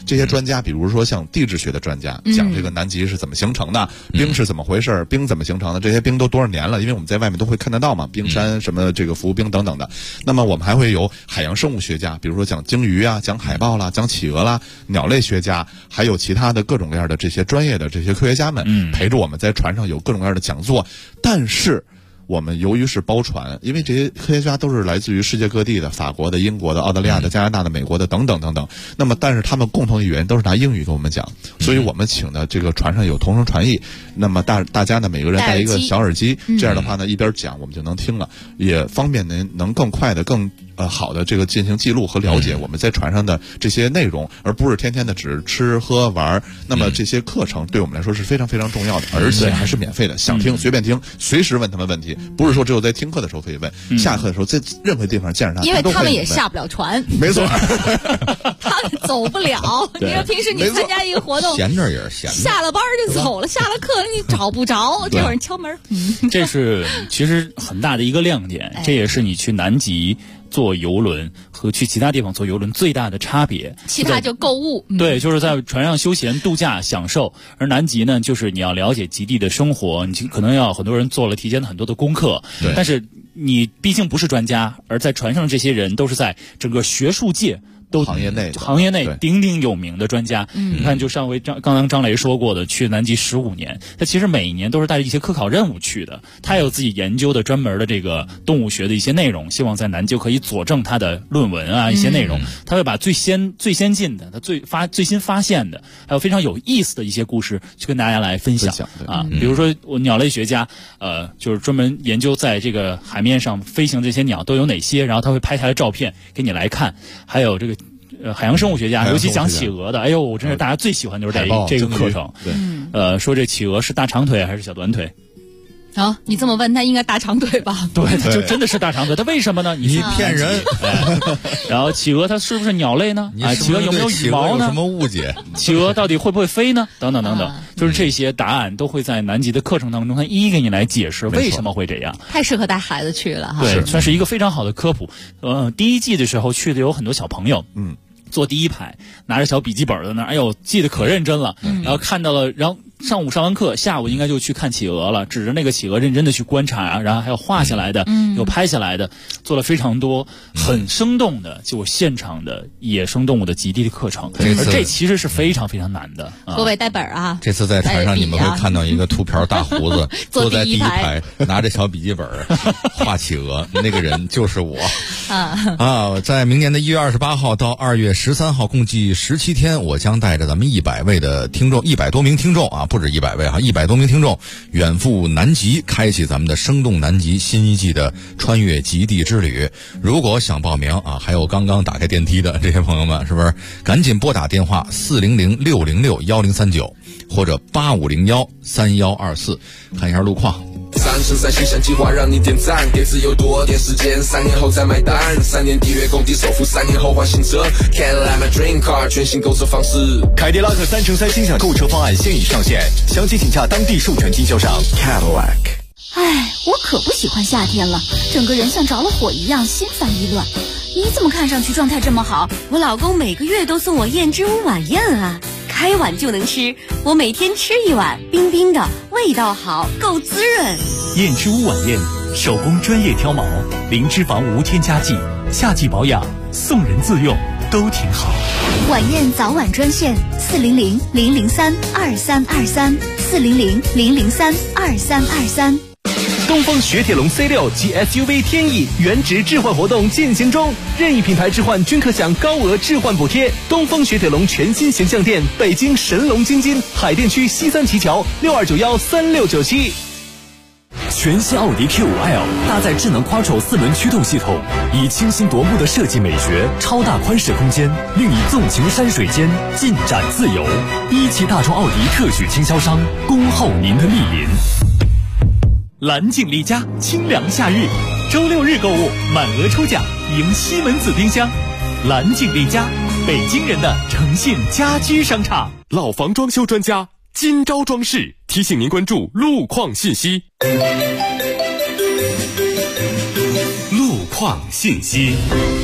这些专家，比如说像地质学的专家，讲这个南极是怎么形成的，冰是怎么回事，冰怎么形成的，这些冰都多少年了，因为我们在外面都会看得到嘛，冰山什么这个浮冰等等的。那么我们还会有海洋生物学家，比如说讲鲸鱼啊，讲海豹啦，讲企鹅啦，鸟类学家，还有其他的各种各样的这些专业的这些科学家们陪着我们在船上有各种各样的讲座。但是我们由于是包船，因为这些科学家都是来自于世界各地的，法国的、英国的、澳大利亚的、加拿大的、美国的等等等等。那么，但是他们共同语言都是拿英语跟我们讲，所以我们请的这个船上有同声传译。那么大家呢，每个人带一个小耳机，这样的话呢，一边讲我们就能听了，也方便您能更快的、更好的这个进行记录和了解我们在船上的这些内容，而不是天天的只吃喝玩。那么这些课程对我们来说是非常非常重要的，而且还是免费的，想听随便听，随时问他们问题，不是说只有在听课的时候可以问，下课的时候在任何地方见着他， 因为他们也下不了船， 没错， 他们走不了。你说平时你参加一个活动， 闲着也是闲着， 下了班就走了，下了课你找不着，就有人敲门。 这是其实很大的一个亮点，这也是你去南极坐游轮和去其他地方坐游轮最大的差别。 其他就购物， 对，就是在船上休闲度假享受，而南极呢，就是你要了解极地的生活，你可能要很多人做了提前的很多的功课，但是你毕竟不是专家，而在船上这些人都是在整个学术界都行业内鼎鼎有名的专家。你看，就上回刚刚张雷说过的，去南极15年，他其实每一年都是带着一些科考任务去的。他有自己研究的专门的这个动物学的一些内容，希望在南极可以佐证他的论文啊一些内容。他会把最先进的、他最新发现的，还有非常有意思的一些故事去跟大家来分享啊。比如说，我鸟类学家就是专门研究在这个海面上飞行这些鸟都有哪些，然后他会拍下来照片给你来看。还有这个海洋生物学家，尤其讲企鹅的，哎呦，我真是大家最喜欢就是这个课程。说这企鹅是大长腿还是小短腿？ 你这么问，他应该大长腿吧？ 对，他就真的是大长腿。他为什么呢？ 你骗人。 然后企鹅它是不是鸟类呢？企鹅有没有羽毛呢？ 有什么误解？ 企鹅到底会不会飞呢？等等等等，就是这些答案都会在南极的课程当中，他一一给你来解释为什么会这样。 太适合带孩子去了哈。 对，算是一个非常好的科普。第一季的时候去的有很多小朋友，坐第一排，拿着小笔记本在那儿，哎呦，记得可认真了。然后看到了，然后上午上完课，下午应该就去看企鹅了，指着那个企鹅认真的去观察啊，然后还有画下来的，有拍下来的，做了非常多很生动的就现场的野生动物的极地的课程。而这其实是非常非常难的。 各位带本啊！ 这次在船上你们会看到一个秃瓢大胡子坐在第一排，拿着小笔记本画企鹅，那个人就是我。在明年的1月28号到2月13号，共计17天，我将带着咱们100位的听众，100多名听众啊，不止100位哈，100多名听众远赴南极，开启咱们的生动南极新一季的穿越极地之旅。如果想报名啊，还有刚刚打开电梯的这些朋友们，是不是赶紧拨打电话400-606-1039或者8501-3124，看一下路况。 3生3星象计划让你点赞，给自由多点时间，3年后再买单，3年抵约工地首付，3年后换新车 Cadillac my dream car， 全新购车方式。 凯迪拉克3乘3星象购车方案现已上线，详情请洽当地授权经销商 Cadillac。 我可不喜欢夏天了，整个人像着了火一样心烦意乱。你怎么看上去状态这么好？ 我老公每个月都送我燕之屋晚宴啊，开碗就能吃，我每天吃一碗，冰冰的，味道好，够滋润。 燕之屋晚宴，手工专业挑毛，零脂肪无添加剂，夏季保养，送人自用都挺好。 晚宴早晚专线400-003-2323，400-003-2323。 东风雪铁龙 C6 及 SUV 天翼原值置换活动进行中，任意品牌置换均可享高额置换补贴。东风雪铁龙全新形象店，北京神龙京津，海淀区西三旗桥62913697。 全新奥迪 Q5L 搭载智能 Quattro 4轮驱动系统，以清新夺目的设计美学、超大宽适空间，令你纵情山水间，尽展自由。一汽大众奥迪特许经销商，恭候您的莅临。蓝景丽家清凉夏日，周6日购物满额抽奖，赢西门子冰箱。蓝景丽家，北京人的诚信家居商场。 老房装修专家金招装饰提醒您关注路况信息。 路况信息。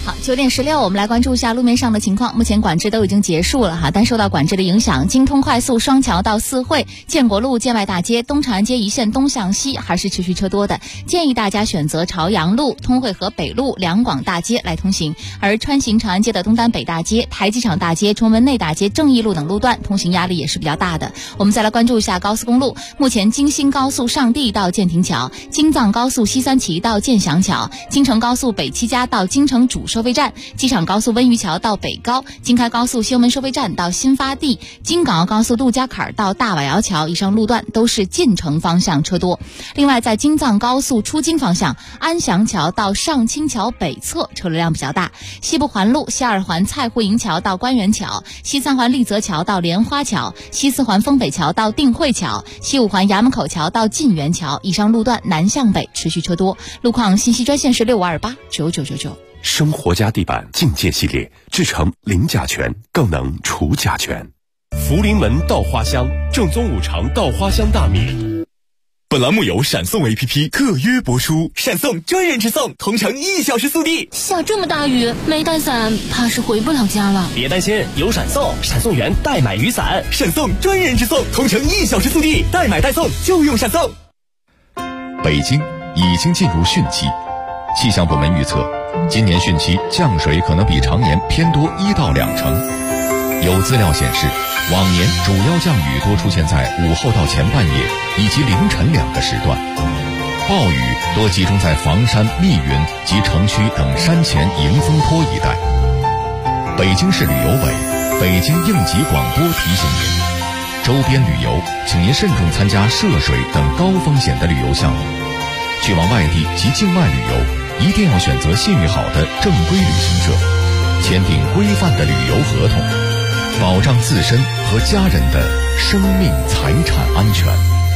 好，9点16，我们来关注一下路面上的情况。目前管制都已经结束了哈，但受到管制的影响，京通快速双桥到四惠、建国路、建外大街、东长安街一线东向西还是持续车多的，建议大家选择朝阳路、通惠河北路、两广大街来通行。而穿行长安街的东单北大街、台机场大街、崇文内大街、正义路等路段通行压力也是比较大的。我们再来关注一下高速公路，目前京新高速上地到建亭桥、京藏高速西三旗到建祥桥、京承高速北七家到京承主收费站、机场高速温榆桥到北高、京开高速修门收费站到新发地、京港澳高速杜家坎到大瓦窑桥以上路段都是进城方向车多。另外，在京藏高速出京方向，安祥桥到上清桥北侧车流量比较大。西部环路西二环蔡户营桥到官园桥、西三环丽泽桥到莲花桥、西四环丰北桥到定慧桥、西五环衙门口桥到晋源桥以上路段南向北持续车多。路况信息专线是65289999。 生活家地板境界系列，制成零甲醛，更能除甲醛。 福临门稻花香，正宗5常稻花香大米。本栏目由闪送 APP 特约播出， 闪送专人直送，同城1小时速递。 下这么大雨，没带伞，怕是回不了家了。 别担心，有闪送，闪送员代买雨伞，闪送专人直送，同城1小时速递，代买代送就用闪送。 北京已经进入汛期，气象部门预测，今年汛期降水可能比常年偏多1到2成。有资料显示，往年主要降雨多出现在午后到前半夜以及凌晨2个时段，暴雨多集中在房山、密云及城区等山前迎风坡一带。北京市旅游委、北京应急广播提醒您，周边旅游请您慎重参加涉水等高风险的旅游项目。去往外地及境外旅游，一定要选择信誉好的正规旅行社，签订规范的旅游合同，保障自身和家人的生命财产安全。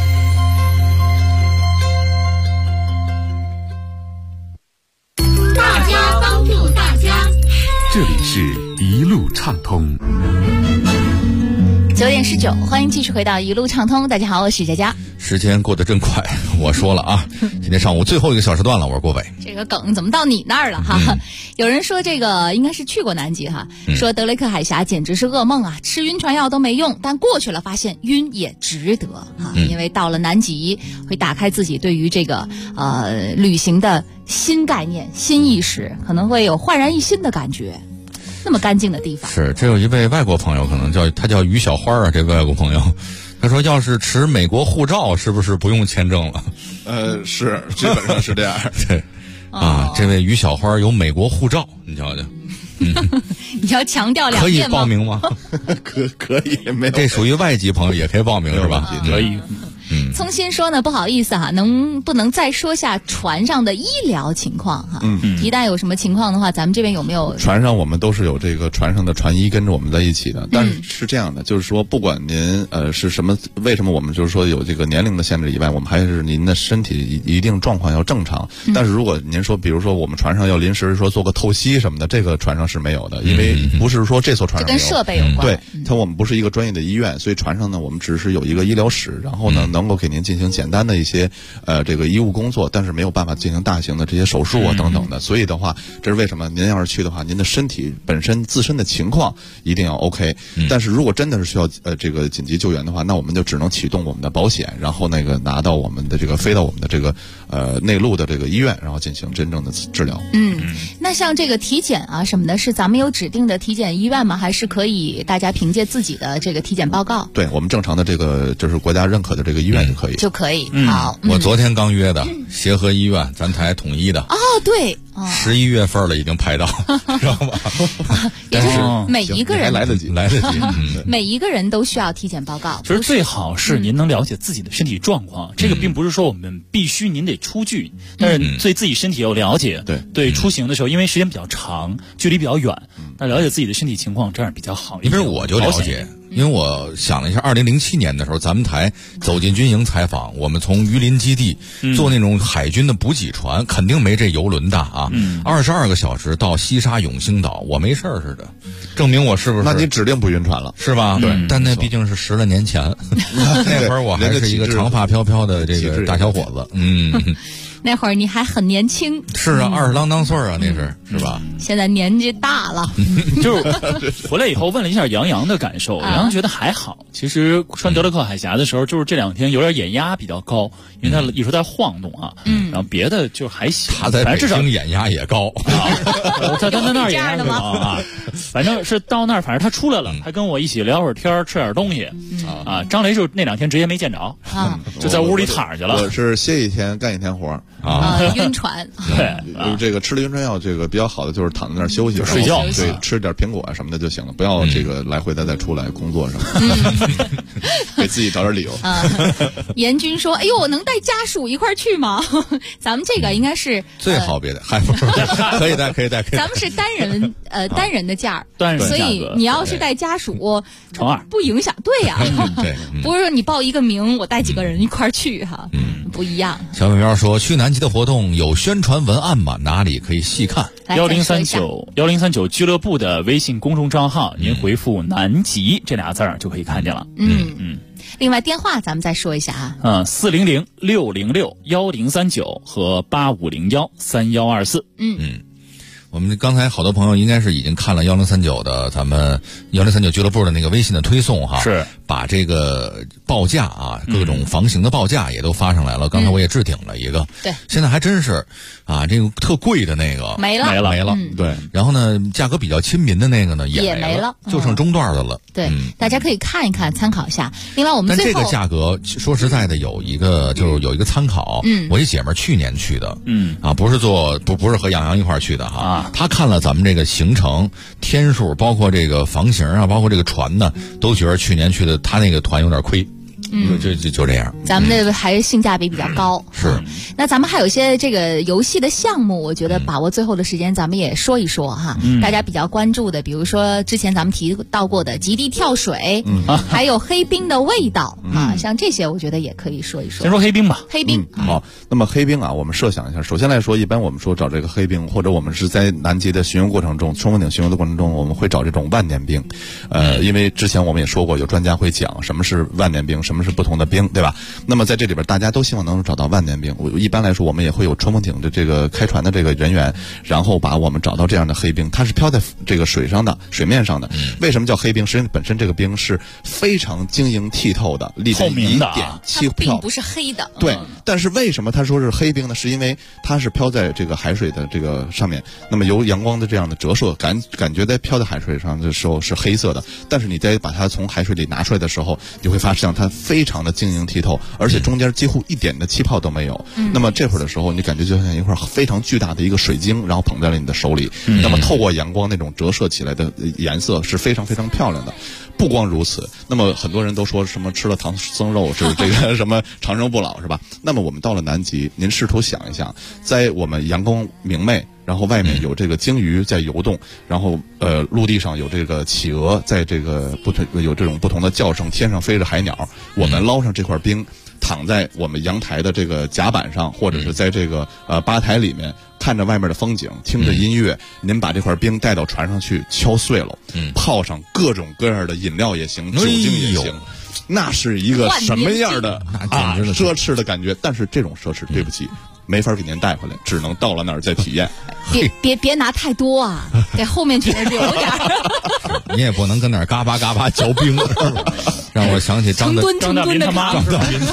大家帮助大家， 这里是一路畅通。 9点19，欢迎继续回到一路畅通。大家好，我是佳佳。 时间过得真快，我说了啊，今天上午最后一个小时段了，我是郭伟。 这个梗怎么到你那儿了哈？有人说这个应该是去过南极哈，说德雷克海峡简直是噩梦啊，吃晕船药都没用，但过去了发现晕也值得啊，因为到了南极会打开自己对于这个旅行的新概念、新意识，可能会有焕然一新的感觉。那么干净的地方， 是这有一位外国朋友，可能他叫于小花啊，这外国朋友，他说要是持美国护照，是不是不用签证了？ 是，基本上是这样。 对，这位于小花有美国护照，你瞧瞧。 你要强调两遍吗？ 可以报名吗？ 可以，没有。 这属于外籍朋友也可以报名是吧？ 可以。 聪鑫说呢，不好意思哈，能不能再说下船上的医疗情况哈？一旦有什么情况的话，咱们这边有没有？ 船上我们都是有这个船上的船医跟着我们在一起的，但是是这样的，就是说不管您是什么，为什么我们就是说有这个年龄的限制以外，我们还是您的身体一定状况要正常。但是如果您说，比如说我们船上要临时说做个透析什么的，这个船上是没有的，因为不是说这艘船上跟设备有关。 对，我们不是一个专业的医院，所以船上呢，我们只是有一个医疗室，然后呢能够给您进行简单的一些这个医务工作，但是没有办法进行大型的这些手术啊等等的。所以的话，这是为什么您要是去的话，您的身体本身自身的情况一定要 OK。但是如果真的是需要这个紧急救援的话，那我们就只能启动我们的保险，然后那个拿到我们的这个飞到我们的这个内陆的这个医院，然后进行真正的治疗。 那像这个体检啊什么的，是咱们有指定的体检医院吗？还是可以大家凭借自己的这个体检报告？ 对，我们正常的这个就是国家认可的这个医院就可以。 好， 我昨天刚约的协和医院，咱台统一的。 对 ，11月份了，已经排到，知道吧？ 也就是每一个人还来得及， 每一个人都需要体检报告。 其实最好是您能了解自己的身体状况，这个并不是说我们必须您得出具，但是对自己身体有了解。对，出行的时候，因为时间比较长，距离比较远，那了解自己的身体情况这样比较好。 因为我就了解。因为我想了一下，2007年的时候，咱们台走进军营采访，我们从榆林基地坐那种海军的补给船，肯定没这游轮大啊，22个小时到西沙永兴岛，我没事儿似的，证明我是不是？ 那你指定不晕船了， 是吧？对，但那毕竟是10来年前，那会儿我还是一个长发飘飘的这个大小伙子， 那会儿你还很年轻。 是啊，20啷当岁啊，那是吧？ 现在年纪大了。 就是回来以后问了一下杨洋的感受，杨洋觉得还好。其实穿德勒克海峡的时候，就是这2天有点眼压比较高，因为他一直在晃动啊。然后别的就还行。 他在北京眼压也高啊，在那儿眼压也高啊。反正是到那儿，反正他出来了，还跟我一起聊会儿天，吃点东西。啊，张雷就那2天直接没见着啊，就在屋里躺着去了。 我是歇1天干1天活啊，晕船。 对， 这个吃了晕船药，这个比较好的就是躺在那儿休息睡觉， 对，吃点苹果什么的就行了，不要这个来回再出来工作什么的，给自己找点理由。 严军说：“哎呦，能带家属一块去吗？咱们这个应该是最好别带，还不是可以带。 咱们是单人的假，所以你要是带家属乘2 不影响。对呀， 对， 不是说你报一个名，我带几个人一块去哈，不一样。 小美苗说，去南极的活动有宣传文案吗？哪里可以细看 ？1039俱乐部的微信公众账号，您回复南极这俩字儿就可以看见了。 另外电话咱们再说一下啊 ，400-606-1039和8501-3124。 我们刚才好多朋友应该是已经看了1039的咱们1039俱乐部的那个微信的推送哈， 是把这个报价啊，各种房型的报价也都发上来了。刚才我也置顶了一个， 对， 现在还真是啊，这个特贵的那个没了， 对，然后呢，价格比较亲民的那个呢也没了， 就剩中段的了。 对，大家可以看一看，参考一下。另外我们但这个价格说实在的有一个参考。我一姐们儿去年去的，不是和杨洋一块儿去的哈，她看了咱们这个行程天数，包括这个房型啊，包括这个船呢，都觉得去年去的她那个团有点亏。就这样， 咱们的还是性价比比较高。 是， 那咱们还有一些这个游戏的项目，我觉得把握最后的时间，咱们也说一说哈。大家比较关注的，比如说之前咱们提到过的极地跳水，还有黑冰的味道啊，像这些我觉得也可以说一说。 先说黑冰吧。 黑冰好，那么黑冰啊，我们设想一下，首先来说，一般我们说找这个黑冰，或者我们是在南极的巡游过程中，冲锋艇巡游的过程中，我们会找这种万年冰。因为之前我们也说过，有专家会讲什么是万年冰，什么是不同的冰，对吧？那么在这里边，大家都希望能找到万年冰。一般来说，我们也会有冲锋艇的这个开船的这个人员，然后把我们找到这样的黑冰，它是飘在这个水面上的。为什么叫黑冰？实际上本身这个冰是非常晶莹剔透的，里边一点气泡， 并不是黑的。 对，但是为什么他说是黑冰呢？是因为它是飘在这个海水的这个上面，那么由阳光的这样的折射，感觉在飘在海水上的时候是黑色的，但是你在把它从海水里拿出来的时候，你会发现它非常的晶莹剔透，而且中间几乎一点的气泡都没有。那么这会儿的时候，你感觉就像一块非常巨大的一个水晶，然后捧在了你的手里。那么透过阳光那种折射起来的颜色是非常非常漂亮的。不光如此，那么很多人都说什么吃了唐僧肉是这个什么长生不老是吧？那么我们到了南极，您试图想一想，在我们阳光明媚，然后外面有这个鲸鱼在游动，然后陆地上有这个企鹅在这个有这种不同的叫声，天上飞着海鸟，我们捞上这块冰，躺在我们阳台的这个甲板上，或者是在这个吧台里面，看着外面的风景，听着音乐，您把这块冰带到船上去敲碎了，泡上各种各样的饮料也行，酒精也行，那是一个什么样的奢侈的感觉？但是这种奢侈，对不起，没法给您带回来，只能到了那儿再体验。 别拿太多啊，给后面去留点。 你也不能跟那儿嘎巴嘎巴嚼冰，让我想起张大民他妈。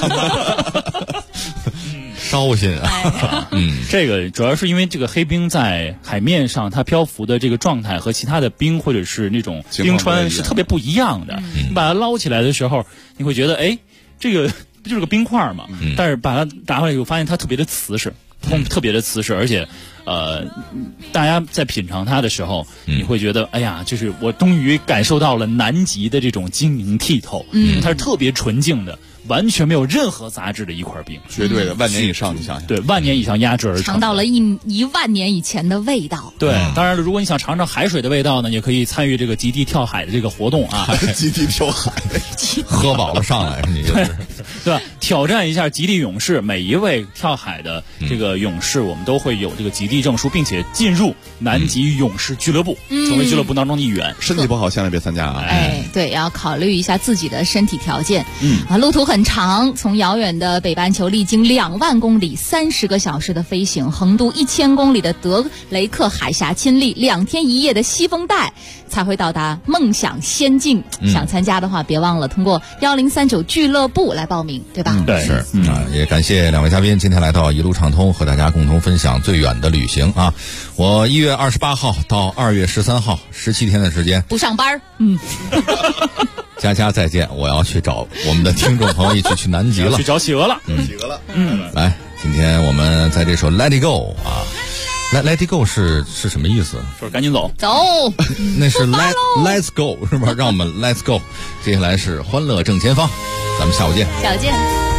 烧心啊！ 这个主要是因为这个黑冰在海面上它漂浮的这个状态和其他的冰或者是那种冰川是特别不一样的。你把它捞起来的时候，你会觉得哎，这个不就是个冰块嘛？但是把它拿回来以后，发现它特别的瓷实，特别的瓷实，而且大家在品尝它的时候，你会觉得哎呀，就是我终于感受到了南极的这种晶莹剔透，它是特别纯净的。完全没有任何杂质的一块冰， 绝对的万年以上，你想想， 对，万年以上压制而成， 尝到了一万年以前的味道。 对，当然了，如果你想尝尝海水的味道呢，也可以参与这个极地跳海的这个活动啊。 极地跳海， 喝饱了上来，你就是对吧？挑战一下极地勇士，每一位跳海的这个勇士，我们都会有这个极地地证书，并且进入南极勇士俱乐部，成为俱乐部当中的一员。 身体不好千万别参加啊！ 对，要考虑一下自己的身体条件。路途很长，从遥远的北半球历经2万公里、30个小时的飞行，横渡1000公里的德雷克海峡，亲历2天1夜的西风带，才会到达梦想仙境。想参加的话，别忘了通过1039俱乐部来报名，对吧？ 对， 是也感谢2位嘉宾今天来到一路畅通，和大家共同分享最远的旅行啊！我1月28号到2月13号17天的时间不上班。 佳佳再见，我要去找我们的听众朋友一起去南极了， 去找企鹅了。 企鹅了。 来，今天我们在这首 Let It Go 啊。Let It Go 是什么意思？ 说赶紧走， 那是 Let's Go 是吧？让我们 Let's Go。接下来是欢乐正前方，咱们下午见。 下午见。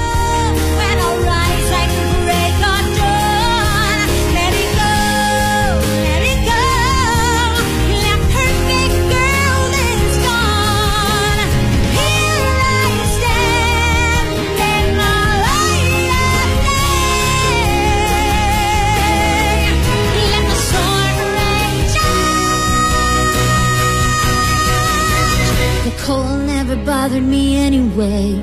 Bothered me anyway.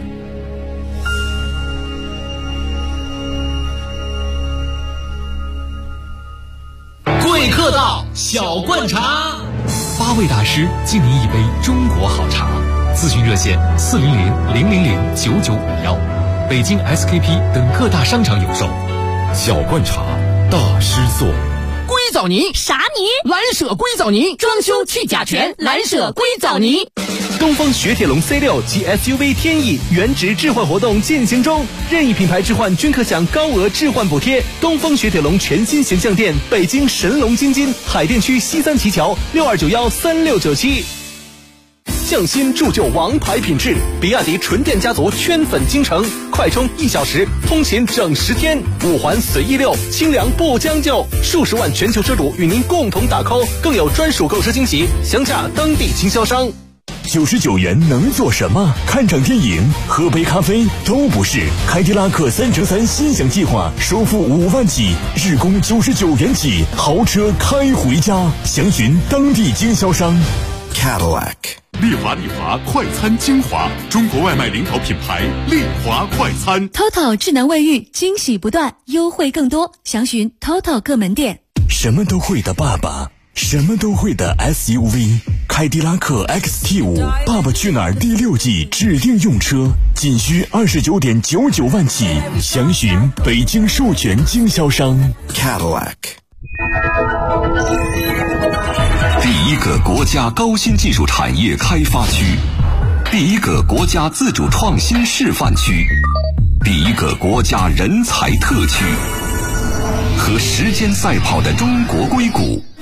贵客到，小灌茶 ，8位大师敬您一杯中国好茶。咨询热线400-000-9951，北京 SKP 等各大商场有售。 小灌茶，大师做。 硅藻泥啥泥？ 蓝舍硅藻泥，装修去甲醛，蓝舍硅藻泥。 东风雪铁龙 C6 及 SUV 天翼原值置换活动进行中，任意品牌置换均可享高额置换补贴。东风雪铁龙全新形象店，北京神龙京津海淀区西三旗桥62913697。匠心铸就王牌品质，比亚迪纯电家族圈粉京城，快充1小时，通勤整10天，5环随意溜，清凉不将就，数十万全球车主与您共同打 call， 更有专属购车惊喜，详洽当地经销商。 99元能做什么？看场电影、喝杯咖啡都不是。凯迪拉克3乘3心想计划，首付5万起，日供99元起，豪车开回家。详询当地经销商。 Cadillac 丽华快餐精华，中国外卖领导品牌丽华快餐。 TOTO 智能卫浴，惊喜不断，优惠更多，详询 TOTO 各门店。 什么都会的爸爸，什么都会的 SUV， 凯迪拉克 XT5 爸爸去哪儿第6季指定用车，仅需29.99万起，详询北京授权经销商。 Cadillac 第一个国家高新技术产业开发区，第一个国家自主创新示范区，第一个国家人才特区，和时间赛跑的中国硅谷